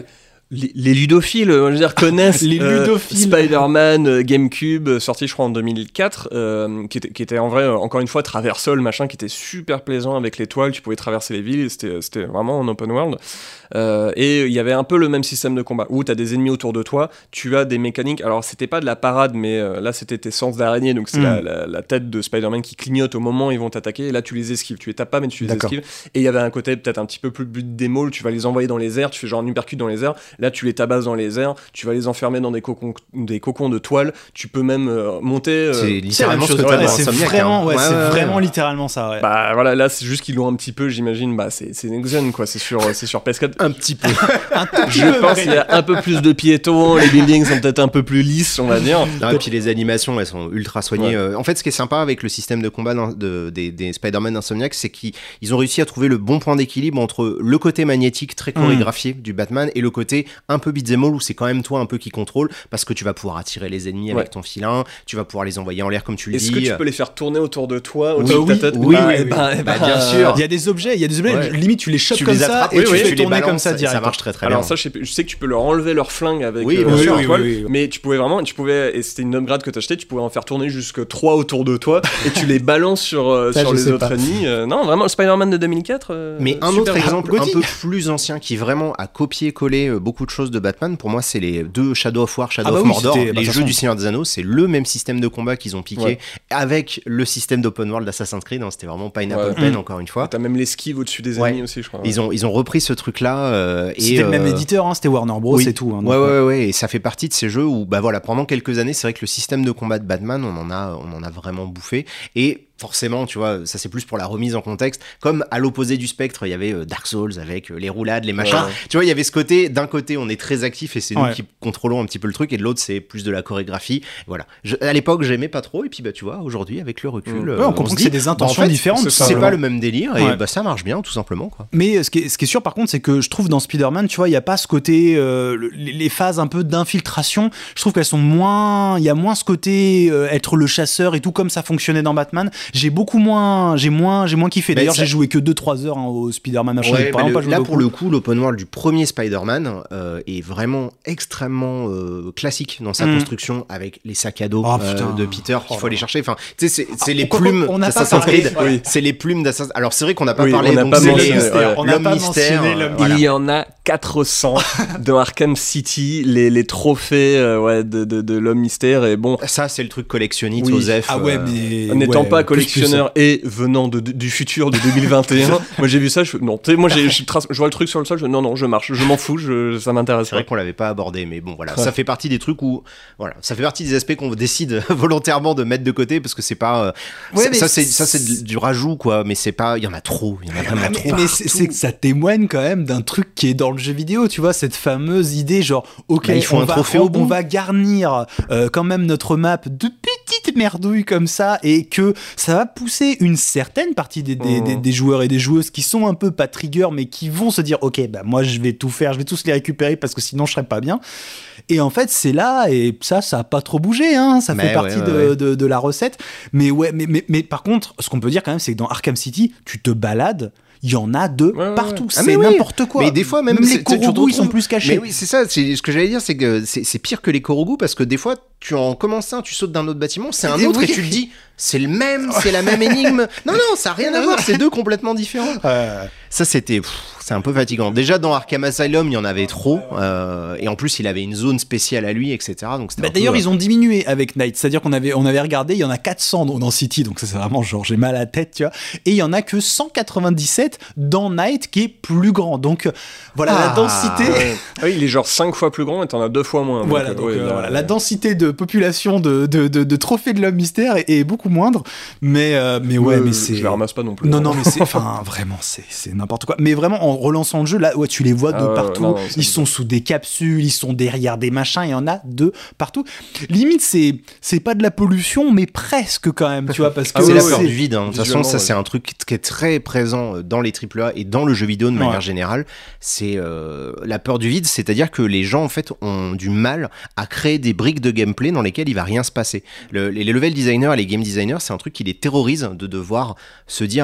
Les, les ludophiles, je veux dire, connaissent les ludophiles. Euh, Spider-Man euh, GameCube, sorti je crois en deux mille quatre, euh, qui, était, qui était en vrai, euh, encore une fois, traversol, machin, qui était super plaisant avec l'étoile, tu pouvais traverser les villes, c'était, c'était vraiment en open world. Euh, et il y avait un peu le même système de combat, où tu as des ennemis autour de toi, tu as des mécaniques, alors c'était pas de la parade, mais euh, là c'était tes sens d'araignée, donc c'est mm. la, la, la tête de Spider-Man qui clignote au moment où ils vont t'attaquer, et là tu les esquives, tu les tapes pas, mais tu les D'accord. esquives. Et il y avait un côté peut-être un petit peu plus but démo, tu vas les envoyer dans les airs, tu fais genre un uppercut dans les airs. Là, tu les tabasses dans les airs, tu vas les enfermer dans des cocons, des cocons de toile, tu peux même euh, monter. Euh, c'est littéralement ce que ouais, c'est vraiment, ouais, ouais, c'est ouais, vraiment ouais. littéralement ça. Ouais. Bah voilà, là, c'est juste qu'ils l'ont un petit peu, j'imagine, bah c'est, c'est next gen, quoi, c'est sur, c'est sur P S quatre. Un petit peu. un Je peu, pense qu'il y a un peu plus de piétons, les buildings sont peut-être un peu plus lisses, on va dire. Non, et puis les animations, elles sont ultra soignées. Ouais. En fait, ce qui est sympa avec le système de combat de, de, des, des Spider-Man Insomniac, c'est qu'ils ils ont réussi à trouver le bon point d'équilibre entre le côté magnétique très chorégraphié mmh. du Batman et le côté un peu beat'em all où c'est quand même toi un peu qui contrôle parce que tu vas pouvoir attirer les ennemis ouais. avec ton filin, tu vas pouvoir les envoyer en l'air comme tu le Est-ce dis. Est-ce que tu peux les faire tourner autour de toi, autour oui, de ta tête oui, bah, oui, oui, bah, oui. bah, bah, bien sûr. Il y a des objets, il y a des objets, ouais. limite tu les chopes tu comme les ça attrapes, et oui, tu oui, fais tu tourner balances, comme ça direct. Ça marche très très Alors bien. ça, je sais, je sais que tu peux leur enlever leur flingue avec oui, euh, bien sûr, oui, toile, oui, oui. mais tu pouvais vraiment, tu pouvais, et c'était une upgrade que t'achetais, tu pouvais en faire tourner jusque trois autour de toi et tu les balances sur, euh, ça, sur les autres pas. ennemis. Euh, non, vraiment, le Spider-Man de deux mille quatre. Euh, mais un autre exemple un peu plus ancien qui vraiment a copié-collé beaucoup de choses de Batman, pour moi, c'est les deux Shadow of War, Shadow ah bah of Mordor, oui, les bah, jeux façon. du Seigneur des Anneaux, c'est le même système de combat qu'ils ont piqué ouais. avec le système d'open world d'Assassin's Creed. Hein, c'était vraiment Pineapple ouais. Pen, mmh. encore une fois. T'as même l'esquive au-dessus des ennemis ouais. aussi, je crois. Ouais. Ils ont ils ont repris ce truc-là. Euh, c'était et, le même euh, éditeur, hein, c'était Warner Bros. Oui. Et tout. Hein, ouais, ouais, ouais, ouais, et ça fait partie de ces jeux où, bah voilà, pendant quelques années, c'est vrai que le système de combat de Batman, on en a, on en a vraiment bouffé. Et forcément, tu vois, ça c'est plus pour la remise en contexte. Comme à l'opposé du spectre, il y avait euh, Dark Souls avec euh, les roulades, les machins. Ouais. Tu vois, il y avait ce côté, d'un côté, on est très actif et c'est ouais. nous qui contrôlons un petit peu le truc, et de l'autre, c'est plus de la chorégraphie. Voilà. Je, à l'époque, j'aimais pas trop, et puis bah tu vois, aujourd'hui, avec le recul, mmh. euh, ouais, on comprend que c'est des intentions bah, en fait, différentes. C'est, c'est pas le même délire, ouais. et bah ça marche bien, tout simplement, quoi. Mais ce qui est, ce qui est sûr, par contre, c'est que je trouve dans Spider-Man, tu vois, il y a pas ce côté, euh, les, les phases un peu d'infiltration. Je trouve qu'elles sont moins, il y a moins ce côté euh, être le chasseur et tout comme ça fonctionnait dans Batman. J'ai beaucoup moins J'ai moins, j'ai moins kiffé. D'ailleurs, ça... j'ai joué que deux trois heures hein, au Spider-Man machin. Ouais, pas le, pas là, beaucoup. pour le coup, l'open world du premier Spider-Man euh, est vraiment extrêmement euh, classique dans sa mmh. construction, avec les sacs à dos oh, euh, de Peter qu'il oh, faut aller chercher. Enfin, tu sais, c'est, c'est ah, les plumes d'Assassin's Creed. Oui. C'est les plumes d'Assassin's. Alors, c'est vrai qu'on n'a pas oui, parlé. On n'a pas mentionné l'homme mystère. Il y en a quatre cents dans Arkham City, les, les trophées euh, ouais, de, de, de l'homme mystère. Et bon, ça, c'est le truc collectionniste, oui. Osef. Ah ouais, mais euh, n'étant ouais, pas collectionneur et venant de, de, du futur de deux mille vingt et un, moi j'ai vu ça, je non, tu sais, moi j'ai, je, trace, je vois le truc sur le sol, je, non non, je marche, je m'en fous, je, ça m'intéresse. C'est vrai pas. qu'on l'avait pas abordé, mais bon voilà, ouais. ça fait partie des trucs où, voilà, ça fait partie des aspects qu'on décide volontairement de mettre de côté parce que c'est pas, euh, ouais, ça, ça c'est, ça c'est du, du rajout quoi, mais c'est pas, il y en a trop, il y en a vraiment mais, trop. Mais c'est, c'est que ça témoigne quand même d'un truc qui est dans le jeu vidéo, tu vois, cette fameuse idée genre, ok, bah, il faut on, un va, trophée on, au bout. on va garnir euh, quand même notre map de petites merdouilles comme ça et que ça va pousser une certaine partie des, des, mmh. des, des joueurs et des joueuses qui sont un peu pas trigger mais qui vont se dire ok bah moi je vais tout faire, je vais tous les récupérer parce que sinon je serais pas bien. Et en fait c'est là et ça ça a pas trop bougé hein, ça mais fait partie ouais, ouais, de, de, de la recette. Mais ouais mais, mais, mais par contre ce qu'on peut dire quand même c'est que dans Arkham City tu te balades, il y en a de ouais, partout, ouais. Ah, c'est oui. n'importe quoi. Mais des fois même, même les Korogu ils sont plus cachés. Mais oui c'est ça, c'est, ce que j'allais dire c'est que c'est, c'est pire que les Korogu parce que des fois tu en commences un, tu sautes d'un autre bâtiment, c'est un et autre oui. et tu te dis c'est le même, c'est la même énigme. Non non, ça a rien à voir, c'est deux complètement différents. Euh... Ça c'était, pff, c'est un peu fatigant. Déjà dans Arkham Asylum, il y en avait trop, euh, et en plus il avait une zone spéciale à lui, et cetera. Donc c'était bah, d'ailleurs peu, ils ont diminué avec Night, c'est-à-dire qu'on avait on avait regardé, il y en a quatre cents dans, dans City, donc ça, c'est vraiment genre j'ai mal à la tête, tu vois. Et il y en a que cent quatre-vingt-dix-sept dans Night qui est plus grand. Donc voilà ah, la densité. Ouais. Ah oui, il est genre cinq fois plus grand et t'en as deux fois moins. Voilà, donc, donc, ouais, euh, non, voilà. Ouais. La densité de population de, de, de, de trophées de l'homme mystère est, est beaucoup moindre, mais euh, mais ouais, euh, mais c'est. Je les ramasse pas non plus. Non non, mais c'est, enfin vraiment c'est c'est n'importe quoi. Mais vraiment en relançant le jeu là, ouais, tu les vois de ah, partout. Non, non, ils sont sous des capsules, ils sont derrière des machins, il y en a de partout. Limite c'est c'est pas de la pollution, mais presque quand même, tu vois, parce que ah, c'est oui, la c'est... peur du vide. Hein. De toute façon, ça ouais. c'est un truc qui est très présent dans les triple A et dans le jeu vidéo de manière ouais. générale. C'est euh, la peur du vide, c'est-à-dire que les gens en fait ont du mal à créer des briques de gameplay dans lesquelles il va rien se passer. Le, les level designers et les game designers, c'est un truc qui les terrorise de devoir se dire mais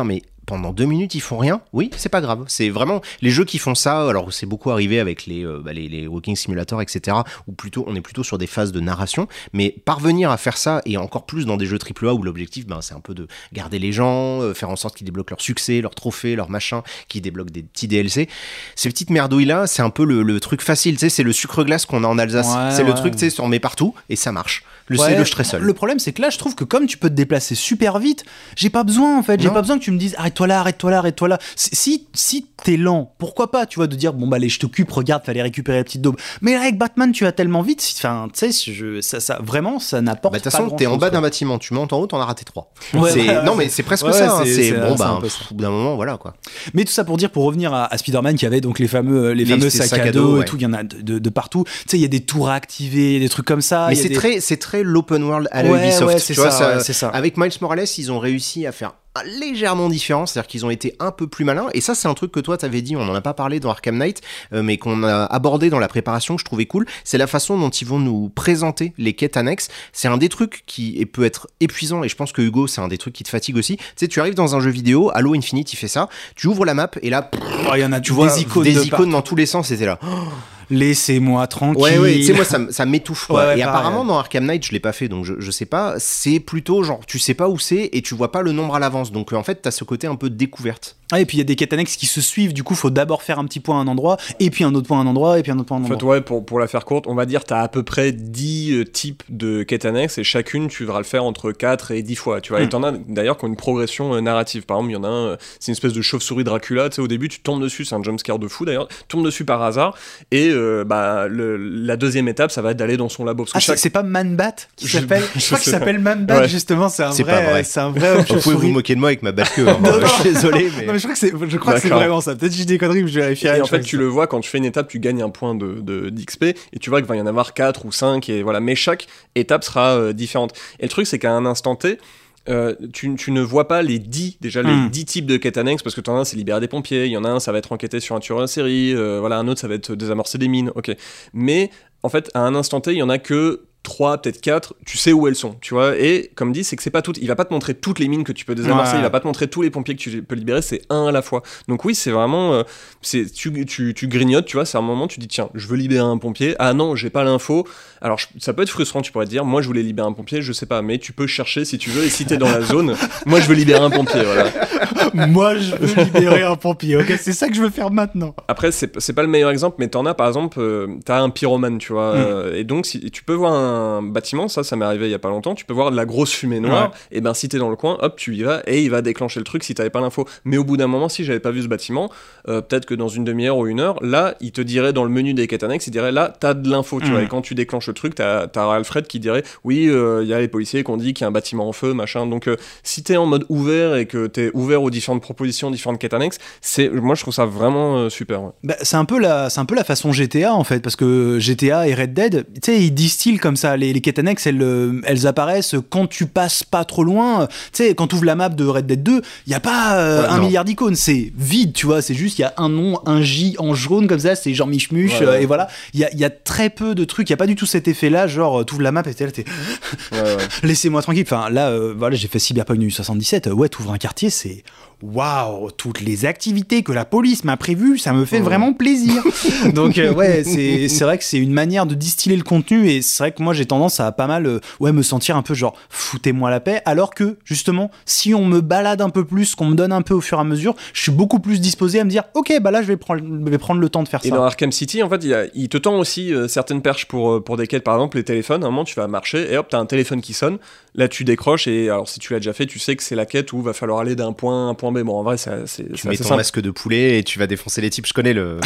pendant deux minutes ils font rien, oui, c'est pas grave. C'est vraiment les jeux qui font ça. Alors c'est beaucoup arrivé avec les, euh, bah, les, les walking simulators, et cetera. Où plutôt on est plutôt sur des phases de narration, mais parvenir à faire ça et encore plus dans des jeux triple A où l'objectif, ben, c'est un peu de garder les gens, euh, faire en sorte qu'ils débloquent leur succès, leurs trophées, leurs machins, qu'ils débloquent des petits D L C. Ces petites merdouilles là, c'est un peu le, le truc facile, tu sais, c'est le sucre glace qu'on a en Alsace. Ouais, c'est ouais. le truc, tu sais, on met partout et ça marche. Le ouais, c'est le stressol. Le problème, c'est que là, je trouve que comme tu peux te déplacer super vite, j'ai pas besoin en fait. J'ai non. pas besoin que tu me dises arrête-toi là, arrête-toi là, arrête-toi là. Si, si t'es lent, pourquoi pas, tu vois, de dire bon bah allez, je t'occupe, regarde, fallait récupérer la petite daube. Mais là, avec Batman, tu vas tellement vite, enfin, tu sais, je, ça, ça, vraiment, ça n'apporte bah, pas. De toute façon, t'es en bas quoi. D'un bâtiment, tu montes en haut, t'en as raté trois. Ouais, c'est... Ouais, non, mais c'est presque ouais, ça. C'est, hein, c'est, c'est bon, bah, au bout d'un moment, voilà quoi. Mais tout ça pour dire, pour revenir à, à Spider-Man, qui avait donc les fameux, les, les fameux sacs, sacs à dos, dos ouais. et tout, il y en a de, de, de partout. Tu sais, il y a des tours à activer, des trucs comme ça. Mais c'est des... très, c'est très l'open world à la ouais, Ubisoft. Ouais, c'est, tu ça, vois, ça, ouais, c'est ça. Avec Miles Morales, ils ont réussi à faire légèrement différent, c'est-à-dire qu'ils ont été un peu plus malins, et ça c'est un truc que toi t'avais dit, on en a pas parlé dans Arkham Knight, euh, mais qu'on a abordé dans la préparation, que je trouvais cool, c'est la façon dont ils vont nous présenter les quêtes annexes. C'est un des trucs qui peut être épuisant, et je pense que Hugo, c'est un des trucs qui te fatigue aussi. Tu sais, tu arrives dans un jeu vidéo, Halo Infinite, il fait ça, tu ouvres la map, et là, pff, oh, y en a tu vois des icônes, des de icônes dans tous les sens, c'était là. Oh, laissez-moi tranquille. Ouais, ouais, tu sais, moi, ça, ça m'étouffe, quoi. Ouais, ouais, et pareil, apparemment, ouais. dans Arkham Knight, je l'ai pas fait, donc je, je sais pas, c'est plutôt genre, tu sais pas où c'est, et tu vois pas le nombre à l'avance. Donc, en fait, t'as ce côté un peu de découverte. Ah, et puis, il y a des quêtes annexes qui se suivent, du coup, faut d'abord faire un petit point à un endroit, et puis un autre point à un endroit, et puis un autre point à un endroit. En fait, ouais, pour, pour la faire courte, on va dire, t'as à peu près dix euh, types de quêtes annexes, et chacune, tu devras le faire entre quatre et dix fois, tu vois. Mm. Et t'en as, d'ailleurs, qui ont une progression euh, narrative. Par exemple, il y en a un, euh, c'est une espèce de chauve-souris Dracula, tu sais, au début, tu tombes dessus, c'est un jumpscare de fou, d'ailleurs, tu tombes dessus par hasard, et, euh, bah, le, la deuxième étape, ça va être d'aller dans son labo. Parce que ah, chaque... c'est, c'est pas Man-Bat qui je, s'appelle je, je crois qu'il s'appelle Man-Bat, ouais. justement, c'est un c'est vrai, pas vrai. c'est un vrai vous pouvez vous moquer de moi avec ma batte queue, hein. non, non. Je suis désolé, mais... Non, mais je crois que c'est, je crois que c'est vraiment ça. Peut-être que je dis des conneries, mais je vérifierai. Et, et en fait, tu le vois, quand tu fais une étape, tu gagnes un point de, de, d'X P, et tu vois qu'il va y en avoir quatre ou cinq, et voilà. Mais chaque étape sera euh, différente. Et le truc, c'est qu'à un instant T, Euh, tu, tu ne vois pas les dix déjà les mm. dix types de quêtes annexes, parce que t'en as un c'est libérer des pompiers, il y en a un ça va être enquêter sur un tueur en série, euh, voilà, un autre ça va être désamorcer des mines, ok, mais en fait à un instant T il y en a que trois, peut-être quatre, tu sais où elles sont, tu vois, et comme dit, c'est que c'est pas toutes, il va pas te montrer toutes les mines que tu peux désamorcer, ouais. il va pas te montrer tous les pompiers que tu peux libérer, c'est un à la fois. Donc oui, c'est vraiment, euh, c'est, tu, tu, tu grignotes, tu vois, c'est un moment, tu dis, tiens, je veux libérer un pompier, ah non, j'ai pas l'info, alors je, ça peut être frustrant, tu pourrais te dire, moi je voulais libérer un pompier, je sais pas, mais tu peux chercher si tu veux, et si t'es dans la zone, moi je veux libérer un pompier, voilà. Moi je veux libérer un pompier, ok, c'est ça que je veux faire maintenant. Après, c'est, c'est pas le meilleur exemple, mais t'en as par exemple, euh, t'as un pyromane, tu vois, mm. euh, et donc si, tu peux voir un bâtiment, ça, ça m'est arrivé il y a pas longtemps, tu peux voir de la grosse fumée noire, ouais. et ben si t'es dans le coin, hop, tu y vas, et il va déclencher le truc si t'avais pas l'info. Mais au bout d'un moment, si j'avais pas vu ce bâtiment, euh, peut-être que dans une demi-heure ou une heure, là, il te dirait dans le menu des quêtes annexes, il dirait là, t'as de l'info, tu mmh. vois, et quand tu déclenches le truc, t'as, t'as Alfred qui dirait, oui, il euh, y a les policiers qui ont dit qu'il y a un bâtiment en feu, machin, donc euh, si t'es en mode ouvert et que t'es ouvert aux différentes propositions, différentes quêtes annexes, c'est, moi je trouve ça vraiment euh, super. Ouais. Bah, c'est un peu la, c'est un peu la façon G T A en fait, parce que G T A et Red Dead, tu sais, ils distillent comme ça, les, les quêtes annexes, elles elles apparaissent quand tu passes pas trop loin. Tu sais, quand tu ouvres la map de Red Dead deux, il y a pas euh, ouais, un non. milliard d'icônes, c'est vide, tu vois, c'est juste il y a un nom, un J en jaune comme ça, c'est genre Michmuche, ouais, euh, ouais. et voilà. Il y a, y a très peu de trucs, il y a pas du tout cet effet-là, genre tu ouvres la map et t'es là, t'es ouais, ouais. laissez-moi tranquille. Enfin là, euh, voilà, j'ai fait Cyberpunk soixante-dix-sept, ouais, t'ouvres un quartier, c'est waouh, toutes les activités que la police m'a prévues, ça me fait mmh. vraiment plaisir. Donc euh, ouais, c'est c'est vrai que c'est une manière de distiller le contenu, et c'est vrai que moi j'ai tendance à pas mal euh, ouais me sentir un peu genre foutez-moi la paix, alors que justement si on me balade un peu plus, qu'on me donne un peu au fur et à mesure, je suis beaucoup plus disposé à me dire ok bah là je vais prendre je vais prendre le temps de faire et ça. Et dans Arkham City en fait il, y a, il te tend aussi euh, certaines perches pour pour des quêtes, par exemple les téléphones. À un moment tu vas marcher et hop t'as un téléphone qui sonne, là tu décroches, et alors si tu l'as déjà fait tu sais que c'est la quête où va falloir aller d'un point à un point B. Bon en vrai c'est, c'est, tu c'est mets assez ton simple. Masque de poulet et tu vas défoncer les types, je connais le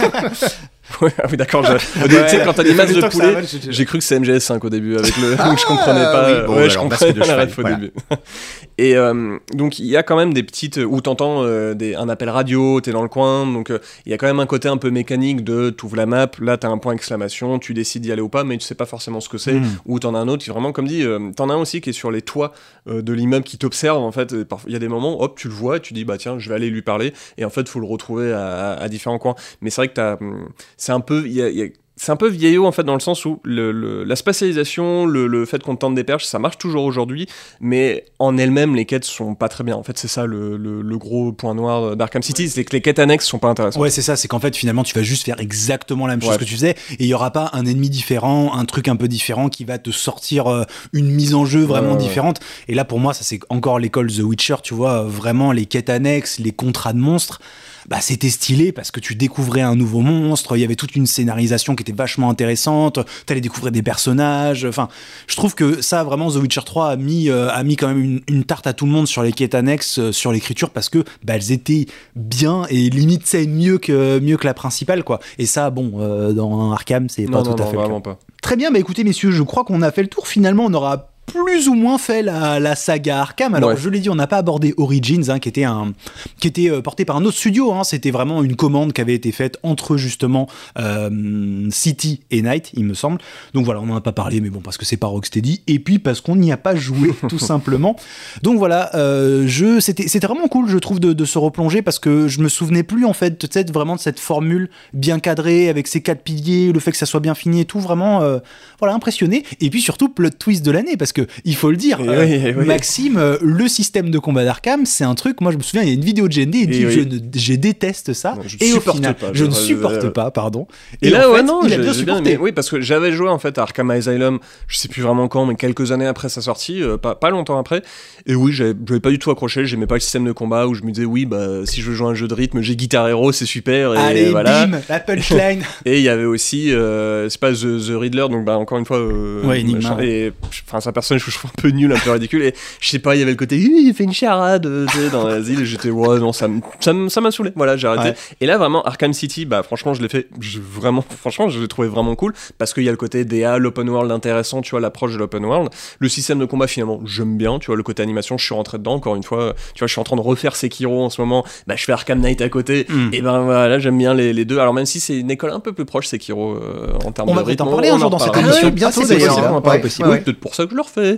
Ouais, oui, d'accord. Je... Ouais, tu sais, quand t'as des masques de poulet, va, j'ai... j'ai cru que c'est M G S cinq au début avec le. Ah, donc je comprenais pas. Oui, bon, ouais, alors, je comprenais pas la ref au voilà. début. Et euh, donc il y a quand même des petites où t'entends euh, des... un appel radio, t'es dans le coin, donc il euh, y a quand même un côté un peu mécanique de t'ouvres la map, là t'as un point d'exclamation, tu décides d'y aller ou pas, mais tu sais pas forcément ce que c'est. Mm. Ou t'en as un autre qui vraiment comme dit, euh, t'en as un aussi qui est sur les toits euh, de l'immeuble qui t'observe en fait. Il y a des moments, hop, tu le vois, et tu dis bah tiens, je vais aller lui parler, et en fait faut le retrouver à, à différents coins. Mais c'est vrai que t'as, c'est un peu, il y a, y a c'est un peu vieillot en fait dans le sens où le, le, la spatialisation, le, le fait qu'on tente des perches, ça marche toujours aujourd'hui, mais en elles-mêmes les quêtes sont pas très bien. En fait c'est ça le, le, le gros point noir d'Arkham City, c'est que les quêtes annexes sont pas intéressantes. Ouais c'est ça, c'est qu'en fait finalement tu vas juste faire exactement la même chose ouais. que tu faisais et il y aura pas un ennemi différent, un truc un peu différent qui va te sortir euh, une mise en jeu vraiment ouais, différente. Ouais. Et là pour moi ça c'est encore l'école The Witcher, tu vois, vraiment les quêtes annexes, les contrats de monstres. Bah, c'était stylé parce que tu découvrais un nouveau monstre, il y avait toute une scénarisation qui était vachement intéressante, t'allais découvrir des personnages, enfin, je trouve que ça, vraiment, The Witcher trois a mis, euh, a mis quand même une, une tarte à tout le monde sur les quêtes annexes, euh, sur l'écriture, parce que, bah, elles étaient bien et limite, c'est mieux que, mieux que la principale, quoi. Et ça, bon, euh, dans Arkham, c'est non, pas non, tout à non, fait vraiment le cas. pas. Très bien, bah écoutez, messieurs, je crois qu'on a fait le tour. Finalement, on aura plus ou moins fait la, la saga Arkham. Alors, ouais. je l'ai dit, on n'a pas abordé Origins, hein, qui était, un, qui était euh, porté par un autre studio. Hein. C'était vraiment une commande qui avait été faite entre, justement, euh, City et Night, il me semble. Donc voilà, on n'en a pas parlé, mais bon, parce que c'est pas Rocksteady. Et puis, parce qu'on n'y a pas joué, tout simplement. Donc voilà, euh, je, c'était, c'était vraiment cool, je trouve, de, de se replonger, parce que je me souvenais plus, en fait, peut-être vraiment de cette formule bien cadrée, avec ses quatre piliers, le fait que ça soit bien fini et tout, vraiment, euh, voilà, impressionné. Et puis surtout, plot twist de l'année, parce que il faut le dire, euh, oui, oui. Maxime, euh, le système de combat d'Arkham, c'est un truc, moi je me souviens, il y a une vidéo de G N D, il dit oui. je, ne, je déteste ça, non, je et supporte au final, pas, je je ne supporte euh... pas, pardon. Et, et là, en ouais, fait, non, il a j'ai, bien j'ai supporté. Bien, mais, oui, parce que j'avais joué en fait à Arkham Asylum, je sais plus vraiment quand, mais quelques années après sa sortie, euh, pas, pas longtemps après, et oui, j'avais, j'avais pas du tout accroché, j'aimais pas le système de combat, où je me disais, oui, bah, si je veux jouer à un jeu de rythme, j'ai Guitar Hero, c'est super, et allez, voilà. bim, la punchline. Et il y avait aussi, euh, c'est pas The, The Riddler, donc bah, encore une fois, euh, ouais, Enigma. Et enfin, c'est un personnage que je trouve un peu nul, un peu ridicule, et je sais pas, il y avait le côté, il fait une charade, tu sais, dans l'asile, et j'étais, ouais, non, ça, ça, ça m'a saoulé, voilà, j'ai arrêté. Ouais. Et là, vraiment, Arkham City, bah, franchement, je l'ai fait, je, vraiment, franchement, je l'ai trouvé vraiment cool, parce qu'il y a le côté D A, l'open world intéressant, tu vois, l'approche de l'open world. Le système de combat, finalement, j'aime bien, tu vois, le côté animation, je suis rentré dedans, encore une fois, tu vois, je suis en train de refaire Sekiro en ce moment, bah, je fais Arkham Knight à côté, mm. et ben voilà, j'aime bien les, les deux. Alors, même si c'est une école un peu plus proche, Sekiro, euh, en termes on de va rythme. On va t'en parler un jour dans cette émission, ah, bientôt, ah, c'est d'ailleurs. Possible, on va parler possible. Oui, peut-être pour ça que je le refais.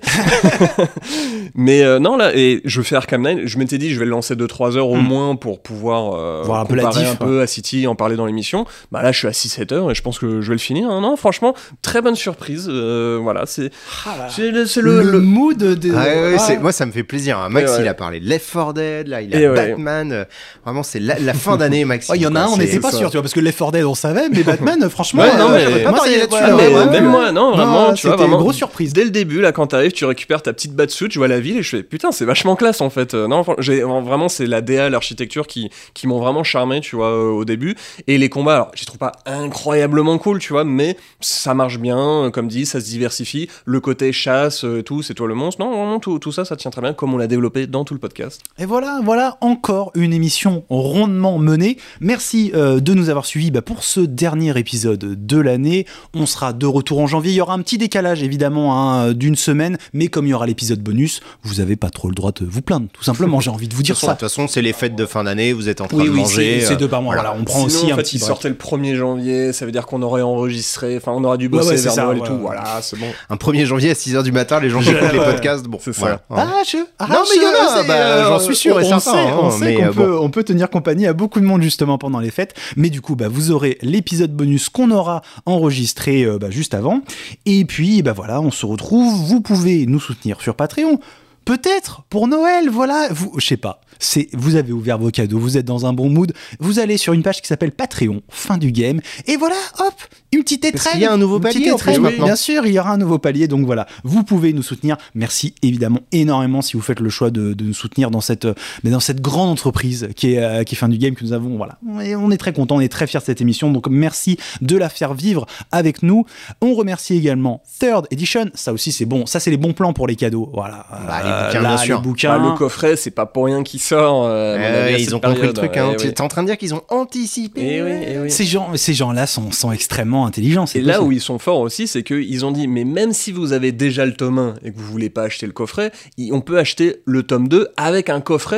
Mais euh, non, là, et je fais Arkham Knight, je m'étais dit, je vais le lancer deux trois heures au mm. moins pour pouvoir euh, voir un peu, comparer la diff, un peu ouais. à City, en parler dans l'émission. Bah là, je suis à six sept heures et je pense que je vais le finir. Hein. Non, franchement, très bonne surprise. Euh, voilà, c'est, ah c'est, le, c'est le, le, le mood de. Ah, ouais, ouais, c'est, moi, ça me fait plaisir. Hein. Max, ouais. il a parlé de Left four Dead, là, il a et Batman. Ouais. Euh, vraiment, c'est la, la fin d'année, Max. Il oh, y en a un, on n'était pas sûr, tu vois, parce que Left four Dead, on savait, mais Batman, franchement, ouais, non, euh, mais, pas parié là-dessus. Ouais, ouais, ouais, même moi, non, vraiment, non, tu vois, vraiment. Une grosse surprise. Dès le début, là, quand t'arrives, tu récupères ta petite batsuit, tu vois la ville et je fais putain, c'est vachement classe en fait. Non, j'ai, vraiment, c'est la D A, l'architecture qui, qui m'ont vraiment charmé, tu vois, euh, au début. Et les combats, alors, je les trouve pas incroyablement cool, tu vois, mais ça marche bien, comme dit, ça se diversifie. Le côté chasse, euh, tout, c'est toi le monstre. Non, vraiment, tout, tout ça, ça tient très bien, comme on l'a développé dans tout le podcast. Et voilà, voilà, encore une émission rondement menée. Merci euh, de nous avoir suivis bah, pour ce dernier épisode de l'année. On sera de retour en janvier. Il y aura un petit décalage, évidemment, hein, d'une semaine, mais comme il y aura l'épisode bonus, vous n'avez pas trop le droit de vous plaindre, tout simplement. J'ai envie de vous dire façon, ça. De toute façon, c'est les fêtes de fin d'année, vous êtes en train oui, de oui, manger. C'est, c'est deux par mois. Voilà. Voilà, on prend Sinon, aussi en un fait, petit il break. sortait le premier janvier, ça veut dire qu'on aurait enregistré, enfin, on aurait dû bosser ouais, ouais, vers ça, Noël ouais, et tout. Ouais. Voilà, c'est bon. Un premier janvier à six heures du matin, les gens qui écoutent les podcasts, bon, c'est ça. Voilà. Ah, je... ah, non, mais il y en a, bah, euh, j'en suis sûr on, et on certain. Sait, hein, on sait mais qu'on euh, peut, bon. on peut tenir compagnie à beaucoup de monde justement pendant les fêtes, mais du coup, bah, vous aurez l'épisode bonus qu'on aura enregistré euh, bah, juste avant, et puis, bah voilà, on se retrouve. Vous pouvez nous soutenir sur Patreon. Peut-être pour Noël, voilà, vous, je sais pas. C'est, vous avez ouvert vos cadeaux, vous êtes dans un bon mood, vous allez sur une page qui s'appelle Patreon, fin du game, et voilà, hop, une petite étrenne. Parce qu'il y a un nouveau palier en plus maintenant. Bien sûr, il y aura un nouveau palier, donc voilà, vous pouvez nous soutenir. Merci évidemment énormément si vous faites le choix de, de nous soutenir dans cette, mais dans cette grande entreprise qui est, euh, qui est fin du game que nous avons. Voilà, et on est très content, on est très fiers de cette émission, donc merci de la faire vivre avec nous. On remercie également Third Edition, ça aussi c'est bon, ça c'est les bons plans pour les cadeaux. Voilà, bah, les bouquins, là, bien sûr. Les bouquins. Bah, le coffret, c'est pas pour rien qu'il sort. Euh, euh, ils ont période. compris le truc. Hein. Eh, T'es oui. en train de dire qu'ils ont anticipé. Et oui, et oui. Ces gens, ces gens-là sont, sont extrêmement intelligents. C'est et là où ils sont forts aussi, c'est qu'ils ont dit, mais même si vous avez déjà le tome un et que vous voulez pas acheter le coffret, on peut acheter le tome deux avec un coffret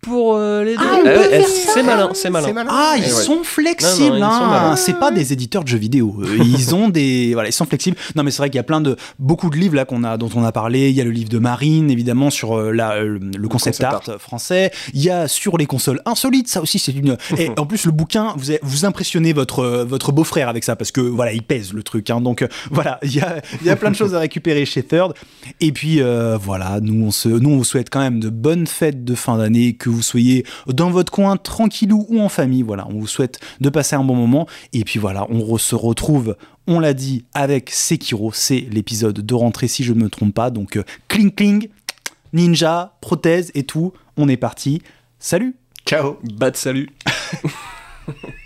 pour euh, les deux. Ah, euh, eh, c'est malin, c'est malin. malin. Ah, ils ouais. sont flexibles, Non, non, ils sont hein. malins. C'est pas des éditeurs de jeux vidéo. Euh, Ils ont des, voilà, ils sont flexibles. Non, mais c'est vrai qu'il y a plein de, beaucoup de livres là qu'on a, dont on a parlé. Il y a le livre de Marine, évidemment, sur euh, la, euh, le concept, concept art, art français. Il y a sur les consoles insolites. Ça aussi, c'est une. Et en plus, le bouquin, vous, avez, vous impressionnez votre euh, votre beau-frère avec ça parce que voilà, il pèse le truc. Hein. Donc euh, voilà, il y a, il y a plein de choses à récupérer chez Third. Et puis euh, voilà, nous on se, nous on vous souhaite quand même de bonnes fêtes de fin d'année, que vous soyez dans votre coin tranquillou ou en famille. Voilà, on vous souhaite de passer un bon moment. Et puis voilà, on re- se retrouve, on l'a dit, avec Sekiro. C'est l'épisode de rentrée si je ne me trompe pas. Donc euh, cling cling, ninja, prothèse et tout. On est parti. Salut. Ciao. Bat salut.